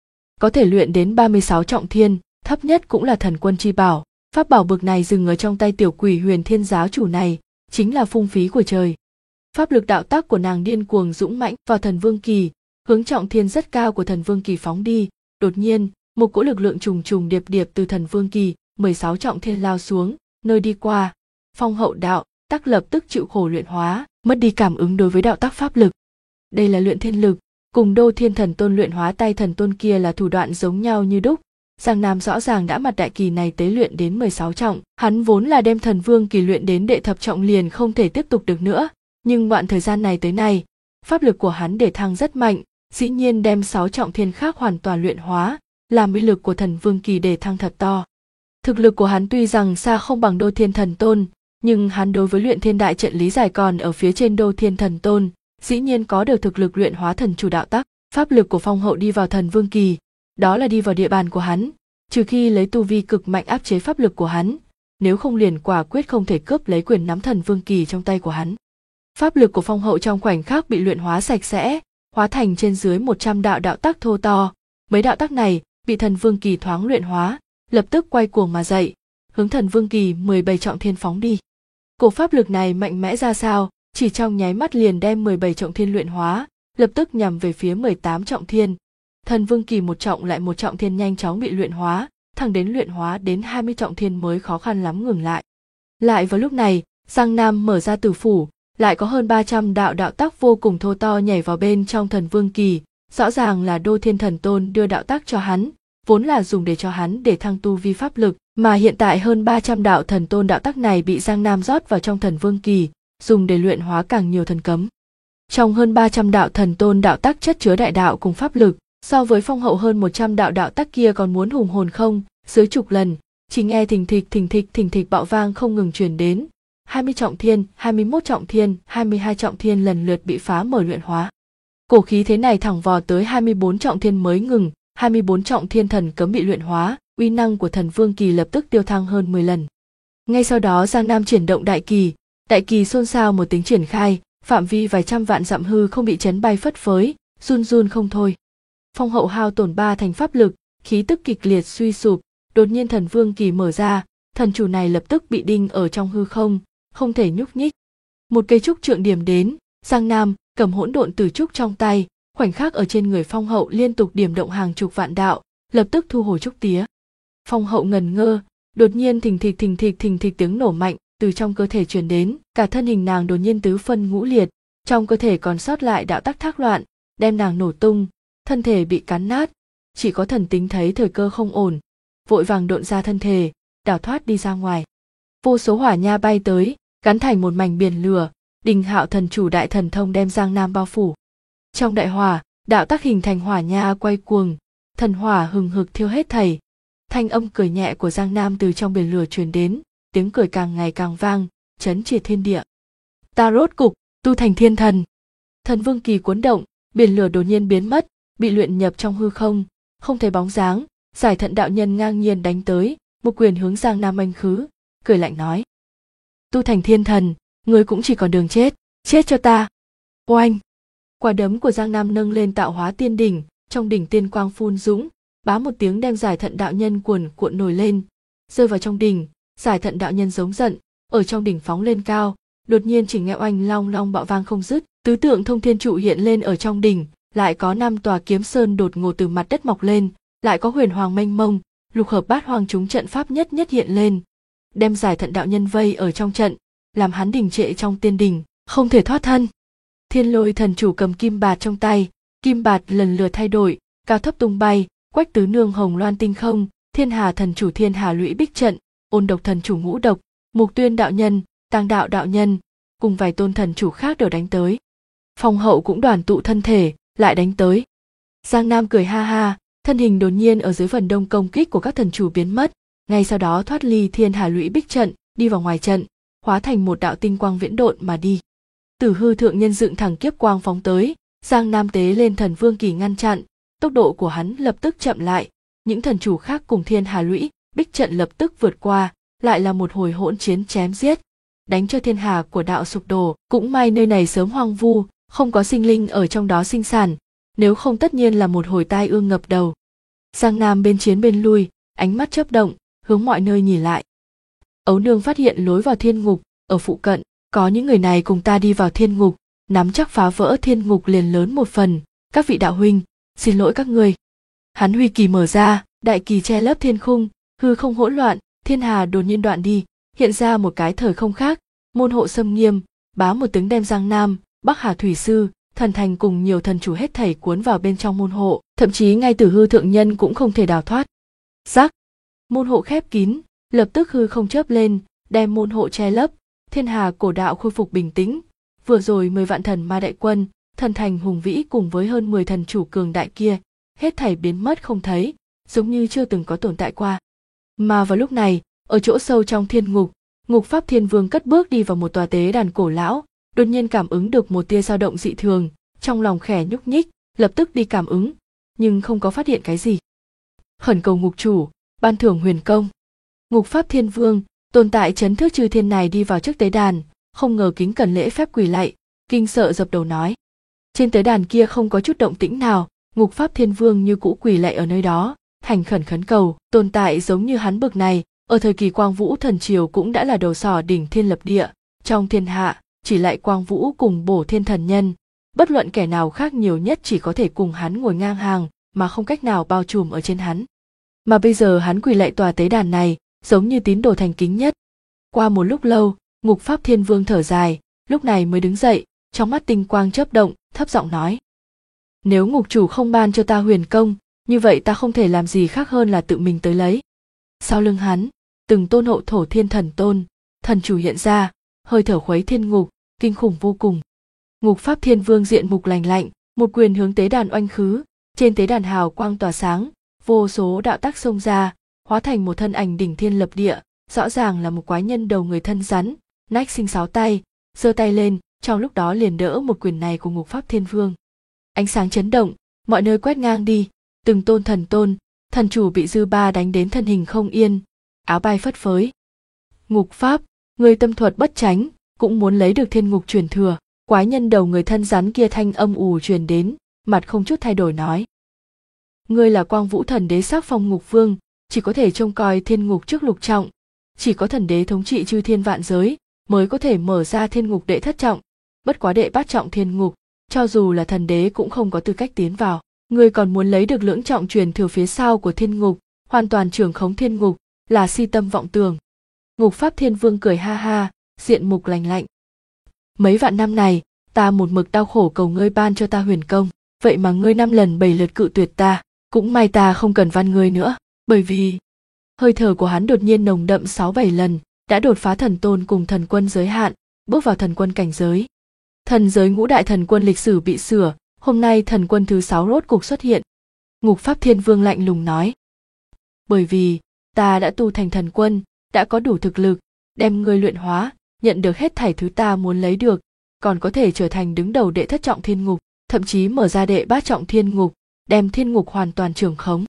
Có thể luyện đến 36 trọng thiên, thấp nhất cũng là thần quân chi bảo. Pháp bảo bực này dừng ở trong tay tiểu quỷ Huyền Thiên giáo chủ này, chính là phung phí của trời. Pháp lực đạo tác của nàng điên cuồng dũng mãnh vào Thần Vương Kỳ, hướng trọng thiên rất cao của Thần Vương Kỳ phóng đi. Đột nhiên, một cỗ lực lượng trùng trùng điệp điệp từ Thần Vương Kỳ 16 trọng thiên lao xuống, nơi đi qua, Phong Hậu đạo tác lập tức chịu khổ luyện hóa, mất đi cảm ứng đối với đạo tác pháp lực. Đây là luyện thiên lực, cùng Đô Thiên Thần Tôn luyện hóa tay thần tôn kia là thủ đoạn giống nhau như đúc. Giang Nam rõ ràng đã mặt đại kỳ này tế luyện đến 16 trọng, hắn vốn là đem Thần Vương Kỳ luyện đến đệ thập trọng liền không thể tiếp tục được nữa, nhưng đoạn thời gian này tới nay, pháp lực của hắn để thăng rất mạnh, dĩ nhiên đem 6 trọng thiên khác hoàn toàn luyện hóa, làm uy lực của Thần Vương Kỳ để thăng thật to. Thực lực của hắn tuy rằng xa không bằng Đô Thiên Thần Tôn, nhưng hắn đối với luyện thiên đại trận lý giải còn ở phía trên Đô Thiên Thần Tôn, dĩ nhiên có được thực lực luyện hóa thần chủ đạo tắc. Pháp lực của Phong Hậu đi vào Thần Vương Kỳ, đó là đi vào địa bàn của hắn, trừ khi lấy tu vi cực mạnh áp chế pháp lực của hắn, nếu không liền quả quyết không thể cướp lấy quyền nắm Thần Vương Kỳ trong tay của hắn. Pháp lực của Phong Hậu trong khoảnh khắc bị luyện hóa sạch sẽ, hóa thành trên dưới 100 đạo đạo tắc thô to, mấy đạo tắc này bị Thần Vương Kỳ thoáng luyện hóa, lập tức quay cuồng mà dậy, hướng Thần Vương Kỳ 17 trọng thiên phóng đi. Cổ pháp lực này mạnh mẽ ra sao, chỉ trong nháy mắt liền đem 17 trọng thiên luyện hóa, lập tức nhằm về phía 18 trọng thiên. Thần Vương Kỳ một trọng lại một trọng thiên nhanh chóng bị luyện hóa, thẳng đến luyện hóa đến 20 trọng thiên mới khó khăn lắm ngừng lại. Lại vào lúc này, Giang Nam mở ra tử phủ, lại có hơn 300 đạo đạo tác vô cùng thô to nhảy vào bên trong Thần Vương Kỳ, rõ ràng là Đô Thiên Thần Tôn đưa đạo tác cho hắn, vốn là dùng để cho hắn để thăng tu vi pháp lực, mà hiện tại hơn 300 đạo thần tôn đạo tác này bị Giang Nam rót vào trong Thần Vương Kỳ, dùng để luyện hóa càng nhiều thần cấm. Trong hơn 300 đạo thần tôn đạo tác chất chứa đại đạo cùng pháp lực, so với Phong Hậu hơn 100 đạo đạo tác kia còn muốn hùng hồn không, dưới chục lần, chỉ nghe thình thịch bạo vang không ngừng truyền đến, 20 trọng thiên, 21 trọng thiên, 22 trọng thiên lần lượt bị phá mở luyện hóa. Cổ khí thế này thẳng vò tới 24 trọng thiên mới ngừng, 24 trọng thiên thần cấm bị luyện hóa, uy năng của Thần Vương Kỳ lập tức tiêu thăng hơn 10 lần. Ngay sau đó Giang Nam triển động đại kỳ xôn xao một tiếng triển khai, phạm vi vài trăm vạn dặm hư không bị chấn bay phất phới, run run không thôi. Phong Hậu hao tổn 3 thành pháp lực, khí tức kịch liệt suy sụp, đột nhiên Thần Vương Kỳ mở ra, thần chủ này lập tức bị đinh ở trong hư không, không thể nhúc nhích. Một cây trúc trượng điểm đến, Giang Nam cầm hỗn độn tử trúc trong tay, khoảnh khắc ở trên người Phong Hậu liên tục điểm động hàng chục vạn đạo, lập tức thu hồi trúc tía. Phong Hậu ngần ngơ, đột nhiên thình thịch tiếng nổ mạnh từ trong cơ thể truyền đến, cả thân hình nàng đột nhiên tứ phân ngũ liệt, trong cơ thể còn sót lại đạo tắc thác loạn, đem nàng nổ tung, thân thể bị cắn nát, chỉ có thần tính thấy thời cơ không ổn, vội vàng độn ra thân thể, đào thoát đi ra ngoài. Vô số hỏa nha bay tới, gắn thành một mảnh biển lửa, Đình Hạo thần chủ đại thần thông đem Giang Nam bao phủ. Trong đại hỏa, đạo tắc hình thành hỏa nha quay cuồng, thần hỏa hừng hực thiêu hết thảy. Thanh âm cười nhẹ của Giang Nam từ trong biển lửa truyền đến, tiếng cười càng ngày càng vang, chấn triệt thiên địa. Ta rốt cục tu thành thiên thần. Thần Vương Kỳ cuốn động, biển lửa đột nhiên biến mất, bị luyện nhập trong hư không, không thấy bóng dáng. Giải Thận đạo nhân ngang nhiên đánh tới, một quyền hướng Giang Nam oanh khứ, cười lạnh nói: Tu thành thiên thần, ngươi cũng chỉ còn đường chết, chết cho ta. Oanh! Quả đấm của Giang Nam nâng lên tạo hóa tiên đỉnh, trong đỉnh tiên quang phun dũng, bá một tiếng đem Giải Thận đạo nhân cuồn cuộn nổi lên, rơi vào trong đỉnh. Giải Thận đạo nhân giống giận, ở trong đỉnh phóng lên cao, đột nhiên chỉ nghe oanh long long bạo vang không dứt, tứ tượng thông thiên trụ hiện lên ở trong đỉnh, lại có 5 tòa kiếm sơn đột ngột từ mặt đất mọc lên, lại có huyền hoàng mênh mông, lục hợp bát hoàng chúng trận pháp nhất nhất hiện lên, đem Giải Thận đạo nhân vây ở trong trận, làm hắn đình trệ trong tiên đình, không thể thoát thân. Thiên Lôi thần chủ cầm kim bạt trong tay, kim bạt lần lượt thay đổi, cao thấp tung bay, Quách tứ nương hồng loan tinh không, Thiên Hà thần chủ Thiên Hà lũy bích trận, Ôn độc thần chủ ngũ độc, Mục Tuyên đạo nhân, Tàng đạo đạo nhân, cùng vài tôn thần chủ khác đều đánh tới. Phong hậu cũng đoàn tụ thân thể, lại đánh tới. Giang Nam cười ha ha, thân hình đột nhiên ở dưới phần đông công kích của các thần chủ biến mất, ngay sau đó thoát ly Thiên Hà lũy bích trận, đi vào ngoài trận, hóa thành một đạo tinh quang viễn độn mà đi. Tử Hư thượng nhân dựng thẳng kiếp quang phóng tới, Giang Nam tế lên thần vương kỳ ngăn chặn, tốc độ của hắn lập tức chậm lại, những thần chủ khác cùng Thiên Hà lũy bích trận lập tức vượt qua, lại là một hồi hỗn chiến chém giết, đánh cho thiên hà của đạo sụp đổ. Cũng may nơi này sớm hoang vu, không có sinh linh ở trong đó sinh sản, nếu không tất nhiên là một hồi tai ương ngập đầu. Giang Nam bên chiến bên lui, ánh mắt chớp động, hướng mọi nơi nhìn lại. Ấu nương phát hiện lối vào thiên ngục, ở phụ cận, có những người này cùng ta đi vào thiên ngục, nắm chắc phá vỡ thiên ngục liền lớn một phần, các vị đạo huynh, xin lỗi các người. Hắn huy kỳ mở ra, đại kỳ che lấp thiên khung, hư không hỗn loạn, thiên hà đột nhiên đoạn đi, hiện ra một cái thời không khác, môn hộ xâm nghiêm, bá một tiếng đem Giang Nam, Bắc Hà thủy sư, thần thành cùng nhiều thần chủ hết thảy cuốn vào bên trong môn hộ, thậm chí ngay Tử Hư thượng nhân cũng không thể đào thoát. Rắc, môn hộ khép kín, lập tức hư không chớp lên, đem môn hộ che lấp, thiên hà cổ đạo khôi phục bình tĩnh. Vừa rồi 10 vạn thần ma đại quân, thần thành hùng vĩ cùng với hơn 10 thần chủ cường đại kia, hết thảy biến mất không thấy, giống như chưa từng có tồn tại qua. Mà vào lúc này, ở chỗ sâu trong thiên ngục, Ngục Pháp Thiên Vương cất bước đi vào một tòa tế đàn cổ lão, đột nhiên cảm ứng được một tia dao động dị thường, trong lòng khẽ nhúc nhích, lập tức đi cảm ứng, nhưng không có phát hiện cái gì. Khẩn cầu ngục chủ, ban thưởng huyền công. Ngục Pháp Thiên Vương, tồn tại chấn thức chư thiên này đi vào trước tế đàn, không ngờ kính cẩn lễ phép quỳ lạy, kinh sợ dập đầu nói. Trên tế đàn kia không có chút động tĩnh nào, Ngục Pháp Thiên Vương như cũ quỳ lạy ở nơi đó, thành khẩn khấn cầu. Tồn tại giống như hắn bực này, ở thời kỳ Quang Vũ thần triều cũng đã là đầu sỏ đỉnh thiên lập địa, trong thiên hạ chỉ lại Quang Vũ cùng Bổ Thiên thần nhân, bất luận kẻ nào khác nhiều nhất chỉ có thể cùng hắn ngồi ngang hàng, mà không cách nào bao trùm ở trên hắn. Mà bây giờ hắn quỳ lạy tòa tế đàn này, giống như tín đồ thành kính nhất. Qua một lúc lâu, Ngục Pháp Thiên Vương thở dài, lúc này mới đứng dậy, trong mắt tinh quang chớp động, thấp giọng nói: Nếu ngục chủ không ban cho ta huyền công, như vậy ta không thể làm gì khác hơn là tự mình tới lấy. Sau lưng hắn, từng tôn hậu thổ thiên thần tôn, thần chủ hiện ra, hơi thở khuấy thiên ngục, kinh khủng vô cùng. Ngục Pháp Thiên Vương diện mục lành lạnh, một quyền hướng tế đàn oanh khứ, trên tế đàn hào quang tỏa sáng, vô số đạo tắc xông ra, hóa thành một thân ảnh đỉnh thiên lập địa, rõ ràng là một quái nhân đầu người thân rắn, nách sinh 6 tay, giơ tay lên, trong lúc đó liền đỡ một quyền này của Ngục Pháp Thiên Vương. Ánh sáng chấn động, mọi nơi quét ngang đi, từng tôn, thần chủ bị dư ba đánh đến thân hình không yên, áo bay phất phới. Ngục Pháp, người tâm thuật bất tránh, cũng muốn lấy được thiên ngục truyền thừa. Quái nhân đầu người thân rắn kia thanh âm ù truyền đến, mặt không chút thay đổi nói: Ngươi là Quang Vũ thần đế sắc phong ngục vương, chỉ có thể trông coi thiên ngục trước lục trọng, chỉ có thần đế thống trị chư thiên vạn giới mới có thể mở ra thiên ngục đệ thất trọng, bất quá đệ bát trọng thiên ngục, cho dù là thần đế cũng không có tư cách tiến vào. Ngươi còn muốn lấy được lưỡng trọng truyền thừa phía sau của thiên ngục, hoàn toàn trưởng khống thiên ngục, là si tâm vọng tưởng. Ngục Pháp Thiên Vương cười ha ha, diện mục lành lạnh. Mấy vạn năm này, ta một mực đau khổ cầu ngươi ban cho ta huyền công, vậy mà ngươi 5 lần 7 lượt cự tuyệt ta, cũng may ta không cần van ngươi nữa, bởi vì hơi thở của hắn đột nhiên nồng đậm 6-7 lần, đã đột phá thần tôn cùng thần quân giới hạn, bước vào thần quân cảnh giới. Thần giới ngũ đại thần quân lịch sử bị sửa, hôm nay thần quân thứ 6 rốt cục xuất hiện. Ngục Pháp Thiên Vương lạnh lùng nói: Bởi vì ta đã tu thành thần quân, đã có đủ thực lực, đem ngươi luyện hóa, nhận được hết thảy thứ ta muốn lấy được, còn có thể trở thành đứng đầu đệ thất trọng thiên ngục, thậm chí mở ra đệ bát trọng thiên ngục, đem thiên ngục hoàn toàn trưởng khống.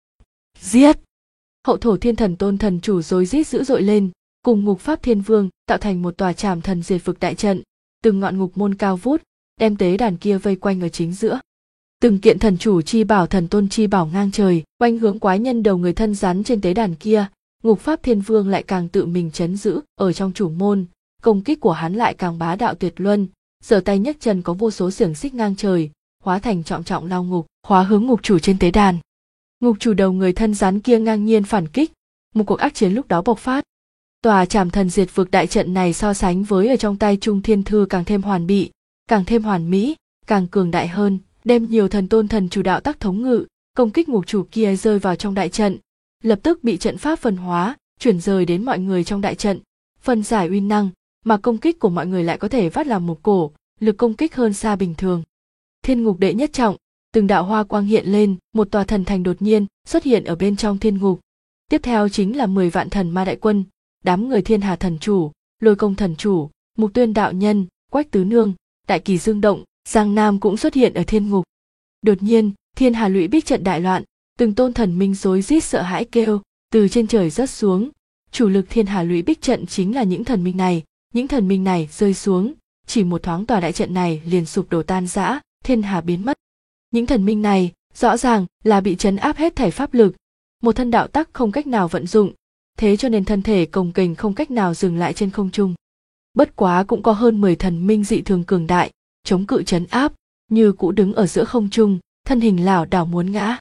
Giết! Hậu thổ thiên thần tôn thần chủ rối rít dữ dội lên, cùng Ngục Pháp Thiên Vương tạo thành một tòa trảm thần diệt vực đại trận, từng ngọn ngục môn cao vút, đem tế đàn kia vây quanh ở chính giữa. Từng kiện thần chủ chi bảo, thần tôn chi bảo ngang trời, oanh hướng quái nhân đầu người thân rắn trên tế đàn kia. Ngục Pháp Thiên Vương lại càng tự mình trấn giữ ở trong chủ môn, công kích của hắn lại càng bá đạo tuyệt luân, giở tay nhấc chân có vô số xiềng xích ngang trời, hóa thành trọng trọng lao ngục, khóa hướng ngục chủ trên tế đàn. Ngục chủ đầu người thân rắn kia ngang nhiên phản kích, một cuộc ác chiến lúc đó bộc phát. Tòa Trảm Thần Diệt Vực đại trận này so sánh với ở trong tay Trung Thiên Thư càng thêm hoàn bị, càng thêm hoàn mỹ, càng cường đại hơn, đem nhiều thần tôn thần chủ đạo tác thống ngự, công kích ngục chủ kia rơi vào trong đại trận, lập tức bị trận pháp phân hóa, chuyển rời đến mọi người trong đại trận, phân giải uy năng, mà công kích của mọi người lại có thể vắt làm một cổ, lực công kích hơn xa bình thường. Thiên ngục đệ nhất trọng, từng đạo hoa quang hiện lên, một tòa thần thành đột nhiên xuất hiện ở bên trong thiên ngục. Tiếp theo chính là 10 vạn thần ma đại quân, đám người Thiên Hà thần chủ, Lôi Công thần chủ, Mục Tuyên đạo nhân, Quách Tứ Nương, Đại Kỳ Dương Động, Giang Nam cũng xuất hiện ở thiên ngục. Đột nhiên, Thiên Hà Lũy Bích trận đại loạn, từng tôn thần minh rối rít sợ hãi kêu, từ trên trời rớt xuống. Chủ lực Thiên Hà Lũy Bích trận chính là những thần minh này rơi xuống, chỉ một thoáng tòa đại trận này liền sụp đổ tan rã, thiên hà biến mất. Những thần minh này rõ ràng là bị trấn áp hết thảy pháp lực, một thân đạo tắc không cách nào vận dụng, thế cho nên thân thể cồng kềnh không cách nào dừng lại trên không trung. Bất quá cũng có hơn 10 thần minh dị thường cường đại, chống cự trấn áp, như cũ đứng ở giữa không trung, thân hình lảo đảo muốn ngã.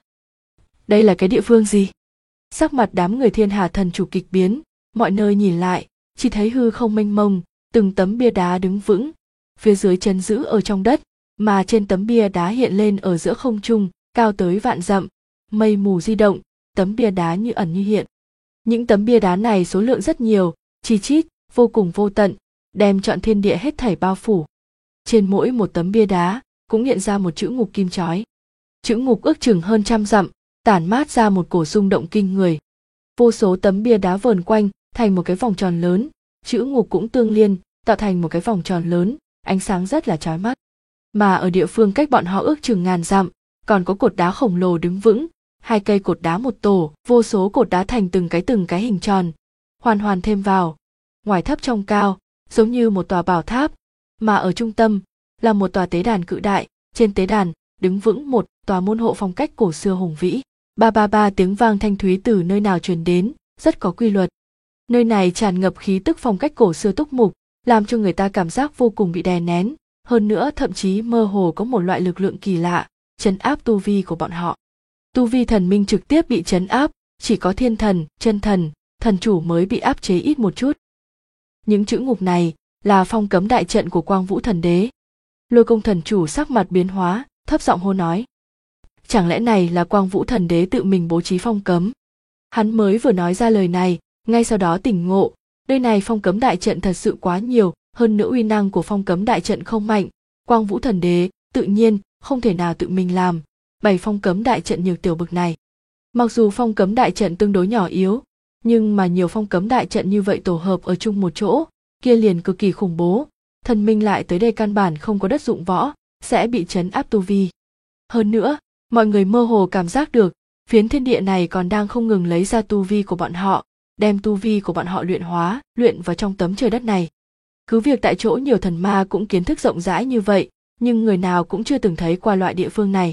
Đây là cái địa phương gì? Sắc mặt đám người Thiên Hà thần chủ kịch biến, mọi nơi nhìn lại, chỉ thấy hư không mênh mông, từng tấm bia đá đứng vững, phía dưới trấn giữ ở trong đất, mà trên tấm bia đá hiện lên ở giữa không trung, cao tới vạn dặm, mây mù di động, tấm bia đá như ẩn như hiện. Những tấm bia đá này số lượng rất nhiều, chi chít, vô cùng vô tận, đem trọn thiên địa hết thảy bao phủ. Trên mỗi một tấm bia đá cũng hiện ra một chữ ngục kim chói. Chữ ngục ước chừng hơn 100 dặm, tản mát ra một cổ rung động kinh người. Vô số tấm bia đá vờn quanh thành một cái vòng tròn lớn, chữ ngục cũng tương liên, tạo thành một cái vòng tròn lớn, ánh sáng rất là chói mắt. Mà ở địa phương cách bọn họ ước chừng ngàn dặm, còn có cột đá khổng lồ đứng vững, 2 cây cột đá một tổ, vô số cột đá thành từng cái hình tròn, hoàn hoàn thêm vào, ngoài thấp trong cao, giống như một tòa bảo tháp, mà ở trung tâm là một tòa tế đàn cự đại, trên tế đàn đứng vững một tòa môn hộ phong cách cổ xưa hùng vĩ. Ba ba ba tiếng vang thanh thúy từ nơi nào truyền đến, rất có quy luật. Nơi này tràn ngập khí tức phong cách cổ xưa túc mục, làm cho người ta cảm giác vô cùng bị đè nén, hơn nữa thậm chí mơ hồ có một loại lực lượng kỳ lạ trấn áp tu vi của bọn họ. Tu vi thần minh trực tiếp bị trấn áp, chỉ có thiên thần, chân thần, thần chủ mới bị áp chế ít một chút. Những chữ ngục này là phong cấm đại trận của Quang Vũ Thần Đế. Lôi Công thần chủ sắc mặt biến hóa, thấp giọng hô nói: chẳng lẽ này là Quang Vũ Thần Đế tự mình bố trí phong cấm? Hắn mới vừa nói ra lời này, ngay sau đó tỉnh ngộ, nơi này phong cấm đại trận thật sự quá nhiều, hơn nữa uy năng của phong cấm đại trận không mạnh, Quang Vũ Thần Đế tự nhiên không thể nào tự mình làm bày phong cấm đại trận nhiều tiểu bực này. Mặc dù phong cấm đại trận tương đối nhỏ yếu, nhưng mà nhiều phong cấm đại trận như vậy tổ hợp ở chung một chỗ, kia liền cực kỳ khủng bố, thần minh lại tới đây căn bản không có đất dụng võ, sẽ bị trấn áp tu vi. Hơn nữa, mọi người mơ hồ cảm giác được, phiến thiên địa này còn đang không ngừng lấy ra tu vi của bọn họ, đem tu vi của bọn họ luyện vào trong tấm trời đất này. Cứ việc tại chỗ nhiều thần ma cũng kiến thức rộng rãi như vậy, nhưng người nào cũng chưa từng thấy qua loại địa phương này.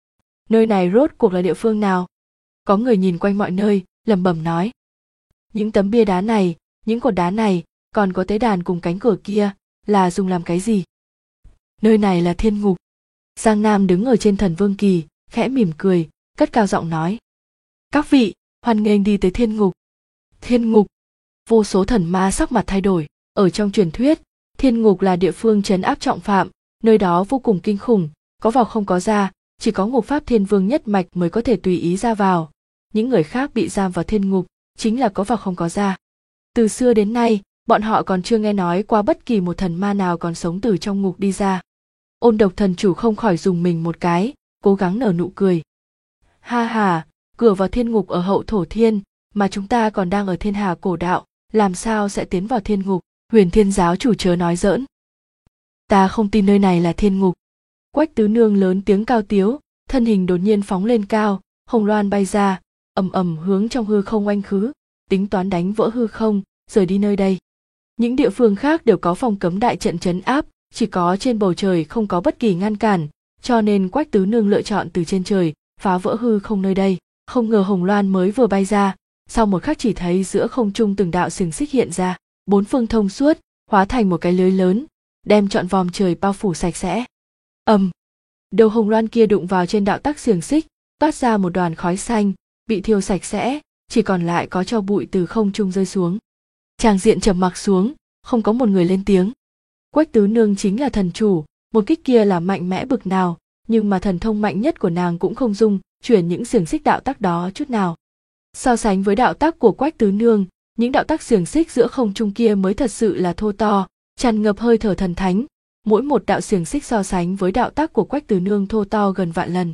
Nơi này rốt cuộc là địa phương nào? Có người nhìn quanh mọi nơi, lẩm bẩm nói. Những tấm bia đá này, những cột đá này, còn có tế đàn cùng cánh cửa kia, là dùng làm cái gì? Nơi này là thiên ngục. Giang Nam đứng ở trên thần vương kỳ, khẽ mỉm cười, cất cao giọng nói. Các vị, hoan nghênh đi tới thiên ngục. Thiên ngục. Vô số thần ma sắc mặt thay đổi. Ở trong truyền thuyết, thiên ngục là địa phương trấn áp trọng phạm, nơi đó vô cùng kinh khủng, có vào không có ra, chỉ có Ngục Pháp Thiên Vương nhất mạch mới có thể tùy ý ra vào. Những người khác bị giam vào thiên ngục, chính là có vào không có ra. Từ xưa đến nay, bọn họ còn chưa nghe nói qua bất kỳ một thần ma nào còn sống từ trong ngục đi ra. Ôn Độc thần chủ không khỏi dùng mình một cái, cố gắng nở nụ cười. Ha ha, cửa vào thiên ngục ở hậu thổ thiên, mà chúng ta còn đang ở thiên hà cổ đạo, làm sao sẽ tiến vào thiên ngục? Huyền Thiên giáo chủ chớ nói giỡn. Ta không tin nơi này là thiên ngục. Quách Tứ Nương lớn tiếng cao tiếu, thân hình đột nhiên phóng lên cao, hồng loan bay ra, ầm ầm hướng trong hư không oanh khứ, tính toán đánh vỡ hư không, rời đi nơi đây. Những địa phương khác đều có phong cấm đại trận trấn áp, chỉ có trên bầu trời không có bất kỳ ngăn cản, cho nên Quách Tứ Nương lựa chọn từ trên trời phá vỡ hư không nơi đây. Không ngờ Hồng Loan mới vừa bay ra, sau một khắc chỉ thấy giữa không trung từng đạo xiềng xích hiện ra, bốn phương thông suốt, hóa thành một cái lưới lớn, đem trọn vòm trời bao phủ sạch sẽ. Đầu Hồng Loan kia đụng vào trên đạo tắc xiềng xích, toát ra một đoàn khói xanh, bị thiêu sạch sẽ, chỉ còn lại có tro bụi từ không trung rơi xuống. Tràng diện trầm mặc xuống, không có một người lên tiếng. Quách Tứ Nương chính là thần chủ, một kích kia là mạnh mẽ bực nào, nhưng mà thần thông mạnh nhất của nàng cũng không dung chuyển những xiềng xích đạo tắc đó chút nào. So sánh với đạo tắc của Quách Tứ Nương, những đạo tắc xiềng xích giữa không trung kia mới thật sự là thô to, tràn ngập hơi thở thần thánh. Mỗi một đạo xiềng xích so sánh với đạo tắc của Quách Tứ Nương thô to gần vạn lần.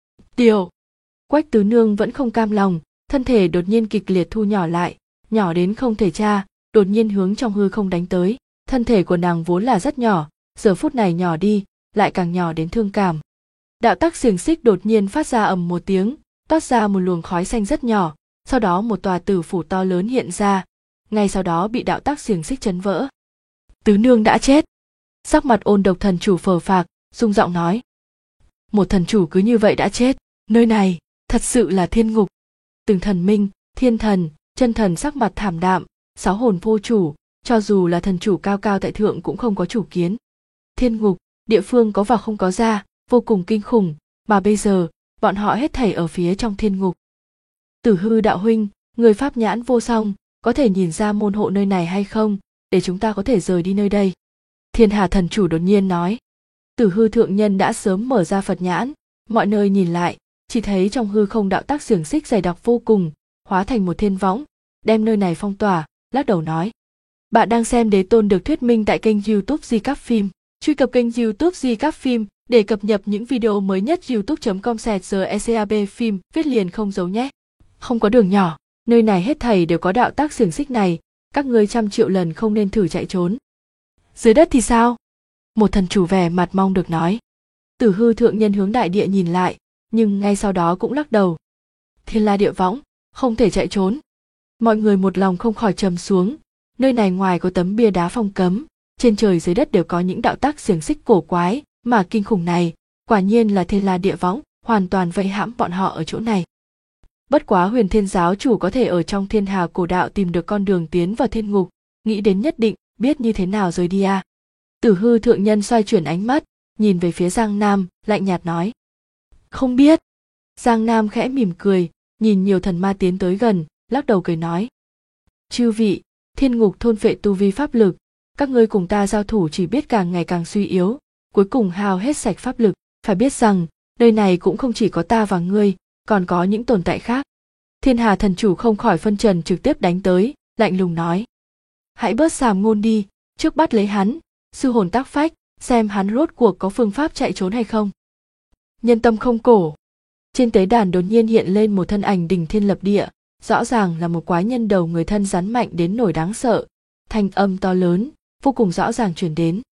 Quách Tứ Nương vẫn không cam lòng, thân thể đột nhiên kịch liệt thu nhỏ lại, nhỏ đến không thể tra, đột nhiên hướng trong hư không đánh tới. Thân thể của nàng vốn là rất nhỏ, giờ phút này nhỏ đi, lại càng nhỏ đến thương cảm. Đạo tắc xiềng xích đột nhiên phát ra ầm một tiếng, toát ra một luồng khói xanh rất nhỏ, sau đó một tòa tử phủ to lớn hiện ra, ngay sau đó bị đạo tắc xiềng xích chấn vỡ. Tứ Nương đã chết. Sắc mặt Ôn Độc thần chủ phờ phạc, rung giọng nói. Một thần chủ cứ như vậy đã chết, nơi này thật sự là thiên ngục. Từng thần minh, thiên thần, chân thần sắc mặt thảm đạm, sáu hồn vô chủ, cho dù là thần chủ cao cao tại thượng cũng không có chủ kiến. Thiên ngục, địa phương có vào không có ra, vô cùng kinh khủng, mà bây giờ bọn họ hết thảy ở phía trong thiên ngục. Tử Hư đạo huynh, người pháp nhãn vô song, có thể nhìn ra môn hộ nơi này hay không, để chúng ta có thể rời đi nơi đây. Thiên Hà thần chủ đột nhiên nói. Tử Hư thượng nhân đã sớm mở ra Phật nhãn, mọi nơi nhìn lại, chỉ thấy trong hư không đạo tắc xiềng xích dày đặc vô cùng, hóa thành một thiên võng, đem nơi này phong tỏa, lắc đầu nói. Bạn đang xem Đế Tôn được thuyết minh tại kênh YouTube Di Cáp Phim. Truy cập kênh YouTube Di Cáp Phim để cập nhật những video mới nhất. youtube.com/GECAB phim viết liền không giấu nhé. Không có đường nhỏ, nơi này hết thảy đều có đạo tắc xiềng xích này, các ngươi 100 triệu lần không nên thử chạy trốn. Dưới đất thì sao? Một thần chủ vẻ mặt mong được nói. Tử Hư thượng nhân hướng đại địa nhìn lại, nhưng ngay sau đó cũng lắc đầu. Thiên La địa võng, không thể chạy trốn. Mọi người một lòng không khỏi trầm xuống, nơi này ngoài có tấm bia đá phong cấm, trên trời dưới đất đều có những đạo tắc xiềng xích cổ quái, mà kinh khủng này, quả nhiên là Thiên La địa võng, hoàn toàn vây hãm bọn họ ở chỗ này. Bất quá Huyền Thiên giáo chủ có thể ở trong thiên hà cổ đạo tìm được con đường tiến vào thiên ngục, nghĩ đến nhất định biết như thế nào rời đi à. Tử Hư thượng nhân xoay chuyển ánh mắt, nhìn về phía Giang Nam, lạnh nhạt nói. Không biết. Giang Nam khẽ mỉm cười, nhìn nhiều thần ma tiến tới gần, lắc đầu cười nói. Chư vị, thiên ngục thôn phệ tu vi pháp lực, các ngươi cùng ta giao thủ chỉ biết càng ngày càng suy yếu, cuối cùng hao hết sạch pháp lực, phải biết rằng, nơi này cũng không chỉ có ta và ngươi, còn có những tồn tại khác. Thiên Hà thần chủ không khỏi phân trần trực tiếp đánh tới, lạnh lùng nói. Hãy bớt xàm ngôn đi, trước bắt lấy hắn, sư hồn tác phách, xem hắn rốt cuộc có phương pháp chạy trốn hay không. Nhân tâm không cổ. Trên tế đàn đột nhiên hiện lên một thân ảnh đỉnh thiên lập địa, rõ ràng là một quái nhân đầu người thân rắn mạnh đến nổi đáng sợ, thanh âm to lớn, vô cùng rõ ràng truyền đến.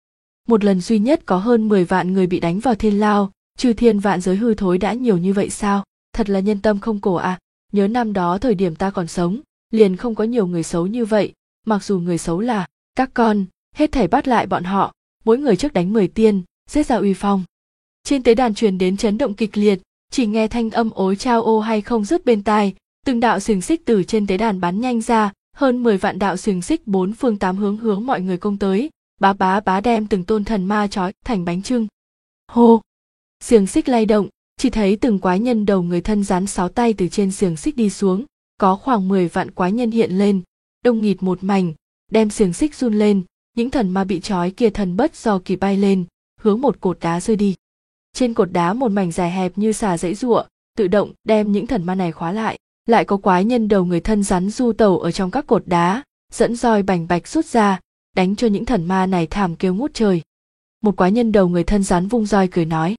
Một lần duy nhất có hơn 10 vạn người bị đánh vào thiên lao, chư thiên vạn giới hư thối đã nhiều như vậy sao? Thật là nhân tâm không cổ à, nhớ năm đó thời điểm ta còn sống, liền không có nhiều người xấu như vậy, mặc dù người xấu là các con, hết thảy bắt lại bọn họ, mỗi người trước đánh 10 tiên, giết ra uy phong. Trên tế đàn truyền đến chấn động kịch liệt, chỉ nghe thanh âm ối chao ô hay không dứt bên tai, từng đạo xiềng xích từ trên tế đàn bắn nhanh ra, hơn 10 vạn đạo xiềng xích bốn phương tám hướng hướng mọi người công tới, bá bá bá đem từng tôn thần ma trói thành bánh chưng. Hô! Xiềng xích lay động, chỉ thấy từng quái nhân đầu người thân rắn 6 tay từ trên xiềng xích đi xuống, có khoảng 10 vạn quái nhân hiện lên, đông nghịt một mảnh, đem xiềng xích run lên, những thần ma bị trói kia thần bất do kỳ bay lên, hướng một cột đá rơi đi. Trên cột đá một mảnh dài hẹp như xà giãy giụa, tự động đem những thần ma này khóa lại có quái nhân đầu người thân rắn du tẩu ở trong các cột đá, dẫn roi bành bạch rút ra, đánh cho những thần ma này thảm kêu ngút trời. Một quái nhân đầu người thân rắn vung roi cười nói.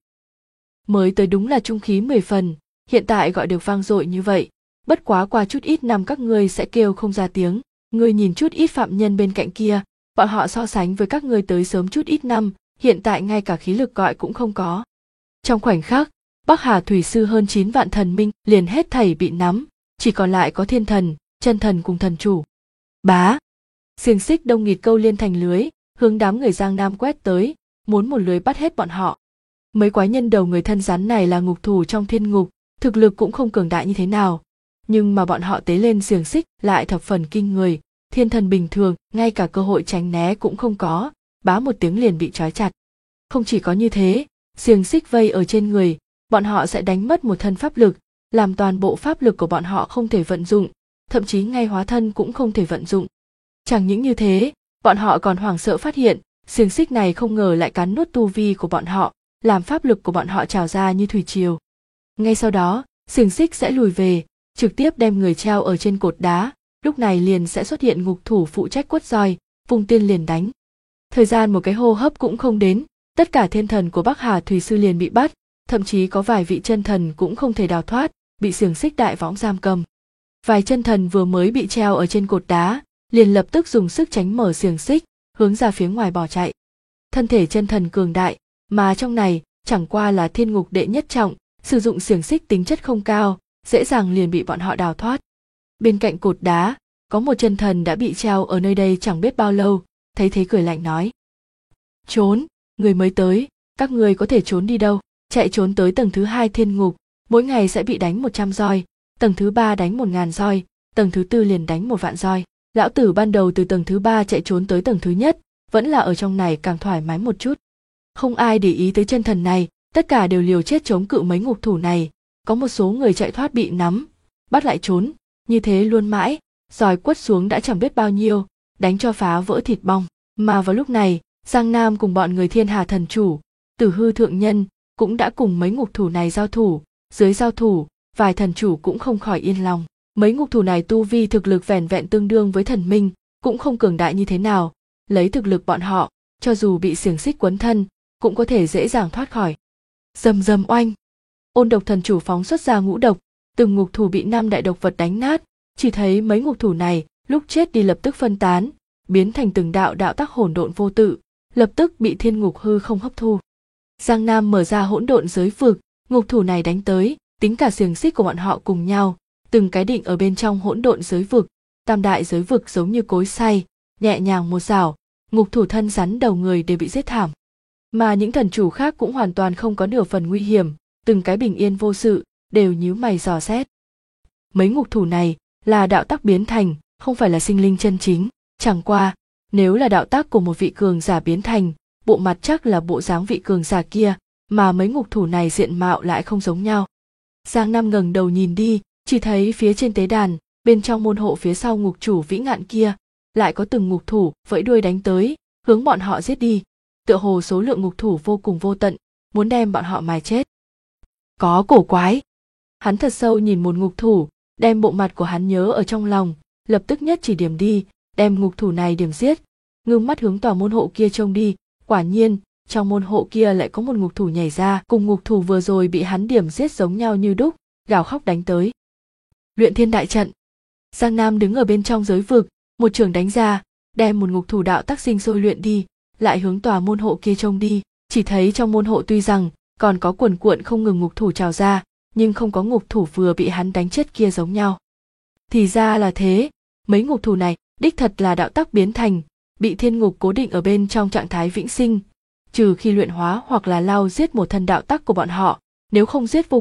Mới tới đúng là trung khí 10 phần, hiện tại gọi được vang dội như vậy, bất quá qua chút ít năm các ngươi sẽ kêu không ra tiếng, ngươi nhìn chút ít phạm nhân bên cạnh kia, bọn họ so sánh với các ngươi tới sớm chút ít năm, hiện tại ngay cả khí lực gọi cũng không có. Trong khoảnh khắc, Bắc Hà Thủy Sư hơn 9 vạn thần minh liền hết thảy bị nắm, chỉ còn lại có thiên thần, chân thần cùng thần chủ. Bá! Xiềng xích đông nghịt câu liên thành lưới, hướng đám người Giang Nam quét tới, muốn một lưới bắt hết bọn họ. Mấy quái nhân đầu người thân rắn này là ngục thủ trong thiên ngục, thực lực cũng không cường đại như thế nào, nhưng mà bọn họ tế lên xiềng xích lại thập phần kinh người, thiên thần bình thường ngay cả cơ hội tránh né cũng không có, bá một tiếng liền bị trói chặt. Không chỉ có như thế, xiềng xích vây ở trên người, bọn họ sẽ đánh mất một thân pháp lực, làm toàn bộ pháp lực của bọn họ không thể vận dụng, thậm chí ngay hóa thân cũng không thể vận dụng. Chẳng những như thế, bọn họ còn hoảng sợ phát hiện, xiềng xích này không ngờ lại cắn nuốt tu vi của bọn họ, làm pháp lực của bọn họ trào ra như thủy triều. Ngay sau đó, xiềng xích sẽ lùi về, trực tiếp đem người treo ở trên cột đá, lúc này liền sẽ xuất hiện ngục thủ phụ trách quất roi, vung tiên liền đánh. Thời gian một cái hô hấp cũng không đến, tất cả thiên thần của Bắc Hà Thủy Sư liền bị bắt, thậm chí có vài vị chân thần cũng không thể đào thoát, bị xiềng xích đại võng giam cầm. Vài chân thần vừa mới bị treo ở trên cột đá, liền lập tức dùng sức tránh mở xiềng xích, hướng ra phía ngoài bỏ chạy. Thân thể chân thần cường đại, mà trong này chẳng qua là thiên ngục đệ nhất trọng, sử dụng xiềng xích tính chất không cao, dễ dàng liền bị bọn họ đào thoát. Bên cạnh cột đá, có một chân thần đã bị treo ở nơi đây chẳng biết bao lâu, thấy thế cười lạnh nói: "Trốn, người mới tới, các ngươi có thể trốn đi đâu? Chạy trốn tới tầng thứ 2 thiên ngục, mỗi ngày sẽ bị đánh 100 roi, tầng thứ 3 đánh 1000 roi, tầng thứ 4 liền đánh 1 vạn roi. Lão tử ban đầu từ tầng thứ 3 chạy trốn tới tầng thứ nhất, vẫn là ở trong này càng thoải mái một chút." Không ai để ý tới chân thần này, tất cả đều liều chết chống cự mấy ngục thủ này, có một số người chạy thoát bị nắm, bắt lại trốn, như thế luôn mãi, roi quất xuống đã chẳng biết bao nhiêu, đánh cho phá vỡ thịt bong. Mà vào lúc này, Giang Nam cùng bọn người Thiên Hà thần chủ, Tử Hư thượng nhân cũng đã cùng mấy ngục thủ này giao thủ, dưới giao thủ, vài thần chủ cũng không khỏi yên lòng. Mấy ngục thủ này tu vi thực lực vẻn vẹn tương đương với thần minh, cũng không cường đại như thế nào, lấy thực lực bọn họ, cho dù bị xiềng xích quấn thân, cũng có thể dễ dàng thoát khỏi. Rầm rầm oanh, Ôn Độc thần chủ phóng xuất ra ngũ độc, từng ngục thủ bị 5 đại độc vật đánh nát, chỉ thấy mấy ngục thủ này lúc chết đi lập tức phân tán, biến thành từng đạo đạo tác hỗn độn vô tự, lập tức bị thiên ngục hư không hấp thu. Giang Nam mở ra hỗn độn giới vực, ngục thủ này đánh tới, tính cả xiềng xích của bọn họ cùng nhau, từng cái định ở bên trong hỗn độn giới vực, tam đại giới vực giống như cối xay, nhẹ nhàng một rảo, ngục thủ thân rắn đầu người đều bị giết thảm. Mà những thần chủ khác cũng hoàn toàn không có nửa phần nguy hiểm, từng cái bình yên vô sự, đều nhíu mày dò xét. Mấy ngục thủ này là đạo tác biến thành, không phải là sinh linh chân chính, chẳng qua, nếu là đạo tác của một vị cường giả biến thành, bộ mặt chắc là bộ dáng vị cường giả kia, mà mấy ngục thủ này diện mạo lại không giống nhau. Giang Nam ngẩng đầu nhìn đi, chỉ thấy phía trên tế đàn, bên trong môn hộ phía sau ngục chủ vĩ ngạn kia, lại có từng ngục thủ vẫy đuôi đánh tới, hướng bọn họ giết đi, tựa hồ số lượng ngục thủ vô cùng vô tận, muốn đem bọn họ mài chết. Có cổ quái. Hắn thật sâu nhìn một ngục thủ, đem bộ mặt của hắn nhớ ở trong lòng, lập tức nhất chỉ điểm đi, đem ngục thủ này điểm giết, ngưng mắt hướng tòa môn hộ kia trông đi, quả nhiên, trong môn hộ kia lại có một ngục thủ nhảy ra, cùng ngục thủ vừa rồi bị hắn điểm giết giống nhau như đúc, gào khóc đánh tới. Luyện thiên đại trận. Giang Nam đứng ở bên trong giới vực, một trường đánh ra, đem một ngục thủ đạo tác sinh sôi luyện đi, lại hướng tòa môn hộ kia trông đi, chỉ thấy trong môn hộ tuy rằng còn có cuồn cuộn không ngừng ngục thủ trào ra, nhưng không có ngục thủ vừa bị hắn đánh chết kia giống nhau. Thì ra là thế, mấy ngục thủ này đích thật là đạo tác biến thành, bị thiên ngục cố định ở bên trong trạng thái vĩnh sinh, trừ khi luyện hóa hoặc là lao giết một thân đạo tác của bọn họ, nếu không giết,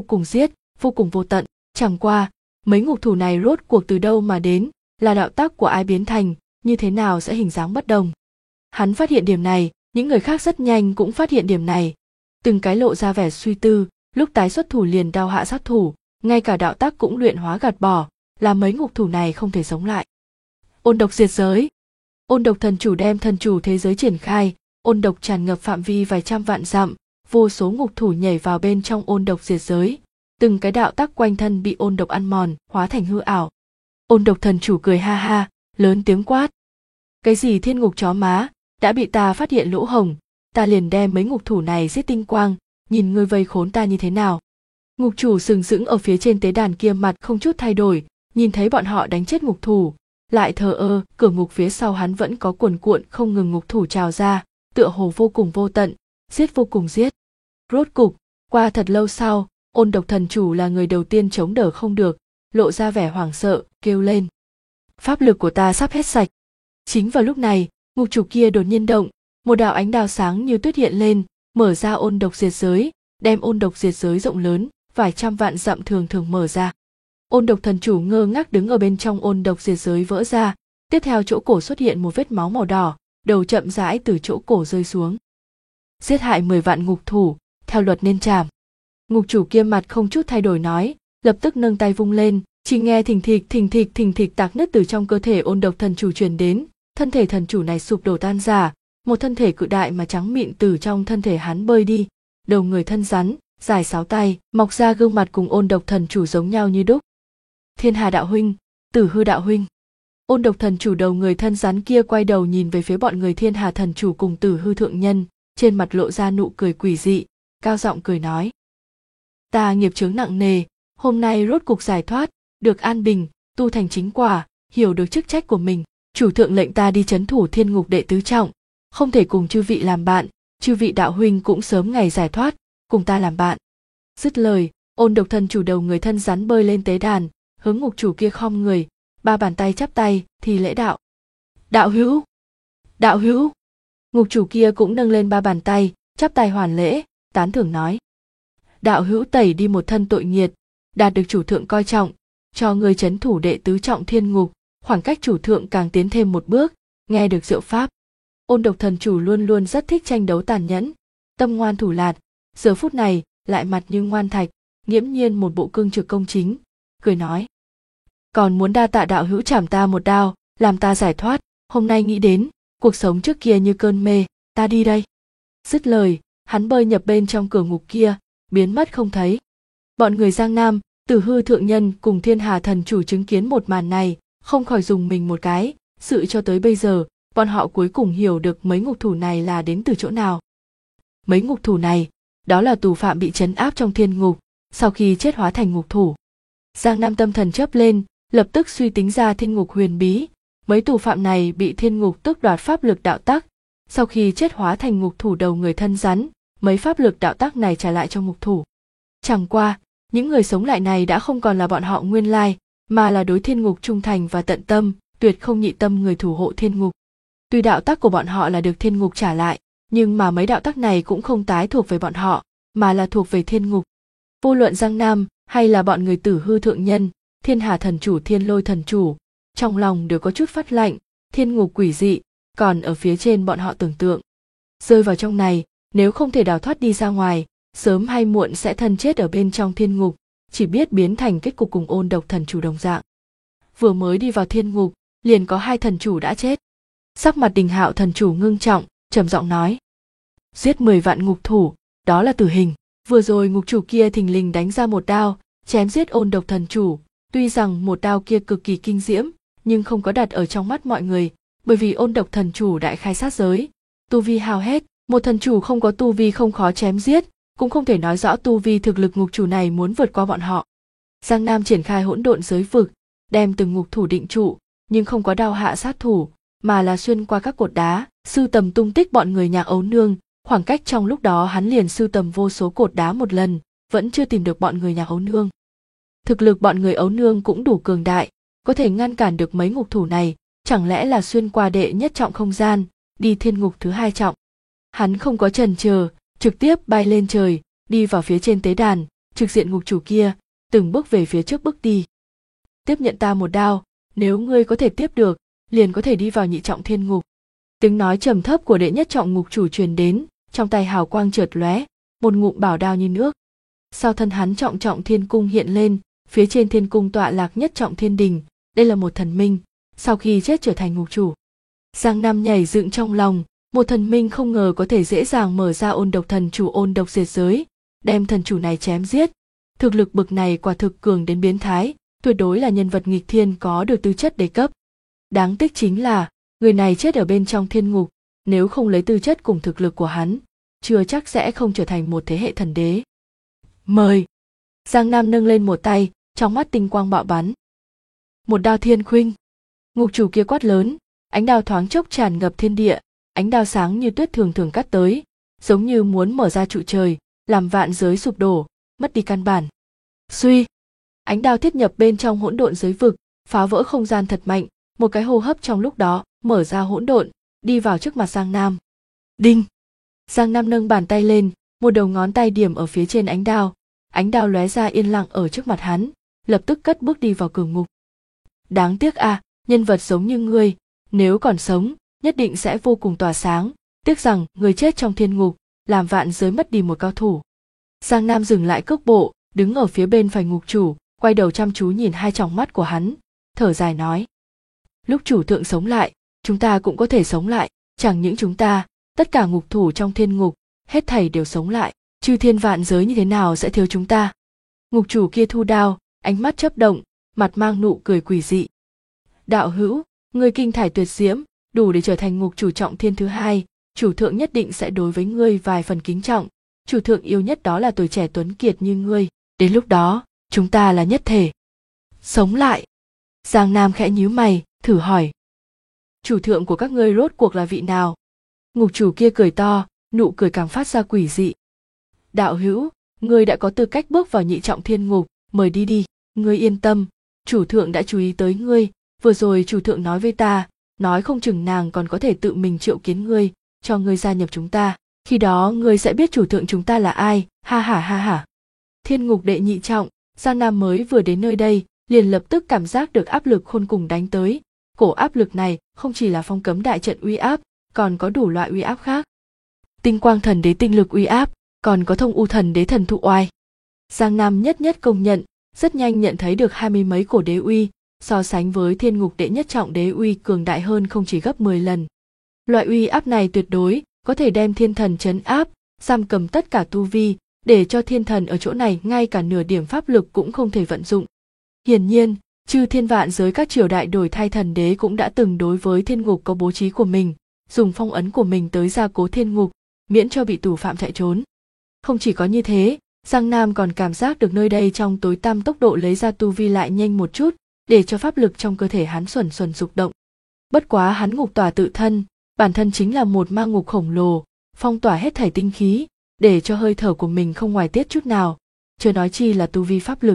vô cùng vô tận. Chẳng qua, mấy ngục thủ này rốt cuộc từ đâu mà đến, là đạo tác của ai biến thành, như thế nào sẽ hình dáng bất đồng. Hắn phát hiện điểm này, những người khác rất nhanh cũng phát hiện điểm này, từng cái lộ ra vẻ suy tư, lúc tái xuất thủ liền đao hạ sát thủ, ngay cả đạo tác cũng luyện hóa gạt bỏ, làm mấy ngục thủ này không thể sống lại. Ôn độc diệt giới. Ôn độc thần chủ đem thần chủ thế giới triển khai, ôn độc tràn ngập phạm vi vài trăm vạn dặm, vô số ngục thủ nhảy vào bên trong ôn độc diệt giới, từng cái đạo tác quanh thân bị ôn độc ăn mòn, hóa thành hư ảo. Ôn độc thần chủ cười ha ha, lớn tiếng quát: "Cái gì thiên ngục chó má, đã bị ta phát hiện lỗ hổng, ta liền đem mấy ngục thủ này giết tinh quang, nhìn ngươi vây khốn ta như thế nào." Ngục chủ sừng sững ở phía trên tế đàn kia mặt không chút thay đổi, nhìn thấy bọn họ đánh chết ngục thủ, lại thờ ơ, cửa ngục phía sau hắn vẫn có cuồn cuộn không ngừng ngục thủ trào ra, tựa hồ vô cùng vô tận, giết vô cùng giết. Rốt cục, qua thật lâu sau, ôn độc thần chủ là người đầu tiên chống đỡ không được, lộ ra vẻ hoảng sợ, kêu lên: "Pháp lực của ta sắp hết sạch." Chính vào lúc này, ngục chủ kia đột nhiên động, một đạo ánh đao sáng như tuyết hiện lên, mở ra ôn độc diệt giới, đem ôn độc diệt giới rộng lớn, vài trăm vạn dặm thường thường mở ra. Ôn độc thần chủ ngơ ngác đứng ở bên trong ôn độc diệt giới vỡ ra, tiếp theo chỗ cổ xuất hiện một vết máu màu đỏ, đầu chậm rãi từ chỗ cổ rơi xuống. Giết hại 10 vạn ngục thủ, theo luật nên trảm. Ngục chủ kia mặt không chút thay đổi nói, lập tức nâng tay vung lên, chỉ nghe thình thịch tạc nứt từ trong cơ thể ôn độc thần chủ truyền đến, thân thể thần chủ này sụp đổ tan rã, một thân thể cự đại mà trắng mịn từ trong thân thể hắn bơi đi, đầu người thân rắn, dài 6 tay, mọc ra gương mặt cùng ôn độc thần chủ giống nhau như đúc. Thiên Hà đạo huynh, Tử Hư đạo huynh. Ôn độc thần chủ đầu người thân rắn kia quay đầu nhìn về phía bọn người Thiên Hà thần chủ cùng Tử Hư thượng nhân, trên mặt lộ ra nụ cười quỷ dị, cao giọng cười nói: Ta nghiệp chướng nặng nề, hôm nay rốt cục giải thoát, được an bình, tu thành chính quả, hiểu được chức trách của mình, chủ thượng lệnh ta đi trấn thủ thiên ngục đệ tứ trọng, không thể cùng chư vị làm bạn, chư vị đạo huynh cũng sớm ngày giải thoát, cùng ta làm bạn. Dứt lời, ôn độc thần chủ đầu người thân rắn bơi lên tế đàn, hướng ngục chủ kia khom người, ba bàn tay chắp tay thì lễ đạo. Đạo hữu, đạo hữu. Ngục chủ kia cũng nâng lên ba bàn tay, chắp tay hoàn lễ, tán thưởng nói: Đạo hữu tẩy đi một thân tội nghiệt, đạt được chủ thượng coi trọng, cho người trấn thủ đệ tứ trọng thiên ngục, khoảng cách chủ thượng càng tiến thêm một bước, nghe được diệu pháp. Ôn độc thần chủ luôn luôn rất thích tranh đấu tàn nhẫn, tâm ngoan thủ lạt, giờ phút này lại mặt như ngoan thạch, nghiễm nhiên một bộ cương trực công chính, cười nói: Còn muốn đa tạ đạo hữu trảm ta một đao, làm ta giải thoát, hôm nay nghĩ đến, cuộc sống trước kia như cơn mê, ta đi đây. Dứt lời, hắn bơi nhập bên trong cửa ngục kia, biến mất không thấy. Bọn người Giang Nam, Tử Hư thượng nhân cùng Thiên Hà thần chủ chứng kiến một màn này, không khỏi dùng mình một cái, sự cho tới bây giờ, bọn họ cuối cùng hiểu được mấy ngục thủ này là đến từ chỗ nào. Mấy ngục thủ này, đó là tù phạm bị trấn áp trong thiên ngục, sau khi chết hóa thành ngục thủ. Giang Nam tâm thần chớp lên, lập tức suy tính ra thiên ngục huyền bí, mấy tù phạm này bị thiên ngục tước đoạt pháp lực đạo tắc, sau khi chết hóa thành ngục thủ đầu người thân rắn, mấy pháp lực đạo tắc này trả lại cho ngục thủ. Chẳng qua, những người sống lại này đã không còn là bọn họ nguyên lai, mà là đối thiên ngục trung thành và tận tâm, tuyệt không nhị tâm người thủ hộ thiên ngục. Tuy đạo tắc của bọn họ là được thiên ngục trả lại, nhưng mà mấy đạo tắc này cũng không tái thuộc về bọn họ, mà là thuộc về thiên ngục. Vô luận Giang Nam hay là bọn người Tử Hư thượng nhân, Thiên Hà thần chủ, Thiên Lôi thần chủ, trong lòng đều có chút phát lạnh, thiên ngục quỷ dị, còn ở phía trên bọn họ tưởng tượng. Rơi vào trong này, nếu không thể đào thoát đi ra ngoài, sớm hay muộn sẽ thân chết ở bên trong thiên ngục, chỉ biết biến thành kết cục cùng ôn độc thần chủ đồng dạng. Vừa mới đi vào thiên ngục, liền có 2 thần chủ đã chết. Sắc mặt Đình Hạo thần chủ ngưng trọng, trầm giọng nói: Giết 10 vạn ngục thủ, đó là tử hình. Vừa rồi ngục chủ kia thình lình đánh ra một đao, chém giết ôn độc thần chủ, tuy rằng một đao kia cực kỳ kinh diễm, nhưng không có đặt ở trong mắt mọi người, bởi vì ôn độc thần chủ đại khai sát giới, tu vi hao hết, một thần chủ không có tu vi không khó chém giết, cũng không thể nói rõ tu vi thực lực ngục chủ này muốn vượt qua bọn họ. Giang Nam triển khai hỗn độn giới vực, đem từng ngục thủ định trụ, nhưng không có đao hạ sát thủ, mà là xuyên qua các cột đá, sưu tầm tung tích bọn người nhà ấu nương. Khoảng cách trong lúc đó hắn liền sưu tầm vô số cột đá một lần, vẫn chưa tìm được bọn người nhà ấu nương. Thực lực bọn người ấu nương cũng đủ cường đại, có thể ngăn cản được mấy ngục thủ này, chẳng lẽ là xuyên qua đệ nhất trọng không gian, đi thiên ngục thứ 2 trọng. Hắn không có chần chờ, trực tiếp bay lên trời, đi vào phía trên tế đàn, trực diện ngục chủ kia, từng bước về phía trước bước đi. Tiếp nhận ta một đao, nếu ngươi có thể tiếp được, liền có thể đi vào nhị trọng thiên ngục. Tiếng nói trầm thấp của đệ nhất trọng ngục chủ truyền đến, trong tay hào quang chợt lóe, một ngụm bảo đao như nước. Sau thân hắn trọng trọng thiên cung hiện lên, phía trên thiên cung tọa lạc nhất trọng thiên đình, đây là một thần minh, sau khi chết trở thành ngục chủ. Giang Nam nhảy dựng trong lòng, một thần minh không ngờ có thể dễ dàng mở ra ôn độc thần chủ ôn độc diệt giới, đem thần chủ này chém giết. Thực lực bực này quả thực cường đến biến thái, tuyệt đối là nhân vật nghịch thiên có được tư chất đế cấp. Đáng tiếc chính là, người này chết ở bên trong thiên ngục, nếu không lấy tư chất cùng thực lực của hắn, chưa chắc sẽ không trở thành một thế hệ thần đế. Mời! Giang Nam nâng lên một tay, trong mắt tinh quang bạo bắn. Một đao thiên khuynh! Ngục chủ kia quát lớn, ánh đao thoáng chốc tràn ngập thiên địa, ánh đao sáng như tuyết thường thường cắt tới, giống như muốn mở ra trụ trời, làm vạn giới sụp đổ, mất đi căn bản. Suy! Ánh đao thiết nhập bên trong hỗn độn giới vực, phá vỡ không gian thật mạnh, một cái hô hấp trong lúc đó, mở ra hỗn độn, đi vào trước mặt Giang Nam. Đinh! Giang Nam nâng bàn tay lên, một đầu ngón tay điểm ở phía trên ánh đao lóe ra yên lặng ở trước mặt hắn, lập tức cất bước đi vào cửa ngục. Đáng tiếc à, nhân vật giống như ngươi, nếu còn sống, nhất định sẽ vô cùng tỏa sáng, tiếc rằng người chết trong thiên ngục, làm vạn giới mất đi một cao thủ. Giang Nam dừng lại cước bộ, đứng ở phía bên phải ngục chủ, quay đầu chăm chú nhìn hai tròng mắt của hắn, thở dài nói. Lúc chủ thượng sống lại, chúng ta cũng có thể sống lại, chẳng những chúng ta, tất cả ngục thủ trong thiên ngục, hết thảy đều sống lại, chư thiên vạn giới như thế nào sẽ thiếu chúng ta. Ngục chủ kia thu đao, ánh mắt chớp động, mặt mang nụ cười quỷ dị. Đạo hữu, ngươi kinh thải tuyệt diễm, đủ để trở thành ngục chủ trọng thiên thứ hai, chủ thượng nhất định sẽ đối với ngươi vài phần kính trọng, chủ thượng yêu nhất đó là tuổi trẻ tuấn kiệt như ngươi, đến lúc đó, chúng ta là nhất thể. Sống lại. Giang Nam khẽ nhíu mày, thử hỏi. Chủ thượng của các ngươi rốt cuộc là vị nào? Ngục chủ kia cười to, nụ cười càng phát ra quỷ dị. Đạo hữu, ngươi đã có tư cách bước vào nhị trọng thiên ngục, mời đi đi, ngươi yên tâm, chủ thượng đã chú ý tới ngươi, vừa rồi chủ thượng nói với ta, nói không chừng nàng còn có thể tự mình triệu kiến ngươi, cho ngươi gia nhập chúng ta, khi đó ngươi sẽ biết chủ thượng chúng ta là ai, ha ha ha ha. Thiên ngục đệ nhị trọng, Giang Nam mới vừa đến nơi đây, liền lập tức cảm giác được áp lực khôn cùng đánh tới, cổ áp lực này không chỉ là phong cấm đại trận uy áp, còn có đủ loại uy áp khác. Tinh quang thần đế tinh lực uy áp, còn có thông u thần đế thần thụ oai. Giang Nam nhất nhất công nhận, rất nhanh nhận thấy được 20 mấy cổ đế uy, so sánh với thiên ngục đệ nhất trọng đế uy cường đại hơn không chỉ gấp 10 lần. Loại uy áp này tuyệt đối có thể đem thiên thần trấn áp, giam cầm tất cả tu vi, để cho thiên thần ở chỗ này ngay cả nửa điểm pháp lực cũng không thể vận dụng. Hiển nhiên, chư thiên vạn giới các triều đại đổi thay thần đế cũng đã từng đối với thiên ngục có bố trí của mình, dùng phong ấn của mình tới gia cố thiên ngục, miễn cho bị tù phạm chạy trốn. Không chỉ có như thế, Giang Nam còn cảm giác được nơi đây trong tối tăm tốc độ lấy ra tu vi lại nhanh một chút, để cho pháp lực trong cơ thể hắn xuẩn xuẩn dục động. Bất quá hắn ngục tỏa tự thân, bản thân chính là một ma ngục khổng lồ, phong tỏa hết thảy tinh khí, để cho hơi thở của mình không ngoài tiết chút nào, chưa nói chi là tu vi pháp lực.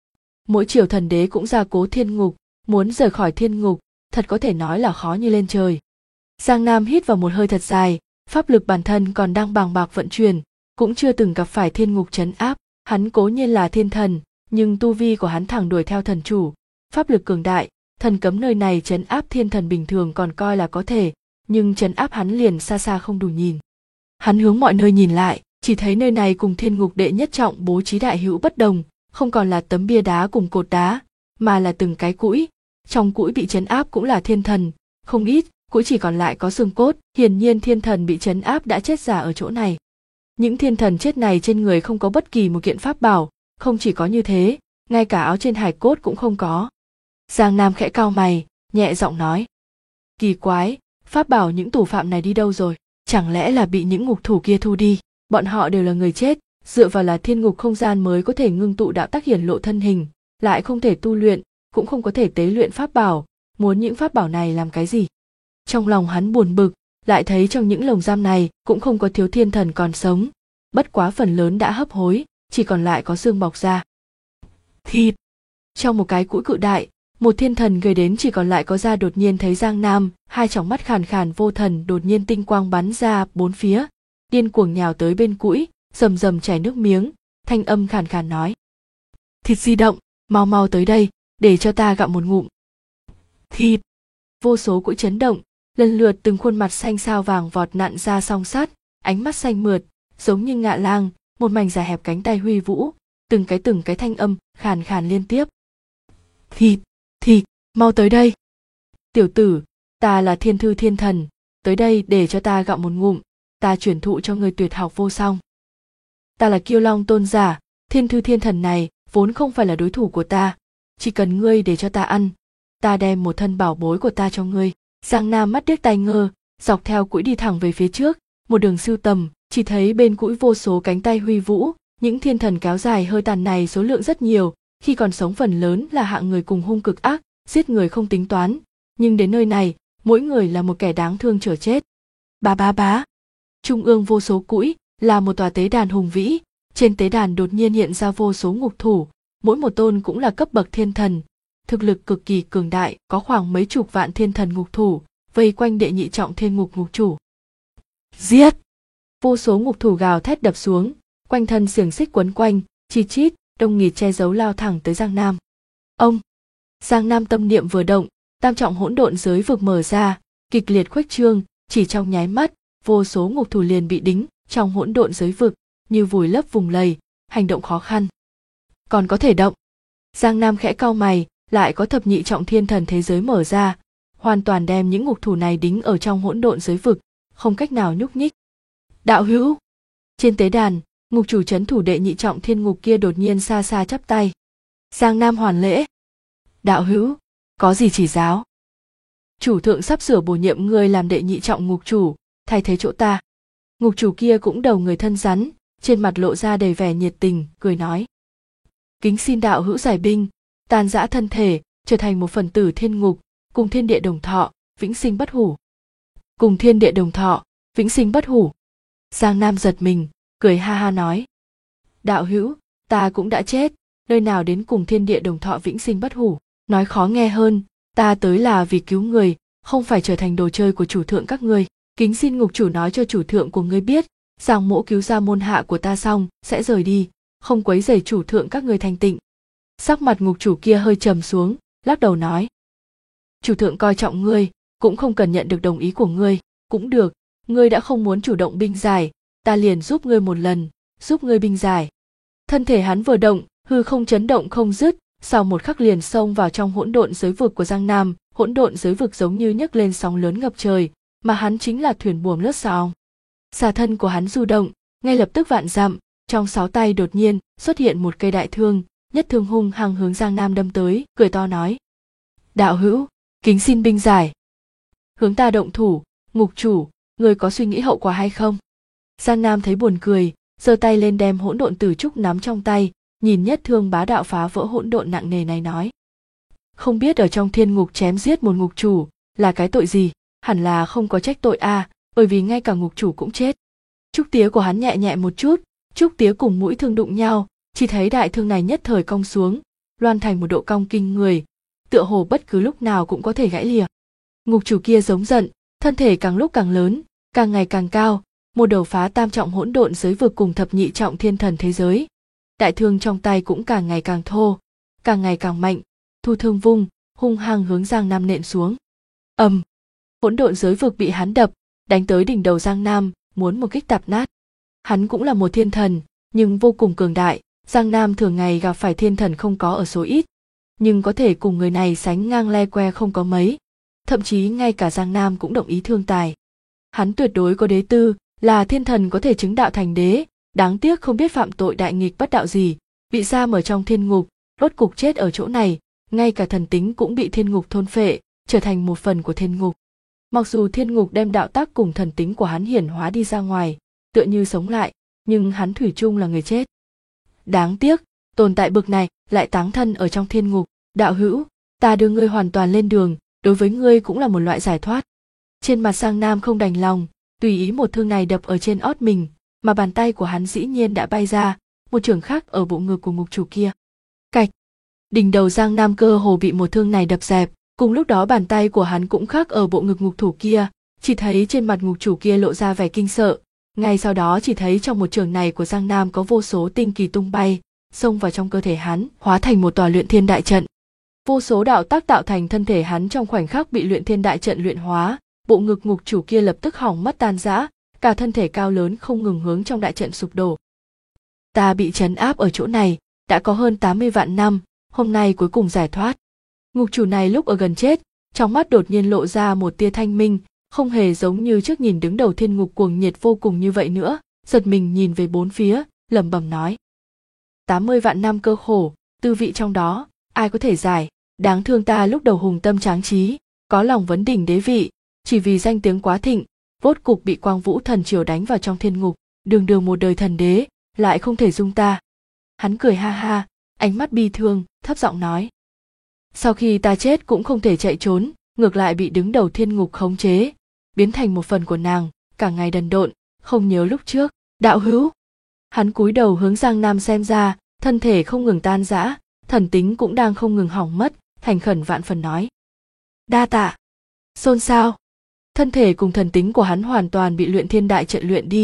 Mỗi triều thần đế cũng gia cố thiên ngục, muốn rời khỏi thiên ngục, thật có thể nói là khó như lên trời. Giang Nam hít vào một hơi thật dài, pháp lực bản thân còn đang bàng bạc vận chuyển, cũng chưa từng gặp phải thiên ngục trấn áp, hắn cố nhiên là thiên thần, nhưng tu vi của hắn thẳng đuổi theo thần chủ, pháp lực cường đại, thần cấm nơi này trấn áp thiên thần bình thường còn coi là có thể, nhưng trấn áp hắn liền xa xa không đủ nhìn. Hắn hướng mọi nơi nhìn lại, chỉ thấy nơi này cùng thiên ngục đệ nhất trọng bố trí đại hữu bất đồng, không còn là tấm bia đá cùng cột đá, mà là từng cái cũi, trong cũi bị trấn áp cũng là thiên thần, không ít, cũi chỉ còn lại có xương cốt, hiển nhiên thiên thần bị trấn áp đã chết giả ở chỗ này. Những thiên thần chết này trên người không có bất kỳ một kiện pháp bảo, không chỉ có như thế, ngay cả áo trên hài cốt cũng không có. Giang Nam khẽ cau mày, nhẹ giọng nói. Kỳ quái, pháp bảo những tù phạm này đi đâu rồi, chẳng lẽ là bị những ngục thủ kia thu đi, bọn họ đều là người chết, dựa vào là thiên ngục không gian mới có thể ngưng tụ đạo tác hiển lộ thân hình, lại không thể tu luyện, cũng không có thể tế luyện pháp bảo, muốn những pháp bảo này làm cái gì. Trong lòng hắn buồn bực, lại thấy trong những lồng giam này cũng không có thiếu thiên thần còn sống, bất quá phần lớn đã hấp hối, chỉ còn lại có xương bọc ra. Thịt. Trong một cái cũi cự đại, một thiên thần gầy đến chỉ còn lại có da đột nhiên thấy Giang Nam, hai tròng mắt khàn khàn vô thần đột nhiên tinh quang bắn ra bốn phía, điên cuồng nhào tới bên cũi, rầm rầm chảy nước miếng, thanh âm khàn khàn nói. Thịt di động, mau mau tới đây, để cho ta gặm một ngụm. Thịt. Vô số cũi chấn động, lần lượt từng khuôn mặt xanh sao vàng vọt nặn ra song sắt, ánh mắt xanh mượt, giống như ngạ lang, một mảnh dài hẹp cánh tay huy vũ, từng cái thanh âm khàn khàn liên tiếp. Thịt, thịt, mau tới đây. Tiểu tử, ta là thiên thư thiên thần, tới đây để cho ta gặm một ngụm, ta truyền thụ cho ngươi tuyệt học vô song. Ta là Kiêu Long tôn giả, thiên thư thiên thần này vốn không phải là đối thủ của ta, chỉ cần ngươi để cho ta ăn, ta đem một thân bảo bối của ta cho ngươi. Giang Nam mắt điếc tai ngơ, dọc theo cũi đi thẳng về phía trước, một đường sưu tầm, chỉ thấy bên cũi vô số cánh tay huy vũ, những thiên thần kéo dài hơi tàn này số lượng rất nhiều, khi còn sống phần lớn là hạng người cùng hung cực ác, giết người không tính toán, nhưng đến nơi này, mỗi người là một kẻ đáng thương chờ chết. Bá bá bá. Trung ương vô số cũi là một tòa tế đàn hùng vĩ, trên tế đàn đột nhiên hiện ra vô số ngục thủ, mỗi một tôn cũng là cấp bậc thiên thần, thực lực cực kỳ cường đại, có khoảng mấy chục vạn thiên thần ngục thủ, vây quanh đệ nhị trọng thiên ngục ngục chủ. Giết! Vô số ngục thủ gào thét đập xuống, quanh thân xiềng xích quấn quanh, chi chít, đông nghịt che giấu lao thẳng tới Giang Nam. Ông! Giang Nam tâm niệm vừa động, tam trọng hỗn độn giới vực mở ra, kịch liệt khuếch trương, chỉ trong nháy mắt, vô số ngục thủ liền bị đính trong hỗn độn giới vực, như vùi lấp vùng lầy, hành động khó khăn. Còn có thể động. Giang Nam khẽ cau mày, lại có thập nhị trọng thiên thần thế giới mở ra, hoàn toàn đem những ngục thủ này đính ở trong hỗn độn giới vực, không cách nào nhúc nhích. Đạo hữu! Trên tế đàn, ngục chủ trấn thủ đệ nhị trọng thiên ngục kia đột nhiên xa xa chắp tay. Giang Nam hoàn lễ. Đạo hữu, có gì chỉ giáo? Chủ thượng sắp sửa bổ nhiệm ngươi làm đệ nhị trọng ngục chủ, thay thế chỗ ta. Ngục chủ kia cũng đầu người thân rắn, trên mặt lộ ra đầy vẻ nhiệt tình, cười nói. Kính xin đạo hữu giải binh, tàn giã thân thể, trở thành một phần tử thiên ngục, cùng thiên địa đồng thọ, vĩnh sinh bất hủ. Cùng thiên địa đồng thọ, vĩnh sinh bất hủ. Giang Nam giật mình, cười ha ha nói. Đạo hữu, ta cũng đã chết, nơi nào đến cùng thiên địa đồng thọ vĩnh sinh bất hủ. Nói khó nghe hơn, ta tới là vì cứu người, không phải trở thành đồ chơi của chủ thượng các ngươi. Kính xin ngục chủ nói cho chủ thượng của ngươi biết, rằng mỗ cứu ra môn hạ của ta xong sẽ rời đi, không quấy rầy chủ thượng các ngươi thanh tịnh. Sắc mặt ngục chủ kia hơi trầm xuống, lắc đầu nói. Chủ thượng coi trọng ngươi, cũng không cần nhận được đồng ý của ngươi, cũng được, ngươi đã không muốn chủ động binh giải, ta liền giúp ngươi một lần, giúp ngươi binh giải. Thân thể hắn vừa động, hư không chấn động không dứt, sau một khắc liền xông vào trong hỗn độn giới vực của Giang Nam, hỗn độn giới vực giống như nhấc lên sóng lớn ngập trời, mà hắn chính là thuyền buồm lướt sóng. Xà thân của hắn du động, ngay lập tức vạn dặm, trong 6 tay đột nhiên xuất hiện một cây đại thương, nhất thương hung hăng hướng Giang Nam đâm tới, cười to nói. Đạo hữu, kính xin binh giải. Hướng ta động thủ, ngục chủ, người có suy nghĩ hậu quả hay không? Giang Nam thấy buồn cười, giơ tay lên đem hỗn độn tử trúc nắm trong tay, nhìn nhất thương bá đạo phá vỡ hỗn độn nặng nề này nói. Không biết ở trong thiên ngục chém giết một ngục chủ là cái tội gì, hẳn là không có trách tội a, bởi vì ngay cả ngục chủ cũng chết. Trúc tía của hắn nhẹ nhẹ một chút, trúc tía cùng mũi thương đụng nhau, chỉ thấy đại thương này nhất thời cong xuống, loan thành một độ cong kinh người, tựa hồ bất cứ lúc nào cũng có thể gãy lìa. Ngục chủ kia giống giận, thân thể càng lúc càng lớn, càng ngày càng cao, một đầu phá tam trọng hỗn độn giới vực cùng thập nhị trọng thiên thần thế giới. Đại thương trong tay cũng càng ngày càng thô, càng ngày càng mạnh, thu thương vung, hung hăng hướng Giang Nam nện xuống. Ầm! Hỗn độn giới vực bị hắn đập, đánh tới đỉnh đầu Giang Nam, muốn một kích tạp nát. Hắn cũng là một thiên thần, nhưng vô cùng cường đại, Giang Nam thường ngày gặp phải thiên thần không có ở số ít, nhưng có thể cùng người này sánh ngang le que không có mấy, thậm chí ngay cả Giang Nam cũng đồng ý thương tài. Hắn tuyệt đối có đế tư, là thiên thần có thể chứng đạo thành đế, đáng tiếc không biết phạm tội đại nghịch bất đạo gì, bị giam ở trong thiên ngục, rốt cục chết ở chỗ này, ngay cả thần tính cũng bị thiên ngục thôn phệ, trở thành một phần của thiên ngục. Mặc dù thiên ngục đem đạo tác cùng thần tính của hắn hiển hóa đi ra ngoài, tựa như sống lại, nhưng hắn thủy chung là người chết. Đáng tiếc, tồn tại bực này lại táng thân ở trong thiên ngục. Đạo hữu, ta đưa ngươi hoàn toàn lên đường, đối với ngươi cũng là một loại giải thoát. Trên mặt Giang Nam không đành lòng, tùy ý một thương này đập ở trên ót mình, mà bàn tay của hắn dĩ nhiên đã bay ra, một chưởng khác ở bộ ngực của ngục chủ kia. Cạch! Đỉnh đầu Giang Nam cơ hồ bị một thương này đập dẹp, cùng lúc đó bàn tay của hắn cũng khác ở bộ ngực ngục thủ kia, chỉ thấy trên mặt ngục chủ kia lộ ra vẻ kinh sợ, ngay sau đó chỉ thấy trong một chưởng này của Giang Nam có vô số tinh kỳ tung bay, xông vào trong cơ thể hắn, hóa thành một tòa luyện thiên đại trận. Vô số đạo tác tạo thành thân thể hắn trong khoảnh khắc bị luyện thiên đại trận luyện hóa, bộ ngực ngục chủ kia lập tức hỏng mất tan rã, cả thân thể cao lớn không ngừng hướng trong đại trận sụp đổ. Ta bị trấn áp ở chỗ này, đã có hơn 80 vạn năm, hôm nay cuối cùng giải thoát. Ngục chủ này lúc ở gần chết, trong mắt đột nhiên lộ ra một tia thanh minh, không hề giống như trước nhìn đứng đầu thiên ngục cuồng nhiệt vô cùng như vậy nữa, giật mình nhìn về bốn phía, lẩm bẩm nói. 80 vạn năm cơ khổ, tư vị trong đó, ai có thể giải, đáng thương ta lúc đầu hùng tâm tráng trí, có lòng vấn đỉnh đế vị, chỉ vì danh tiếng quá thịnh, vốt cục bị Quang Vũ thần triều đánh vào trong thiên ngục, đường đường một đời thần đế, lại không thể dung ta. Hắn cười ha ha, ánh mắt bi thương, thấp giọng nói. Sau khi ta chết cũng không thể chạy trốn, ngược lại bị đứng đầu thiên ngục khống chế, biến thành một phần của nàng, cả ngày đần độn, không nhớ lúc trước. Đạo hữu! Hắn cúi đầu hướng Giang Nam xem ra, thân thể không ngừng tan rã, thần tính cũng đang không ngừng hỏng mất, thành khẩn vạn phần nói. Đa tạ! Xôn xao! Thân thể cùng thần tính của hắn hoàn toàn bị luyện thiên đại trận luyện đi,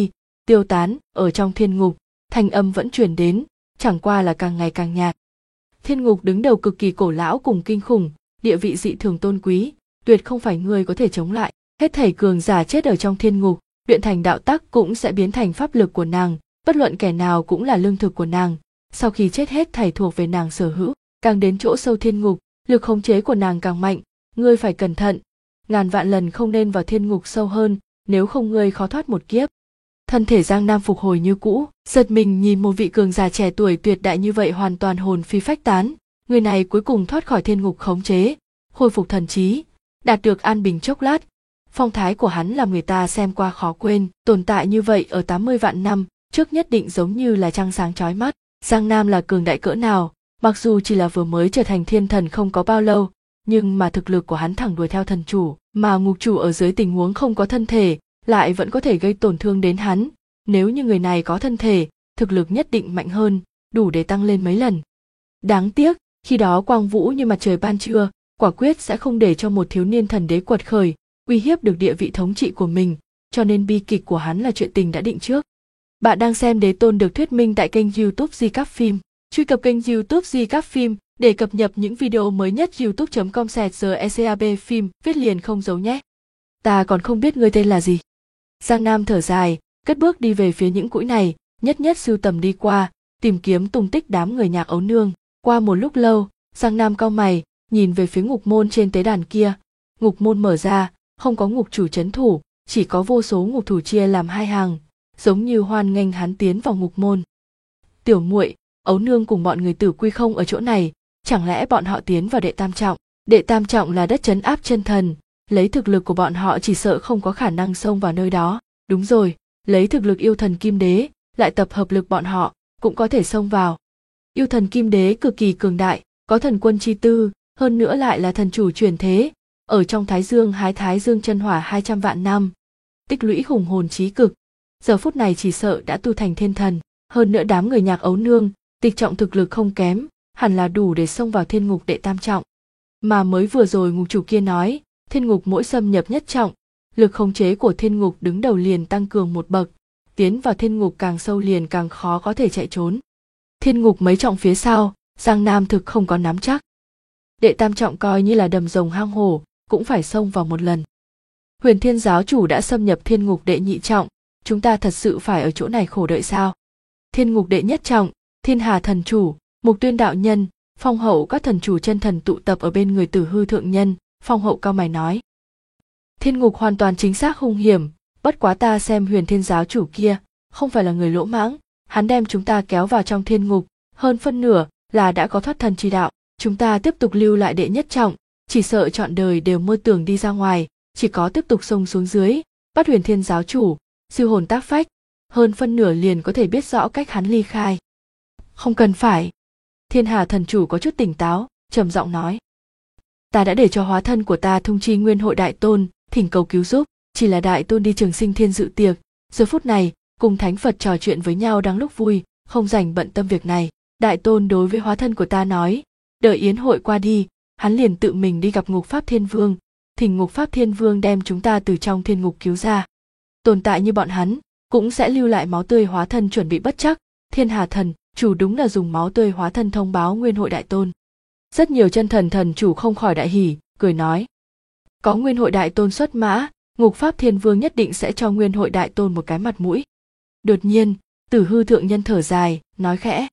tiêu tán. Ở trong thiên ngục, thanh âm vẫn truyền đến, chẳng qua là càng ngày càng nhạt. Thiên ngục đứng đầu cực kỳ cổ lão cùng kinh khủng, địa vị dị thường tôn quý, tuyệt không phải người có thể chống lại. Hết thảy cường giả chết ở trong thiên ngục, luyện thành đạo tắc cũng sẽ biến thành pháp lực của nàng, bất luận kẻ nào cũng là lương thực của nàng. Sau khi chết hết thảy thuộc về nàng sở hữu. Càng đến chỗ sâu thiên ngục, lực khống chế của nàng càng mạnh, ngươi phải cẩn thận, ngàn vạn lần không nên vào thiên ngục sâu hơn, nếu không ngươi khó thoát một kiếp. Thân thể Giang Nam phục hồi như cũ, giật mình nhìn một vị cường giả trẻ tuổi tuyệt đại như vậy hoàn toàn hồn phi phách tán. Người này cuối cùng thoát khỏi thiên ngục khống chế, khôi phục thần trí, đạt được an bình chốc lát. Phong thái của hắn làm người ta xem qua khó quên, tồn tại như vậy ở 80 vạn năm trước nhất định giống như là trăng sáng chói mắt. Giang Nam là cường đại cỡ nào, mặc dù chỉ là vừa mới trở thành thiên thần không có bao lâu, nhưng mà thực lực của hắn thẳng đuổi theo thần chủ, mà ngục chủ ở dưới tình huống không có thân thể, lại vẫn có thể gây tổn thương đến hắn. Nếu như người này có thân thể, thực lực nhất định mạnh hơn, đủ để tăng lên mấy lần. Đáng tiếc, khi đó quang vũ như mặt trời ban trưa, quả quyết sẽ không để cho một thiếu niên thần đế quật khởi, uy hiếp được địa vị thống trị của mình, cho nên bi kịch của hắn là chuyện tình đã định trước. Bạn đang xem Đế Tôn được thuyết minh tại kênh YouTube Recap Phim. Truy cập kênh YouTube Recap Phim để cập nhật những video mới nhất. youtube.com/recap phim viết liền không giấu nhé. Ta còn không biết ngươi tên là gì. Giang Nam thở dài, cất bước đi về phía những cũi này, nhất nhất sưu tầm đi qua, tìm kiếm tung tích đám người nhạc ấu nương. Qua một lúc lâu, Giang Nam cau mày, nhìn về phía ngục môn trên tế đàn kia. Ngục môn mở ra, không có ngục chủ trấn thủ, chỉ có vô số ngục thủ chia làm hai hàng, giống như hoan nghênh hắn tiến vào ngục môn. Tiểu muội, ấu nương cùng bọn người Tử Quy không ở chỗ này, chẳng lẽ bọn họ tiến vào đệ tam trọng? Đệ tam trọng là đất trấn áp chân thần, lấy thực lực của bọn họ chỉ sợ không có khả năng xông vào nơi đó. Đúng rồi, lấy thực lực yêu thần kim đế, lại tập hợp lực bọn họ, cũng có thể xông vào. Yêu thần kim đế cực kỳ cường đại, có thần quân chi tư, hơn nữa lại là thần chủ chuyển thế, ở trong Thái Dương hái Thái Dương chân hỏa 200 vạn năm, tích lũy hùng hồn chí cực, giờ phút này chỉ sợ đã tu thành thiên thần. Hơn nữa đám người nhạc ấu nương, tịch trọng thực lực không kém, hẳn là đủ để xông vào thiên ngục đệ tam trọng. Mà mới vừa rồi ngục chủ kia nói, thiên ngục mỗi xâm nhập nhất trọng, lực khống chế của thiên ngục đứng đầu liền tăng cường một bậc, tiến vào thiên ngục càng sâu liền càng khó có thể chạy trốn. Thiên ngục mấy trọng phía sau, Giang Nam thực không có nắm chắc. Đệ tam trọng coi như là đầm rồng hang hổ, cũng phải xông vào một lần. Huyền Thiên giáo chủ đã xâm nhập thiên ngục đệ nhị trọng, chúng ta thật sự phải ở chỗ này khổ đợi sao? Thiên ngục đệ nhất trọng, Thiên Hà thần chủ, Mục Tuyên đạo nhân, Phong Hậu các thần chủ chân thần tụ tập ở bên người Tử Hư thượng nhân. Phong Hậu cau mày nói: Thiên ngục hoàn toàn chính xác hung hiểm, bất quá ta xem Huyền Thiên giáo chủ kia không phải là người lỗ mãng, hắn đem chúng ta kéo vào trong thiên ngục, hơn phân nửa là đã có thoát thân chi đạo. Chúng ta tiếp tục lưu lại đệ nhất trọng, chỉ sợ trọn đời đều mơ tưởng đi ra ngoài, chỉ có tiếp tục xông xuống dưới, bắt Huyền Thiên giáo chủ, siêu hồn tác phách, hơn phân nửa liền có thể biết rõ cách hắn ly khai. Không cần phải. Thiên Hà thần chủ có chút tỉnh táo, trầm giọng nói: Ta đã để cho hóa thân của ta thông chi Nguyên Hội Đại Tôn, thỉnh cầu cứu giúp, chỉ là Đại Tôn đi Trường Sinh Thiên dự tiệc, giờ phút này cùng Thánh Phật trò chuyện với nhau đang lúc vui, không rảnh bận tâm việc này. Đại Tôn đối với hóa thân của ta nói, đợi yến hội qua đi, hắn liền tự mình đi gặp Ngục Pháp Thiên Vương, thỉnh Ngục Pháp Thiên Vương đem chúng ta từ trong thiên ngục cứu ra. Tồn tại như bọn hắn cũng sẽ lưu lại máu tươi hóa thân chuẩn bị bất chắc. Thiên Hà thần chủ đúng là dùng máu tươi hóa thân thông báo Nguyên Hội Đại Tôn. Rất nhiều chân thần thần chủ không khỏi đại hỉ, cười nói: có Nguyên Hội Đại Tôn xuất mã, Ngục Pháp Thiên Vương nhất định sẽ cho Nguyên Hội Đại Tôn một cái mặt mũi. Đột nhiên, Tử Hư thượng nhân thở dài, nói khẽ: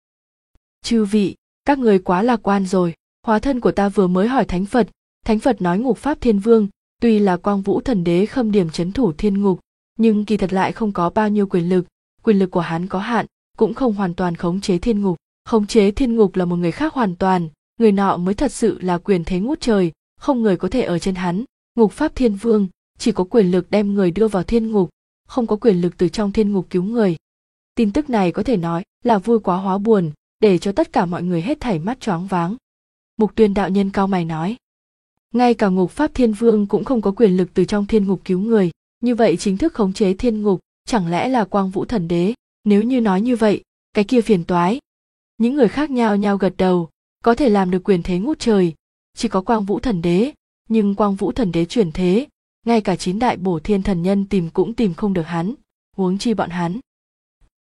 chư vị, các người quá lạc quan rồi. Hóa thân của ta vừa mới hỏi Thánh Phật nói Ngục Pháp Thiên Vương tuy là Quang Vũ thần đế khâm điểm trấn thủ thiên ngục, nhưng kỳ thật lại không có bao nhiêu quyền lực của hắn có hạn, cũng không hoàn toàn khống chế thiên ngục. Khống chế thiên ngục là một người khác hoàn toàn, người nọ mới thật sự là quyền thế ngút trời, không người có thể ở trên hắn. Ngục Pháp Thiên Vương chỉ có quyền lực đem người đưa vào thiên ngục, không có quyền lực từ trong thiên ngục cứu người. Tin tức này có thể nói là vui quá hóa buồn, để cho tất cả mọi người hết thảy mắt choáng váng. Mục Tuyên đạo nhân cau mày nói: ngay cả Ngục Pháp Thiên Vương cũng không có quyền lực từ trong thiên ngục cứu người, như vậy chính thức khống chế thiên ngục chẳng lẽ là Quang Vũ thần đế? Nếu như nói như vậy, cái kia phiền toái. Những người khác nhao nhao gật đầu, có thể làm được quyền thế ngút trời, chỉ có Quang Vũ thần đế, nhưng Quang Vũ thần đế chuyển thế, ngay cả 9 đại bổ thiên thần nhân tìm cũng tìm không được hắn, huống chi bọn hắn.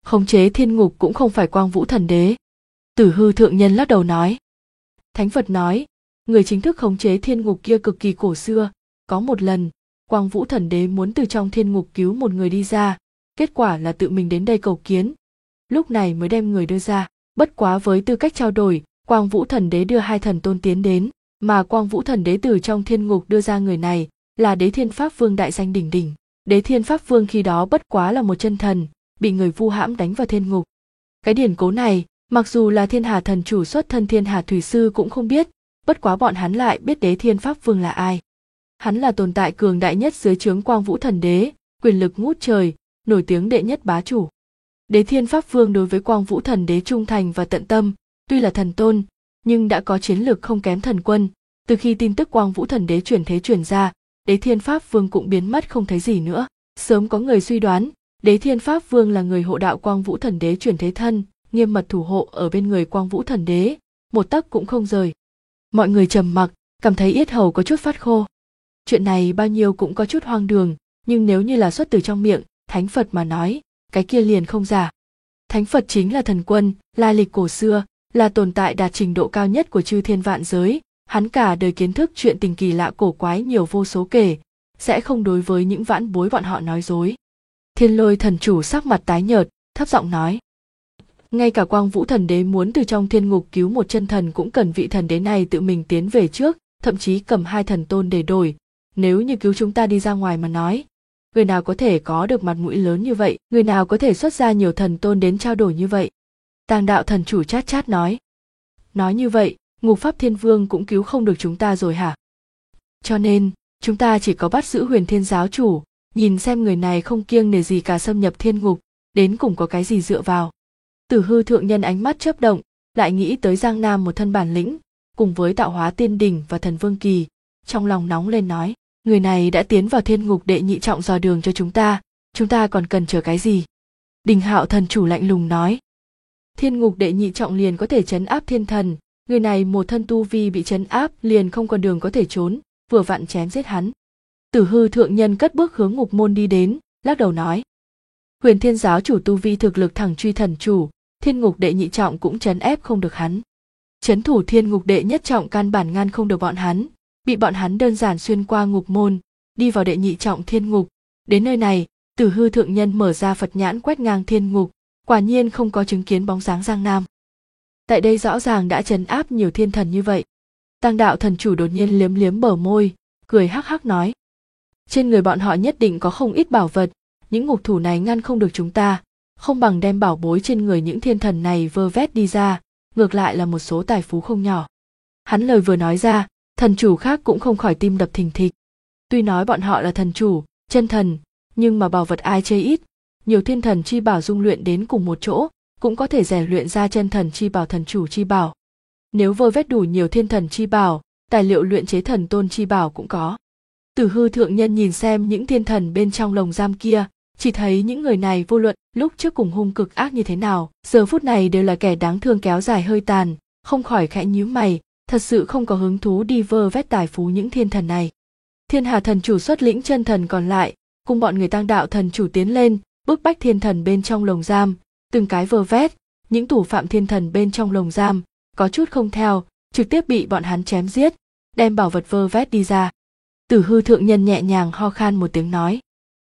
khống chế thiên ngục cũng không phải Quang Vũ Thần Đế. Tử Hư thượng nhân lắc đầu nói. Thánh Phật nói, người chính thức khống chế thiên ngục kia cực kỳ cổ xưa. Có một lần, Quang Vũ Thần Đế muốn từ trong thiên ngục cứu một người đi ra, kết quả là tự mình đến đây cầu kiến. Lúc này mới đem người đưa ra, bất quá với tư cách trao đổi, Quang Vũ Thần Đế đưa hai thần tôn tiến đến, mà Quang Vũ Thần Đế từ trong thiên ngục đưa ra người này là Đế Thiên Pháp Vương đại danh đỉnh đỉnh. Đế Thiên Pháp Vương khi đó bất quá là một chân thần, bị người vu hãm đánh vào thiên ngục. Cái điển cố này, mặc dù là Thiên Hà thần chủ xuất thân Thiên Hà thủy sư cũng không biết, bất quá bọn hắn lại biết Đế Thiên Pháp Vương là ai. Hắn là tồn tại cường đại nhất dưới trướng Quang Vũ Thần Đế, quyền lực ngút trời, nổi tiếng đệ nhất bá chủ. Đế Thiên Pháp Vương đối với Quang Vũ Thần Đế trung thành và tận tâm, tuy là thần tôn, nhưng đã có chiến lược không kém thần quân. Từ khi tin tức Quang Vũ Thần Đế chuyển thế truyền ra, Đế Thiên Pháp Vương cũng biến mất không thấy gì nữa. Sớm có người suy đoán, Đế Thiên Pháp Vương là người hộ đạo Quang Vũ Thần Đế chuyển thế thân, nghiêm mật thủ hộ ở bên người Quang Vũ Thần Đế, một tấc cũng không rời. Mọi người trầm mặc, cảm thấy yết hầu có chút phát khô. Chuyện này bao nhiêu cũng có chút hoang đường, nhưng nếu như là xuất từ trong miệng Thánh Phật mà nói, cái kia liền không giả. Thánh Phật chính là thần quân, lai lịch cổ xưa, là tồn tại đạt trình độ cao nhất của chư thiên vạn giới. Hắn cả đời kiến thức chuyện tình kỳ lạ cổ quái nhiều vô số kể, sẽ không đối với những vãn bối bọn họ nói dối. Thiên Lôi thần chủ sắc mặt tái nhợt, thấp giọng nói. Ngay cả Quang Vũ Thần Đế muốn từ trong thiên ngục cứu một chân thần cũng cần vị thần đế này tự mình tiến về trước, thậm chí cầm hai thần tôn để đổi. Nếu như cứu chúng ta đi ra ngoài mà nói, người nào có thể có được mặt mũi lớn như vậy, người nào có thể xuất ra nhiều thần tôn đến trao đổi như vậy? Tàng đạo thần chủ chát chát nói. Nói như vậy, Ngục Pháp Thiên Vương cũng cứu không được chúng ta rồi hả? Cho nên, chúng ta chỉ có bắt giữ Huyền Thiên giáo chủ, nhìn xem người này không kiêng nể gì cả xâm nhập thiên ngục, đến cùng có cái gì dựa vào. Tử Hư thượng nhân ánh mắt chớp động, lại nghĩ tới Giang Nam một thân bản lĩnh, cùng với tạo hóa tiên đỉnh và thần vương kỳ, trong lòng nóng lên nói, người này đã tiến vào thiên ngục đệ nhị trọng dò đường cho chúng ta còn cần chờ cái gì? Đình Hạo thần chủ lạnh lùng nói, thiên ngục đệ nhị trọng liền có thể trấn áp thiên thần, người này một thân tu vi bị trấn áp liền không còn đường có thể trốn, vừa vặn chém giết hắn. Tử Hư thượng nhân cất bước hướng ngục môn đi đến, lắc đầu nói, Huyền Thiên giáo chủ tu vi thực lực thẳng truy thần chủ, thiên ngục đệ nhị trọng cũng trấn ép không được hắn. Trấn thủ thiên ngục đệ nhất trọng căn bản ngăn không được bọn hắn, bị bọn hắn đơn giản xuyên qua ngục môn, đi vào đệ nhị trọng thiên ngục. Đến nơi này, Tử Hư thượng nhân mở ra Phật nhãn quét ngang thiên ngục, quả nhiên không có chứng kiến bóng dáng Giang Nam. Tại đây rõ ràng đã trấn áp nhiều thiên thần như vậy. Tàng đạo thần chủ đột nhiên liếm liếm bờ môi, cười hắc hắc nói, trên người bọn họ nhất định có không ít bảo vật, những ngục thủ này ngăn không được chúng ta, không bằng đem bảo bối trên người những thiên thần này vơ vét đi ra, ngược lại là một số tài phú không nhỏ. Hắn lời vừa nói ra, thần chủ khác cũng không khỏi tim đập thình thịch. Tuy nói bọn họ là thần chủ, chân thần, nhưng mà bảo vật ai chê ít, nhiều thiên thần chi bảo dung luyện đến cùng một chỗ, cũng có thể rèn luyện ra chân thần chi bảo thần chủ chi bảo. Nếu vơ vét đủ nhiều thiên thần chi bảo, tài liệu luyện chế thần tôn chi bảo cũng có. Tử Hư thượng nhân nhìn xem những thiên thần bên trong lồng giam kia, chỉ thấy những người này vô luận lúc trước cùng hung cực ác như thế nào, giờ phút này đều là kẻ đáng thương kéo dài hơi tàn, không khỏi khẽ nhíu mày, thật sự không có hứng thú đi vơ vét tài phú những thiên thần này. Thiên Hà thần chủ xuất lĩnh chân thần còn lại, cùng bọn người Tang đạo thần chủ tiến lên, bức bách thiên thần bên trong lồng giam, từng cái vơ vét, những thủ phạm thiên thần bên trong lồng giam, có chút không theo, trực tiếp bị bọn hắn chém giết, đem bảo vật vơ vét đi ra. Tử Hư thượng nhân nhẹ nhàng ho khan một tiếng nói,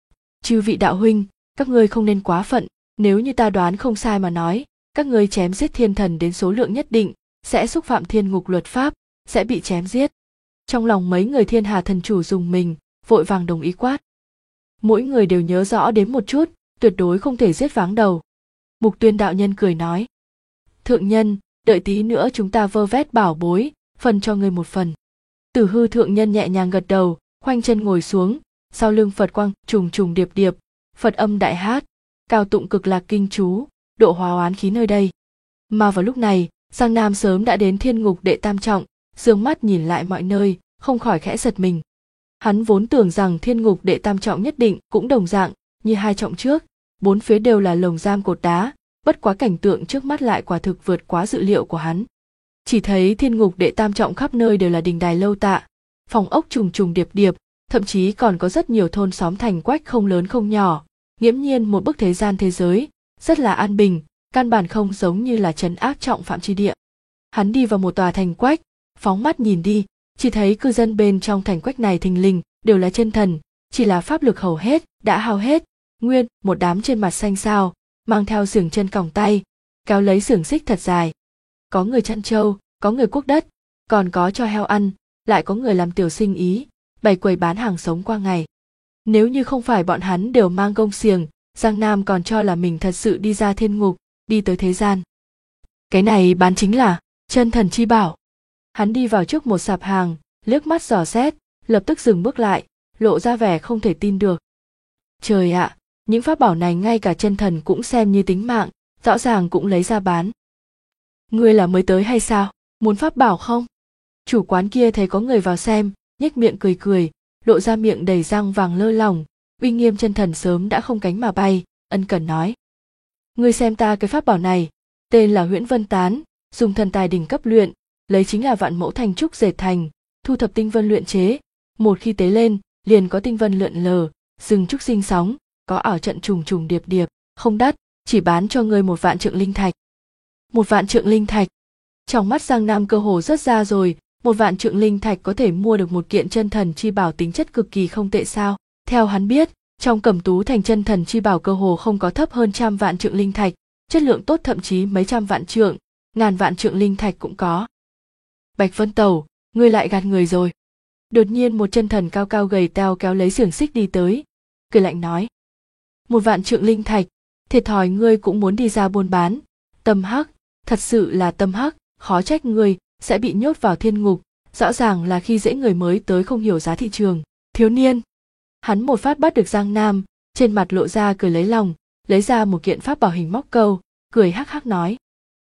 chư vị đạo huynh, các ngươi không nên quá phận, nếu như ta đoán không sai mà nói, các ngươi chém giết thiên thần đến số lượng nhất định, sẽ xúc phạm thiên ngục luật pháp, sẽ bị chém giết. Trong lòng mấy người Thiên Hà thần chủ dùng mình, vội vàng đồng ý quát. Mỗi người đều nhớ rõ đến một chút, tuyệt đối không thể giết váng đầu. Mục Tuyên đạo nhân cười nói, thượng nhân, đợi tí nữa chúng ta vơ vét bảo bối, phần cho ngươi một phần. Tử Hư thượng nhân nhẹ nhàng gật đầu, khoanh chân ngồi xuống, sau lưng Phật quang trùng trùng điệp điệp, Phật âm đại hát, cao tụng cực lạc kinh chú, độ hóa oán khí nơi đây. Mà vào lúc này, Giang Nam sớm đã đến thiên ngục đệ tam trọng, dương mắt nhìn lại mọi nơi, không khỏi khẽ giật mình. Hắn vốn tưởng rằng thiên ngục đệ tam trọng nhất định cũng đồng dạng như hai trọng trước, bốn phía đều là lồng giam cột đá, bất quá cảnh tượng trước mắt lại quả thực vượt quá dự liệu của hắn. Chỉ thấy thiên ngục đệ tam trọng khắp nơi đều là đình đài lâu tạ, phòng ốc trùng trùng điệp điệp, thậm chí còn có rất nhiều thôn xóm thành quách không lớn không nhỏ, nghiễm nhiên một bức thế gian thế giới, rất là an bình, căn bản không giống như là trấn áp trọng phạm chi địa. Hắn đi vào một tòa thành quách, phóng mắt nhìn đi, chỉ thấy cư dân bên trong thành quách này thình lình đều là chân thần, chỉ là pháp lực hầu hết đã hao hết, nguyên một đám trên mặt xanh xao, mang theo xưởng chân còng tay, kéo lấy xưởng xích thật dài. Có người chăn trâu, có người cuốc đất, còn có cho heo ăn, lại có người làm tiểu sinh ý, bày quầy bán hàng sống qua ngày. Nếu như không phải bọn hắn đều mang gông xiềng, Giang Nam còn cho là mình thật sự đi ra thiên ngục, đi tới thế gian. Cái này bán chính là chân thần chi bảo. Hắn đi vào trước một sạp hàng, liếc mắt dò xét, lập tức dừng bước lại, lộ ra vẻ không thể tin được. Trời ạ, những pháp bảo này ngay cả chân thần cũng xem như tính mạng, rõ ràng cũng lấy ra bán. Ngươi là mới tới hay sao, muốn pháp bảo không? Chủ quán kia thấy có người vào xem, nhếch miệng cười cười, lộ ra miệng đầy răng vàng lơ lỏng, uy nghiêm chân thần sớm đã không cánh mà bay, ân cần nói. Ngươi xem ta cái pháp bảo này, tên là Huyễn Vân Tán, dùng thần tài đỉnh cấp luyện, lấy chính là vạn mẫu thành trúc dệt thành, thu thập tinh vân luyện chế, một khi tế lên, liền có tinh vân lượn lờ, rừng trúc sinh sóng, có ảo trận trùng trùng điệp điệp, không đắt, chỉ bán cho ngươi 1 vạn trượng linh thạch. 1 vạn trượng linh thạch. Trong mắt Giang Nam cơ hồ rớt ra rồi, 1 vạn trượng linh thạch có thể mua được một kiện chân thần chi bảo tính chất cực kỳ không tệ sao? Theo hắn biết, trong Cẩm Tú thành chân thần chi bảo cơ hồ không có thấp hơn 100 vạn trượng linh thạch, chất lượng tốt thậm chí mấy trăm vạn trượng, ngàn vạn trượng linh thạch cũng có. Bạch Vân Tẩu, ngươi lại gạt người rồi. Đột nhiên một chân thần cao cao gầy teo kéo lấy xiềng xích đi tới, cười lạnh nói. 1 vạn trượng linh thạch, thiệt thòi ngươi cũng muốn đi ra buôn bán, tâm hắc, thật sự là tâm hắc, khó trách ngươi sẽ bị nhốt vào thiên ngục, rõ ràng là khi dễ người mới tới không hiểu giá thị trường. Thiếu niên. Hắn một phát bắt được Giang Nam, trên mặt lộ ra cười lấy lòng, lấy ra một kiện pháp bảo hình móc câu, cười hắc hắc nói.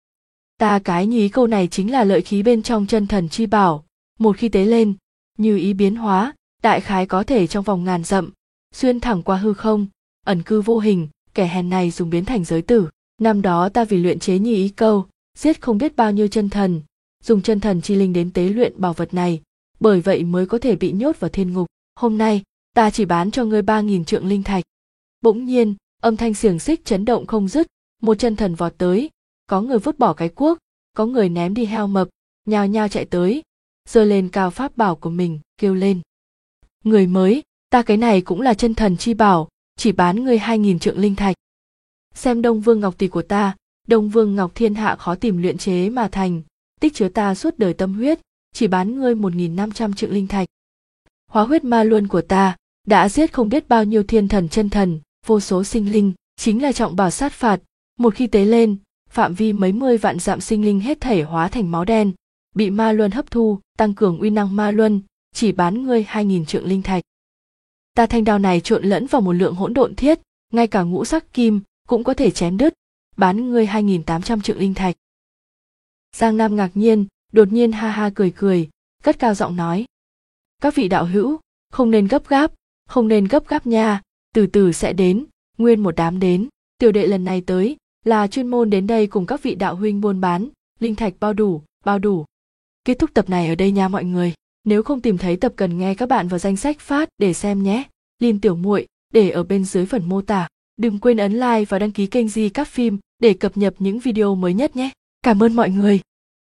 Ta cái nhí câu này chính là lợi khí bên trong chân thần chi bảo, một khi tế lên, như ý biến hóa, đại khái có thể trong vòng ngàn dặm, xuyên thẳng qua hư không, ẩn cư vô hình, kẻ hèn này dùng biến thành giới tử. Năm đó ta vì luyện chế như ý câu, giết không biết bao nhiêu chân thần, dùng chân thần chi linh đến tế luyện bảo vật này, bởi vậy mới có thể bị nhốt vào thiên ngục. Hôm nay, ta chỉ bán cho ngươi 3.000 trượng linh thạch. Bỗng nhiên, âm thanh xiềng xích chấn động không dứt, một chân thần vọt tới, có người vứt bỏ cái cuốc, có người ném đi heo mập, nhao nhao chạy tới, giơ lên cao pháp bảo của mình, kêu lên. Người mới, ta cái này cũng là chân thần chi bảo, chỉ bán ngươi 2.000 trượng linh thạch. Xem Đông Vương Ngọc tỷ của ta, Đông Vương Ngọc thiên hạ khó tìm luyện chế mà thành, tích chứa ta suốt đời tâm huyết, chỉ bán ngươi 1.500 trượng linh thạch. Hóa huyết ma luân của ta, đã giết không biết bao nhiêu thiên thần chân thần, vô số sinh linh, chính là trọng bảo sát phạt, một khi tế lên, phạm vi mấy mươi vạn dặm sinh linh hết thảy hóa thành máu đen, bị ma luân hấp thu, tăng cường uy năng ma luân, chỉ bán ngươi 2.000 trượng linh thạch. Ta thanh đao này trộn lẫn vào một lượng hỗn độn thiết, ngay cả ngũ sắc kim cũng có thể chém đứt, bán ngươi 2.800 trượng linh thạch. Giang Nam ngạc nhiên, đột nhiên ha ha cười cười, cất cao giọng nói. Các vị đạo hữu, không nên gấp gáp nha, từ từ sẽ đến, nguyên một đám đến. Tiểu đệ lần này tới, là chuyên môn đến đây cùng các vị đạo huynh buôn bán, linh thạch bao đủ. Kết thúc tập này ở đây nha mọi người. Nếu không tìm thấy tập cần nghe các bạn vào danh sách phát để xem nhé. Link tiểu muội để ở bên dưới phần mô tả. Đừng quên ấn like và đăng ký kênh Di Các Phim để cập nhật những video mới nhất nhé. Cảm ơn mọi người.